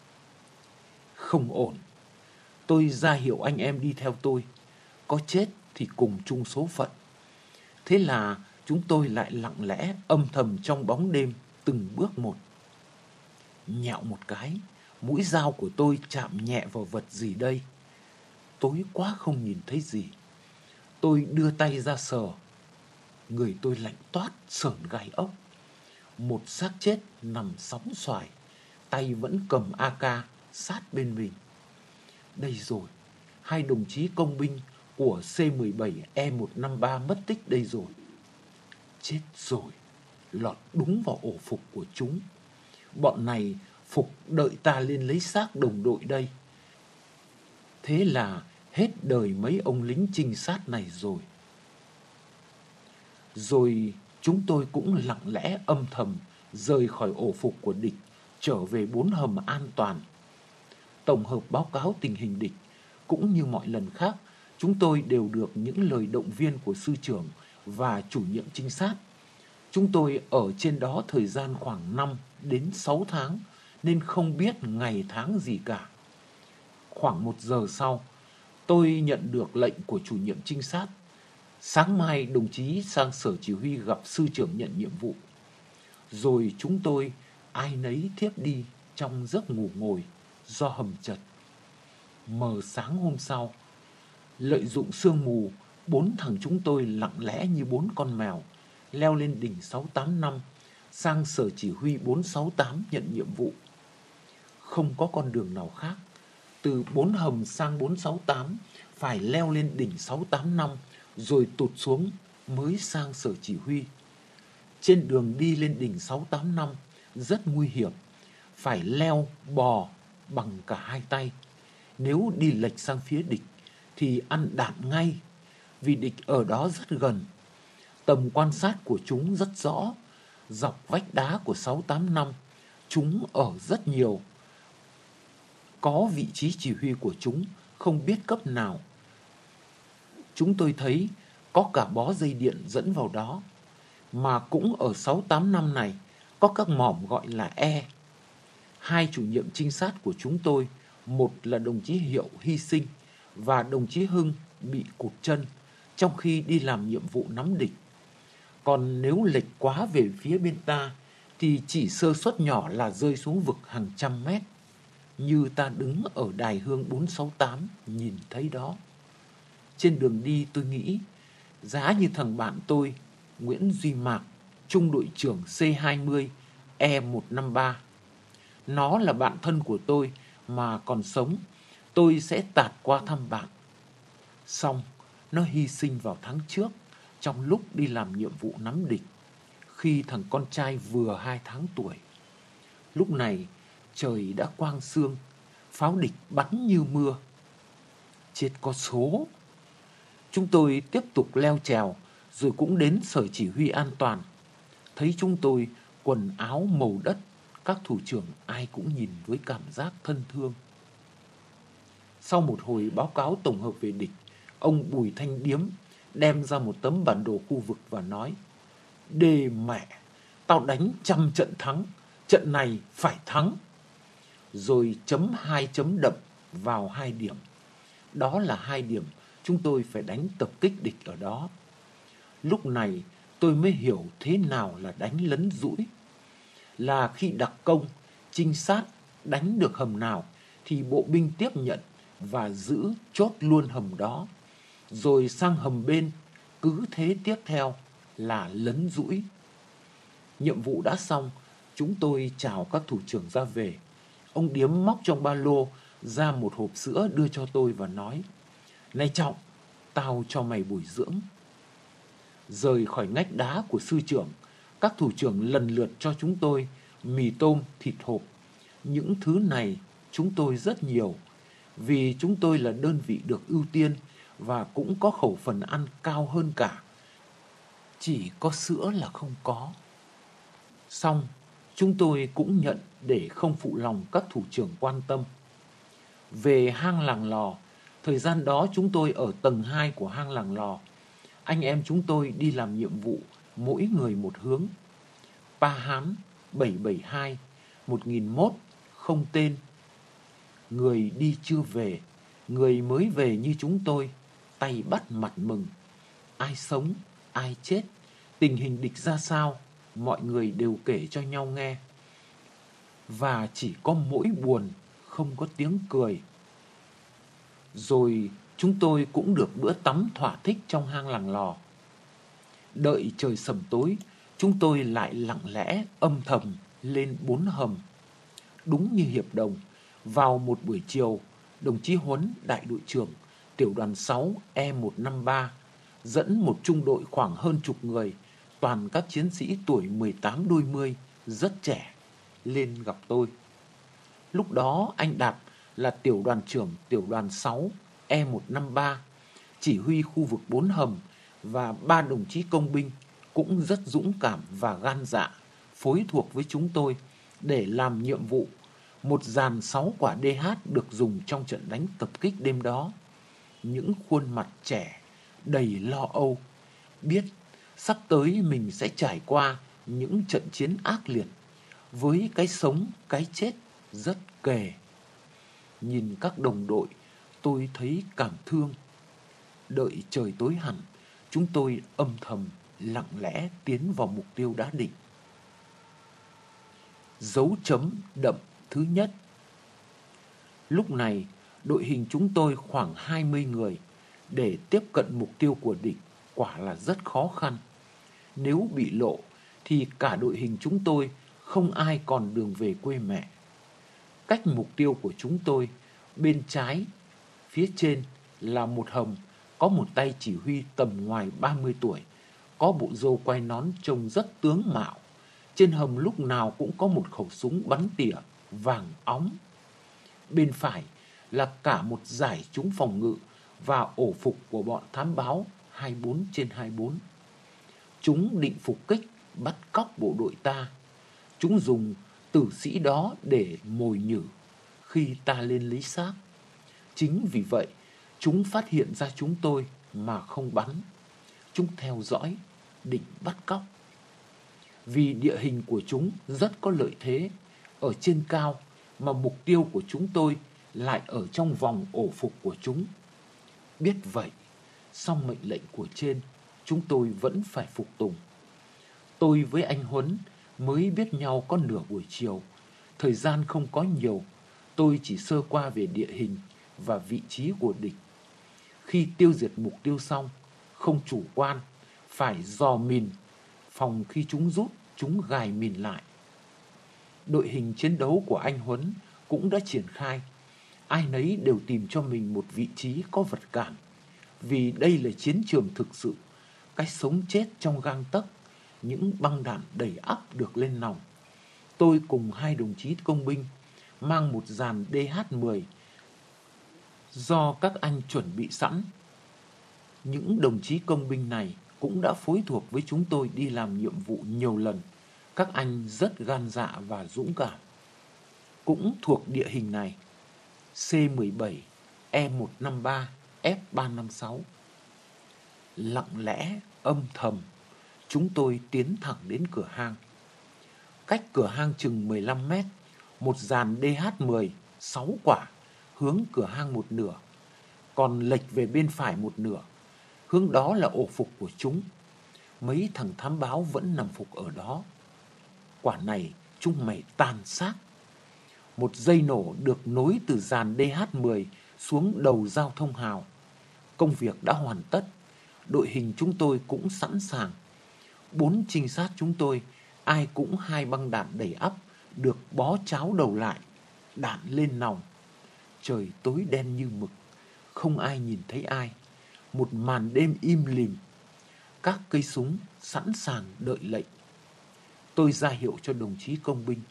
Không ổn. Tôi ra hiệu anh em đi theo tôi. Có chết thì cùng chung số phận. Thế là chúng tôi lại lặng lẽ âm thầm trong bóng đêm từng bước một. Nhạo một cái, mũi dao của tôi chạm nhẹ vào vật gì đây. Tối quá không nhìn thấy gì. Tôi đưa tay ra sờ. Người tôi lạnh toát sởn gai ốc. Một xác chết nằm sóng xoài, tay vẫn cầm AK sát bên mình. Đây rồi, hai đồng chí công binh của C-17E153 mất tích đây rồi. Chết rồi, lọt đúng vào ổ phục của chúng. Bọn này phục đợi ta lên lấy xác đồng đội đây. Thế là hết đời mấy ông lính trinh sát này rồi. Rồi chúng tôi cũng lặng lẽ âm thầm rời khỏi ổ phục của địch, trở về 4 hầm an toàn. Tổng hợp báo cáo tình hình địch, cũng như mọi lần khác, chúng tôi đều được những lời động viên của sư trưởng và chủ nhiệm trinh sát. Chúng tôi ở trên đó thời gian khoảng 5 đến 6 tháng, nên không biết ngày tháng gì cả. Khoảng 1 giờ sau, tôi nhận được lệnh của chủ nhiệm trinh sát. Sáng mai đồng chí sang sở chỉ huy gặp sư trưởng nhận nhiệm vụ. Rồi chúng tôi ai nấy thiếp đi trong giấc ngủ ngồi do hầm chật. Mờ sáng hôm sau, lợi dụng sương mù, 4 thằng chúng tôi lặng lẽ như 4 con mèo leo lên đỉnh 685 sang sở chỉ huy 468 nhận nhiệm vụ. Không có con đường nào khác. Từ 4 hầm sang 468 phải leo lên đỉnh 685 rồi tụt xuống mới sang sở chỉ huy. Trên đường đi lên đỉnh 685 rất nguy hiểm, phải leo bò bằng cả hai tay. Nếu đi lệch sang phía địch thì ăn đạn ngay, vì địch ở đó rất gần. Tầm quan sát của chúng rất rõ. Dọc vách đá của 685 chúng ở rất nhiều. Có vị trí chỉ huy của chúng không biết cấp nào. Chúng tôi thấy có cả bó dây điện dẫn vào đó. Mà cũng ở 685 này có các mỏm gọi là E. Hai chủ nhiệm trinh sát của chúng tôi, một là đồng chí Hiệu hy sinh và đồng chí Hưng bị cụt chân trong khi đi làm nhiệm vụ nắm địch. Còn nếu lệch quá về phía bên ta thì chỉ sơ suất nhỏ là rơi xuống vực hàng trăm mét, như ta đứng ở đài hương 468 nhìn thấy đó. Trên đường đi tôi nghĩ, giá như thằng bạn tôi, Nguyễn Duy Mạc, trung đội trưởng C20 E153. Nó là bạn thân của tôi mà còn sống, tôi sẽ tạt qua thăm bạn. Xong, nó hy sinh vào tháng trước trong lúc đi làm nhiệm vụ nắm địch, khi thằng con trai vừa 2 tháng tuổi. Lúc này trời đã quang sương, pháo địch bắn như mưa. Chết có số. Chúng tôi tiếp tục leo trèo rồi cũng đến sở chỉ huy an toàn. Thấy chúng tôi quần áo màu đất, các thủ trưởng ai cũng nhìn với cảm giác thân thương. Sau một hồi báo cáo tổng hợp về địch, ông Bùi Thanh Điếm đem ra một tấm bản đồ khu vực và nói: "Đê mẹ, tao đánh 100 trận thắng, trận này phải thắng." Rồi chấm 2 chấm đậm vào 2 điểm. Đó là 2 điểm chúng tôi phải đánh tập kích địch ở đó. Lúc này tôi mới hiểu thế nào là đánh lấn dũi. Là khi đặc công, trinh sát đánh được hầm nào thì bộ binh tiếp nhận và giữ chốt luôn hầm đó. Rồi sang hầm bên, cứ thế tiếp theo là lấn dũi. Nhiệm vụ đã xong, chúng tôi chào các thủ trưởng ra về. Ông Điếm móc trong ba lô ra một hộp sữa đưa cho tôi và nói: "Này Trọng, tao cho mày bồi dưỡng." Rời khỏi ngách đá của sư trưởng, các thủ trưởng lần lượt cho chúng tôi mì tôm, thịt hộp. Những thứ này chúng tôi rất nhiều, vì chúng tôi là đơn vị được ưu tiên và cũng có khẩu phần ăn cao hơn cả. Chỉ có sữa là không có. Xong, chúng tôi cũng nhận để không phụ lòng các thủ trưởng quan tâm. Về hang Làng Lò, thời gian đó chúng tôi ở tầng 2 của hang Làng Lò. Anh em chúng tôi đi làm nhiệm vụ, mỗi người một hướng. Pa Hán 772, 1001, không tên. Người đi chưa về, người mới về như chúng tôi, tay bắt mặt mừng. Ai sống, ai chết, tình hình địch ra sao, mọi người đều kể cho nhau nghe. Và chỉ có mỗi buồn, không có tiếng cười. Rồi chúng tôi cũng được bữa tắm thỏa thích trong hang Làng Lò. Đợi trời sầm tối, chúng tôi lại lặng lẽ âm thầm lên 4 hầm. Đúng như hiệp đồng, vào một buổi chiều, đồng chí Huấn, đại đội trưởng, tiểu đoàn 6 E153, dẫn một trung đội khoảng hơn chục người, toàn các chiến sĩ tuổi 18 đôi mươi, rất trẻ, lên gặp tôi. Lúc đó anh Đạt là tiểu đoàn trưởng tiểu đoàn 6 E153, chỉ huy khu vực 4 hầm, và 3 đồng chí công binh cũng rất dũng cảm và gan dạ, phối thuộc với chúng tôi để làm nhiệm vụ. Một dàn 6 quả DH được dùng trong trận đánh tập kích đêm đó. Những khuôn mặt trẻ, đầy lo âu, biết sắp tới mình sẽ trải qua những trận chiến ác liệt, với cái sống, cái chết rất kề. Nhìn các đồng đội, tôi thấy cảm thương. Đợi trời tối hẳn, chúng tôi âm thầm, lặng lẽ tiến vào mục tiêu đã định. Dấu chấm đậm thứ nhất. Lúc này, đội hình chúng tôi khoảng 20 người. Để tiếp cận mục tiêu của địch quả là rất khó khăn. Nếu bị lộ thì cả đội hình chúng tôi không ai còn đường về quê mẹ. Cách mục tiêu của chúng tôi, bên trái, phía trên là một hầm, có một tay chỉ huy tầm ngoài 30 tuổi, có bộ râu quai nón trông rất tướng mạo. Trên hầm lúc nào cũng có một khẩu súng bắn tỉa vàng óng. Bên phải là cả một dải trúng phòng ngự và ổ phục của bọn thám báo 24/24. Chúng định phục kích, bắt cóc bộ đội ta. Chúng dùng tử sĩ đó để mồi nhử khi ta lên lấy xác. Chính vì vậy, chúng phát hiện ra chúng tôi mà không bắn. Chúng theo dõi, định bắt cóc. Vì địa hình của chúng rất có lợi thế. Ở trên cao, mà mục tiêu của chúng tôi lại ở trong vòng ổ phục của chúng. Biết vậy, song mệnh lệnh của trên, chúng tôi vẫn phải phục tùng. Tôi với anh Huấn mới biết nhau có nửa buổi chiều, thời gian không có nhiều, tôi chỉ sơ qua về địa hình và vị trí của địch. Khi tiêu diệt mục tiêu xong, không chủ quan, phải dò mìn, phòng khi chúng rút, chúng gài mìn lại. Đội hình chiến đấu của anh Huấn cũng đã triển khai. Ai nấy đều tìm cho mình một vị trí có vật cản, vì đây là chiến trường thực sự, cái sống chết trong gang tấc, những băng đạn đầy ắp được lên nòng. Tôi cùng 2 đồng chí công binh mang một dàn DH-10 do các anh chuẩn bị sẵn. Những đồng chí công binh này cũng đã phối thuộc với chúng tôi đi làm nhiệm vụ nhiều lần. Các anh rất gan dạ và dũng cảm. Cũng thuộc địa hình này, C-17, E-153, F-356. Lặng lẽ, âm thầm, chúng tôi tiến thẳng đến cửa hang. Cách cửa hang chừng 15 mét, một dàn DH-10, 6 quả, hướng cửa hang một nửa, còn lệch về bên phải một nửa. Hướng đó là ổ phục của chúng. Mấy thằng thám báo vẫn nằm phục ở đó. Quả này chúng mày tàn sát. Một dây nổ được nối từ dàn DH-10 xuống đầu giao thông hào. Công việc đã hoàn tất. Đội hình chúng tôi cũng sẵn sàng. 4 trinh sát chúng tôi, ai cũng 2 băng đạn đầy ắp, được bó cháo đầu lại, đạn lên nòng. Trời tối đen như mực, không ai nhìn thấy ai. Một màn đêm im lìm. Các cây súng sẵn sàng đợi lệnh. Tôi ra hiệu cho đồng chí công binh.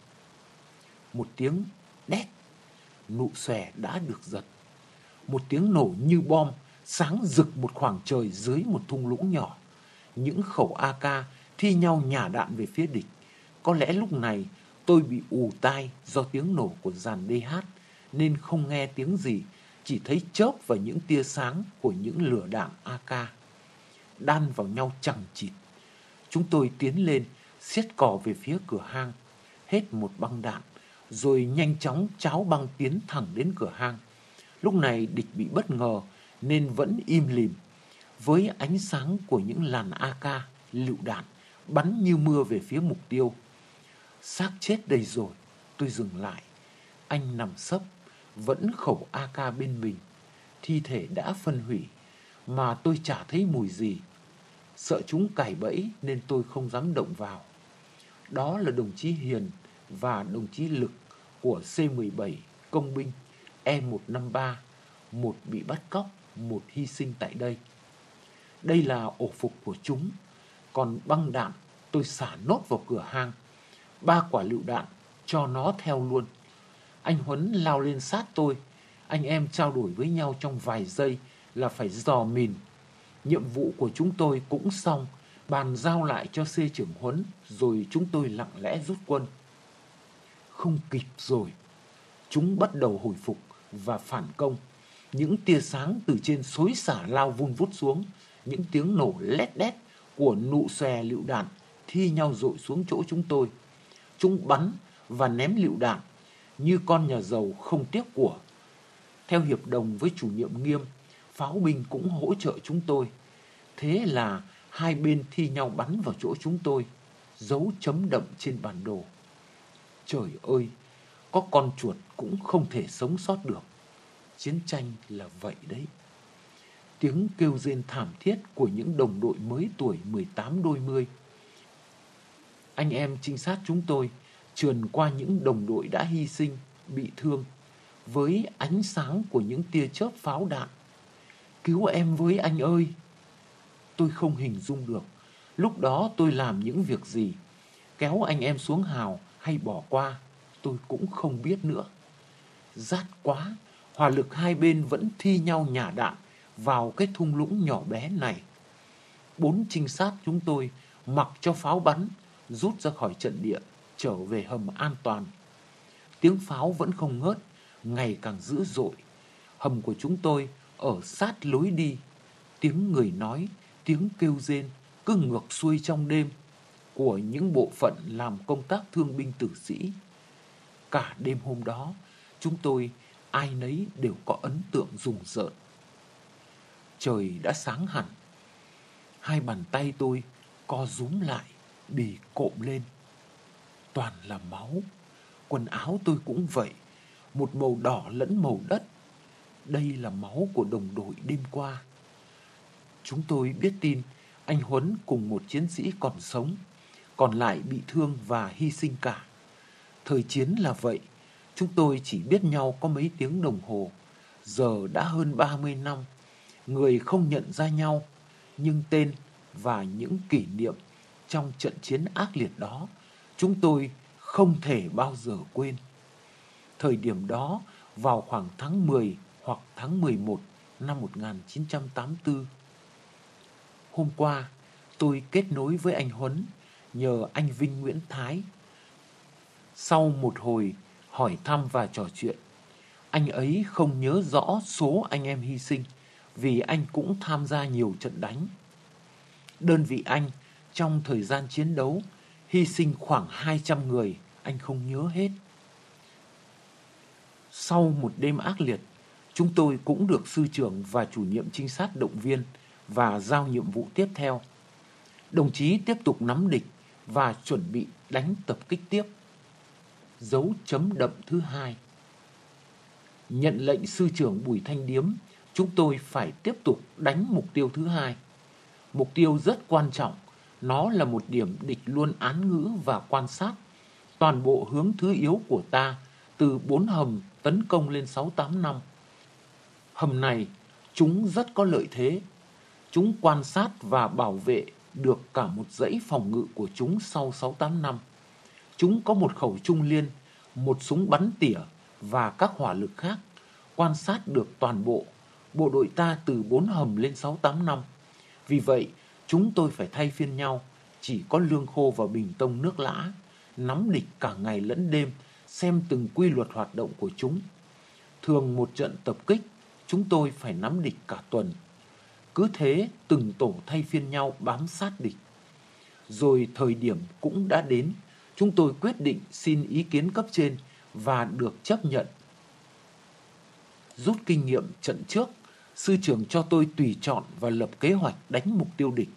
Một tiếng đét, nụ xòe đã được giật. Một tiếng nổ như bom sáng rực một khoảng trời dưới một thung lũng nhỏ. Những khẩu AK thi nhau nhả đạn về phía địch. Có lẽ lúc này tôi bị ù tai do tiếng nổ của dàn DH nên không nghe tiếng gì, chỉ thấy chớp và những tia sáng của những lửa đạn AK đan vào nhau chằng chịt. Chúng tôi tiến lên, xiết cò về phía cửa hang, hết một băng đạn, rồi nhanh chóng cháo băng tiến thẳng đến cửa hang. Lúc này địch bị bất ngờ nên vẫn im lìm. Với ánh sáng của những làn AK, lựu đạn bắn như mưa về phía mục tiêu. Xác chết đây rồi, tôi dừng lại. Anh nằm sấp, vẫn khẩu AK bên mình. Thi thể đã phân hủy, mà tôi chả thấy mùi gì. Sợ chúng cày bẫy nên tôi không dám động vào. Đó là đồng chí Hiền và đồng chí Lực của C-17 công binh E-153, một bị bắt cóc, một hy sinh tại đây. Đây là ổ phục của chúng. Còn băng đạn tôi xả nốt vào cửa hang. 3 quả lựu đạn cho nó theo luôn. Anh Huấn lao lên sát tôi. Anh em trao đổi với nhau trong vài giây là phải dò mìn. Nhiệm vụ của chúng tôi cũng xong, bàn giao lại cho C trưởng Huấn, rồi chúng tôi lặng lẽ rút quân. Không kịp rồi. Chúng bắt đầu hồi phục và phản công. Những tia sáng từ trên xối xả lao vun vút xuống. Những tiếng nổ lét đét của nụ xòe lựu đạn thi nhau dội xuống chỗ chúng tôi. Chúng bắn và ném lựu đạn như con nhà giàu không tiếc của. Theo hiệp đồng với chủ nhiệm Nghiêm, pháo binh cũng hỗ trợ chúng tôi. Thế là hai bên thi nhau bắn vào chỗ chúng tôi, dấu chấm đậm trên bản đồ. Trời ơi, có con chuột cũng không thể sống sót được. Chiến tranh là vậy đấy. Tiếng kêu rên thảm thiết của những đồng đội mới tuổi 18 đôi mươi. Anh em trinh sát chúng tôi trườn qua những đồng đội đã hy sinh, bị thương, với ánh sáng của những tia chớp pháo đạn. Cứu em với anh ơi! Tôi không hình dung được lúc đó tôi làm những việc gì. Kéo anh em xuống hào hay bỏ qua, tôi cũng không biết nữa. Rát quá, hỏa lực hai bên vẫn thi nhau nhả đạn vào cái thung lũng nhỏ bé này. 4 trinh sát chúng tôi mặc cho pháo bắn, rút ra khỏi trận địa, trở về hầm an toàn. Tiếng pháo vẫn không ngớt, ngày càng dữ dội. Hầm của chúng tôi ở sát lối đi. Tiếng người nói, tiếng kêu rên cứ ngược xuôi trong đêm của những bộ phận làm công tác thương binh tử sĩ. Cả đêm hôm đó, chúng tôi ai nấy đều có ấn tượng rùng rợn. Trời đã sáng hẳn. Hai bàn tay tôi co rúm lại, bì cộm lên. Toàn là máu. Quần áo tôi cũng vậy, một màu đỏ lẫn màu đất. Đây là máu của đồng đội đêm qua. Chúng tôi biết tin anh Huấn cùng một chiến sĩ còn sống, còn lại bị thương và hy sinh cả. Thời chiến là vậy, chúng tôi chỉ biết nhau có mấy tiếng đồng hồ. Giờ đã hơn 30 năm, người không nhận ra nhau, nhưng tên và những kỷ niệm trong trận chiến ác liệt đó, chúng tôi không thể bao giờ quên. Thời điểm đó, vào khoảng tháng 10 hoặc tháng 11 năm 1984. Hôm qua, tôi kết nối với anh Huấn nhờ anh Vinh Nguyễn Thái. Sau một hồi hỏi thăm và trò chuyện, anh ấy không nhớ rõ số anh em hy sinh vì anh cũng tham gia nhiều trận đánh. Đơn vị anh trong thời gian chiến đấu hy sinh khoảng 200 người, anh không nhớ hết. Sau một đêm ác liệt, chúng tôi cũng được sư trưởng và chủ nhiệm trinh sát động viên và giao nhiệm vụ tiếp theo. Đồng chí tiếp tục nắm địch và chuẩn bị đánh tập kích tiếp. Dấu chấm đậm thứ 2. Nhận lệnh sư trưởng Bùi Thanh Điếm, chúng tôi phải tiếp tục đánh mục tiêu thứ 2. Mục tiêu rất quan trọng, nó là một điểm địch luôn án ngữ và quan sát. Toàn bộ hướng thứ yếu của ta, từ 4 hầm tấn công lên 685. Hầm này, chúng rất có lợi thế. Chúng quan sát và bảo vệ được cả một dãy phòng ngự của chúng sau 685. Chúng có một khẩu trung liên, một súng bắn tỉa và các hỏa lực khác, quan sát được toàn bộ bộ đội ta từ 4 hầm lên 685. Vì vậy, chúng tôi phải thay phiên nhau, chỉ có Lương Khô và Bình Tông nước Lã, nắm địch cả ngày lẫn đêm, xem từng quy luật hoạt động của chúng. Thường một trận tập kích, chúng tôi phải nắm địch cả tuần. Cứ thế, từng tổ thay phiên nhau bám sát địch. Rồi thời điểm cũng đã đến, chúng tôi quyết định xin ý kiến cấp trên và được chấp nhận. Rút kinh nghiệm trận trước, sư trưởng cho tôi tùy chọn và lập kế hoạch đánh mục tiêu địch.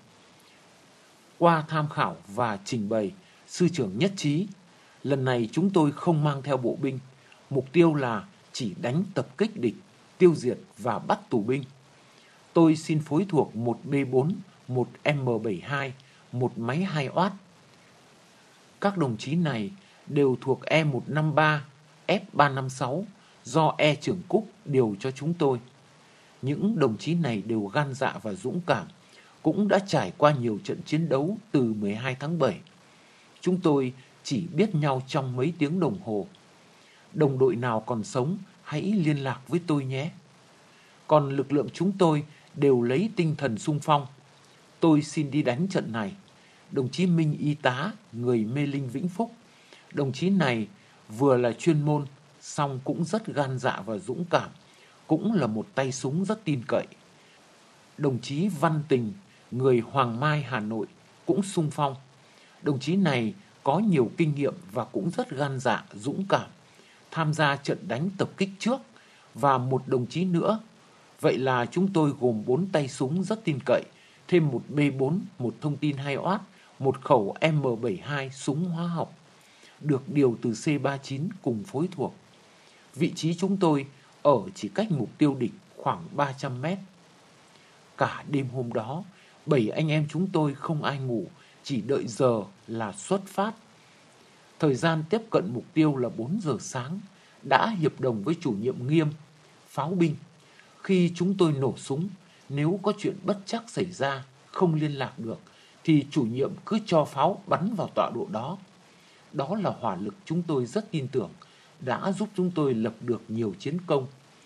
Qua tham khảo và trình bày, sư trưởng nhất trí. Lần này chúng tôi không mang theo bộ binh. Mục tiêu là chỉ đánh tập kích địch, tiêu diệt và bắt tù binh. Tôi xin phối thuộc một B4, một M72, một máy 2 oát. Các đồng chí này đều thuộc E153, F356 do E trưởng Cúc điều cho chúng tôi. Những đồng chí này đều gan dạ và dũng cảm, cũng đã trải qua nhiều trận chiến đấu từ 12 tháng 7. Chúng tôi chỉ biết nhau trong mấy tiếng đồng hồ. Đồng đội nào còn sống, hãy liên lạc với tôi nhé. Còn lực lượng chúng tôi đều lấy tinh thần xung phong. Tôi xin đi đánh trận này. Đồng chí Minh Y tá, người Mê Linh Vĩnh Phúc. Đồng chí này vừa là chuyên môn, song cũng rất gan dạ và dũng cảm, cũng là một tay súng rất tin cậy. Đồng chí Văn Tình, người Hoàng Mai, Hà Nội, cũng xung phong. Đồng chí này có nhiều kinh nghiệm và cũng rất gan dạ, dũng cảm, tham gia trận đánh tập kích trước, và một đồng chí nữa. Vậy là chúng tôi gồm 4 tay súng rất tin cậy, thêm một B4, một thông tin 2 oát, một khẩu M72 súng hóa học, được điều từ C39 cùng phối thuộc. Vị trí chúng tôi ở chỉ cách mục tiêu địch khoảng 300 mét. Cả đêm hôm đó, 7 anh em chúng tôi không ai ngủ, chỉ đợi giờ là xuất phát. Thời gian tiếp cận mục tiêu là 4 giờ sáng, đã hiệp đồng với chủ nhiệm Nghiêm, pháo binh. Khi chúng tôi nổ súng, nếu có chuyện bất trắc xảy ra, không liên lạc được, thì chủ nhiệm cứ cho pháo bắn vào tọa độ đó. Đó là hỏa lực chúng tôi rất tin tưởng, đã giúp chúng tôi lập được nhiều chiến công.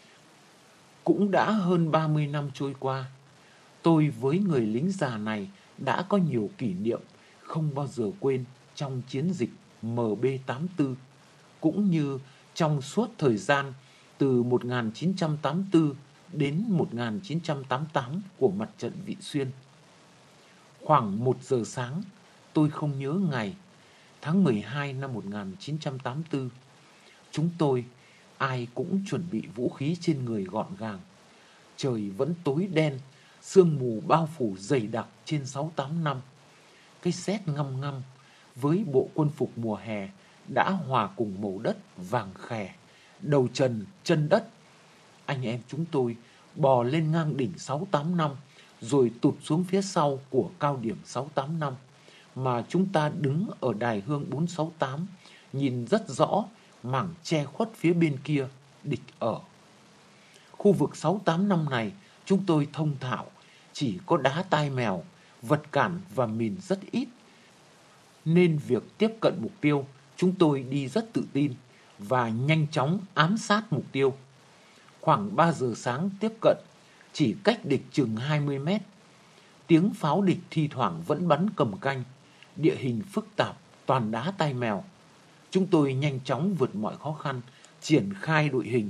Cũng đã hơn 30 năm trôi qua, tôi với người lính già này đã có nhiều kỷ niệm không bao giờ quên trong chiến dịch MB84, cũng như trong suốt thời gian từ 1984 đến 1988 của mặt trận Vị Xuyên. Khoảng 1 giờ sáng, tôi không nhớ ngày, tháng 12 năm 1984, Chúng tôi ai cũng chuẩn bị vũ khí trên người gọn gàng. Trời vẫn tối đen, sương mù bao phủ dày đặc trên 6-8 năm. Cái rét ngăm ngăm với bộ quân phục mùa hè đã hòa cùng màu đất vàng khè, đầu trần chân đất. Anh em chúng tôi bò lên ngang đỉnh 6-8 năm, rồi tụt xuống phía sau của cao điểm 6-8 năm, mà chúng ta đứng ở đài hương 468, nhìn rất rõ mảng che khuất phía bên kia địch ở. Khu vực 6-8 năm này chúng tôi thông thạo, chỉ có đá tai mèo, vật cản và mìn rất ít, nên việc tiếp cận mục tiêu chúng tôi đi rất tự tin và nhanh chóng ám sát mục tiêu. Khoảng 3 giờ sáng tiếp cận, chỉ cách địch chừng 20 mét. Tiếng pháo địch thi thoảng vẫn bắn cầm canh, địa hình phức tạp, toàn đá tai mèo. Chúng tôi nhanh chóng vượt mọi khó khăn, triển khai đội hình.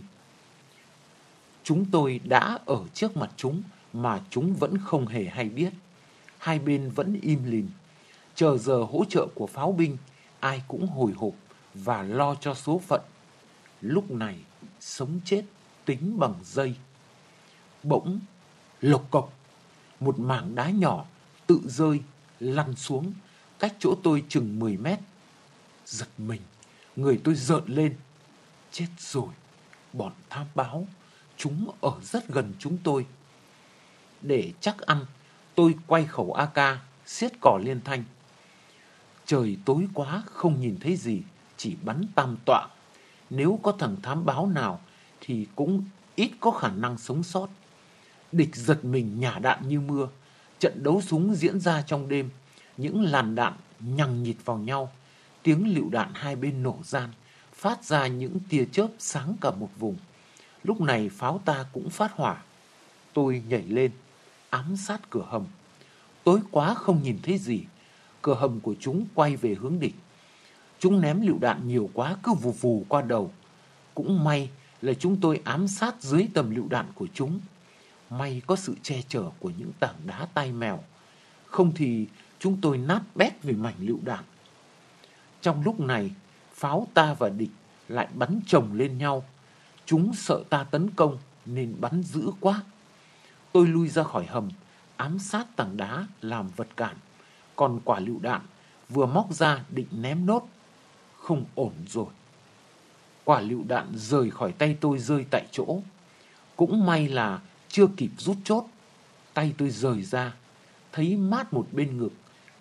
Chúng tôi đã ở trước mặt chúng mà chúng vẫn không hề hay biết. Hai bên vẫn im lìm, chờ giờ hỗ trợ của pháo binh, ai cũng hồi hộp và lo cho số phận. Lúc này, sống chết tính bằng giây. Bỗng, lộc cộc, một mảng đá nhỏ tự rơi, lăn xuống, cách chỗ tôi chừng 10 mét. Giật mình, người tôi rợn lên. Chết rồi, bọn thám báo, chúng ở rất gần chúng tôi. Để chắc ăn, tôi quay khẩu AK, siết cò liên thanh. Trời tối quá không nhìn thấy gì, chỉ bắn tam toạng. Nếu có thằng thám báo nào thì cũng ít có khả năng sống sót. Địch giật mình nhả đạn như mưa. Trận đấu súng diễn ra trong đêm. Những làn đạn nhằng nhịt vào nhau. Tiếng lựu đạn hai bên nổ gian, phát ra những tia chớp sáng cả một vùng. Lúc này pháo ta cũng phát hỏa. Tôi nhảy lên, ám sát cửa hầm. Tối quá không nhìn thấy gì. Cửa hầm của chúng quay về hướng địch. Chúng ném lựu đạn nhiều quá, cứ vù vù qua đầu. Cũng may là chúng tôi ám sát dưới tầm lựu đạn của chúng. May có sự che chở của những tảng đá tai mèo. Không thì chúng tôi nát bét vì mảnh lựu đạn. Trong lúc này, pháo ta và địch lại bắn chồng lên nhau. Chúng sợ ta tấn công nên bắn dữ quá. Tôi lui ra khỏi hầm, ám sát tảng đá làm vật cản. Còn quả lựu đạn vừa móc ra định ném nốt. Không ổn rồi. Quả lựu đạn rời khỏi tay tôi rơi tại chỗ. Cũng may là chưa kịp rút chốt. Tay tôi rời ra, thấy mát một bên ngực.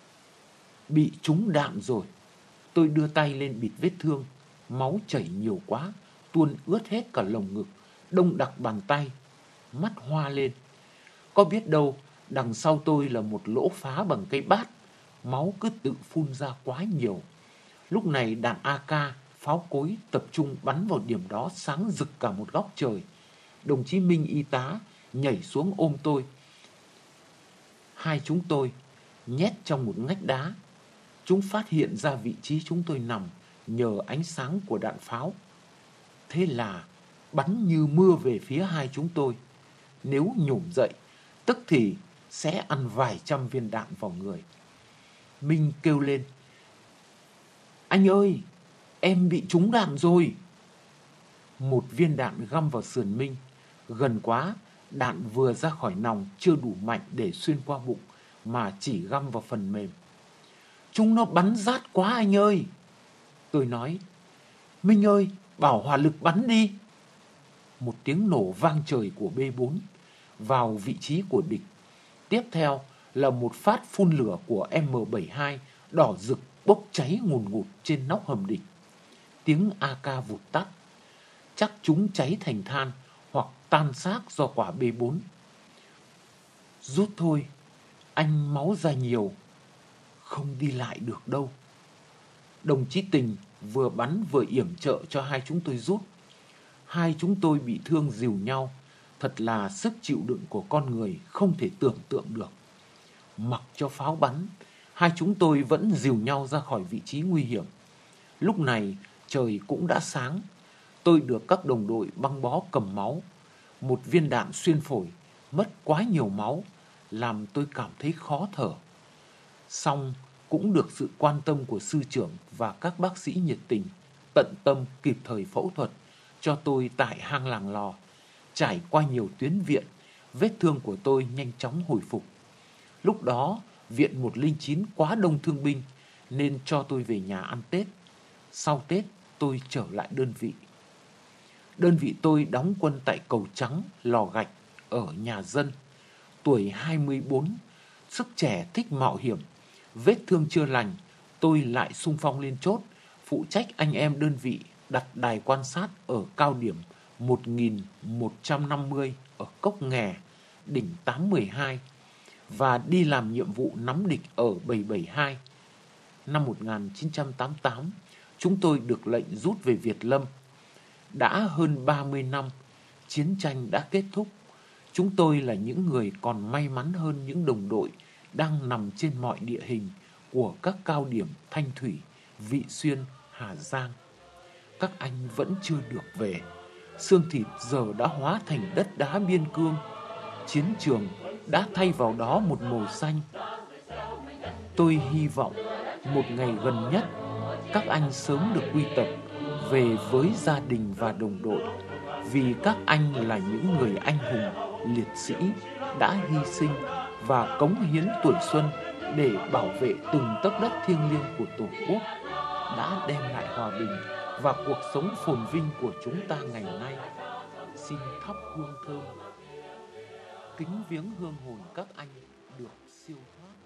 Bị trúng đạn rồi. Tôi đưa tay lên bịt vết thương. Máu chảy nhiều quá, tuôn ướt hết cả lồng ngực, đông đặc bàn tay. Mắt hoa lên. Có biết đâu đằng sau tôi là một lỗ phá bằng cây bát. Máu cứ tự phun ra quá nhiều. Lúc này đạn AK, pháo cối tập trung bắn vào điểm đó sáng rực cả một góc trời. Đồng chí Minh y tá nhảy xuống ôm tôi. Hai chúng tôi nhét trong một ngách đá. Chúng phát hiện ra vị trí chúng tôi nằm nhờ ánh sáng của đạn pháo. Thế là bắn như mưa về phía hai chúng tôi. Nếu nhổm dậy, tức thì sẽ ăn vài trăm viên đạn vào người. Minh kêu lên: "Anh ơi, em bị trúng đạn rồi." Một viên đạn găm vào sườn Minh. Gần quá, đạn vừa ra khỏi nòng chưa đủ mạnh để xuyên qua bụng, mà chỉ găm vào phần mềm. "Chúng nó bắn rát quá anh ơi." Tôi nói: "Minh ơi, bảo hỏa lực bắn đi." Một tiếng nổ vang trời của B4 vào vị trí của địch. Tiếp theo là một phát phun lửa của M72 đỏ rực bốc cháy ngùn ngụt trên nóc hầm địch. Tiếng AK vụt tắt. Chắc chúng cháy thành than hoặc tan xác do quả B4. "Rút thôi, anh máu ra nhiều, không đi lại được đâu." Đồng chí Tình vừa bắn vừa yểm trợ cho hai chúng tôi rút. Hai chúng tôi bị thương dìu nhau. Thật là sức chịu đựng của con người không thể tưởng tượng được. Mặc cho pháo bắn, hai chúng tôi vẫn dìu nhau ra khỏi vị trí nguy hiểm. Lúc này trời cũng đã sáng. Tôi được các đồng đội băng bó cầm máu. Một viên đạn xuyên phổi, mất quá nhiều máu, làm tôi cảm thấy khó thở. Song cũng được sự quan tâm của sư trưởng và các bác sĩ nhiệt tình. tận tâm kịp thời phẫu thuật cho tôi tại hang Làng Lò. Trải qua nhiều tuyến viện, vết thương của tôi nhanh chóng hồi phục. Lúc đó, viện 109 quá đông thương binh nên cho tôi về nhà ăn Tết. Sau Tết, tôi trở lại đơn vị. Đơn vị tôi đóng quân tại Cầu Trắng, Lò Gạch, ở nhà dân. Tuổi 24, sức trẻ thích mạo hiểm. Vết thương chưa lành, tôi lại xung phong lên chốt, phụ trách anh em đơn vị đặt đài quan sát ở cao điểm 1150 ở Cốc Nghè, đỉnh 812 và đi làm nhiệm vụ nắm địch ở 772. Năm 1988, chúng tôi được lệnh rút về Việt Lâm. Đã hơn 30 năm, chiến tranh đã kết thúc. Chúng tôi là những người còn may mắn hơn những đồng đội đang nằm trên mọi địa hình của các cao điểm Thanh Thủy, Vị Xuyên, Hà Giang. Các anh vẫn chưa được về. Xương thịt giờ đã hóa thành đất đá biên cương. Chiến trường đã thay vào đó một màu xanh. Tôi hy vọng một ngày gần nhất các anh sớm được quy tập về với gia đình và đồng đội, vì các anh là những người anh hùng, liệt sĩ đã hy sinh và cống hiến tuổi xuân để bảo vệ từng tấc đất thiêng liêng của Tổ quốc, đã đem lại hòa bình và cuộc sống phồn vinh của chúng ta ngày nay. Xin thắp hương thơm, kính viếng hương hồn các anh được siêu thoát.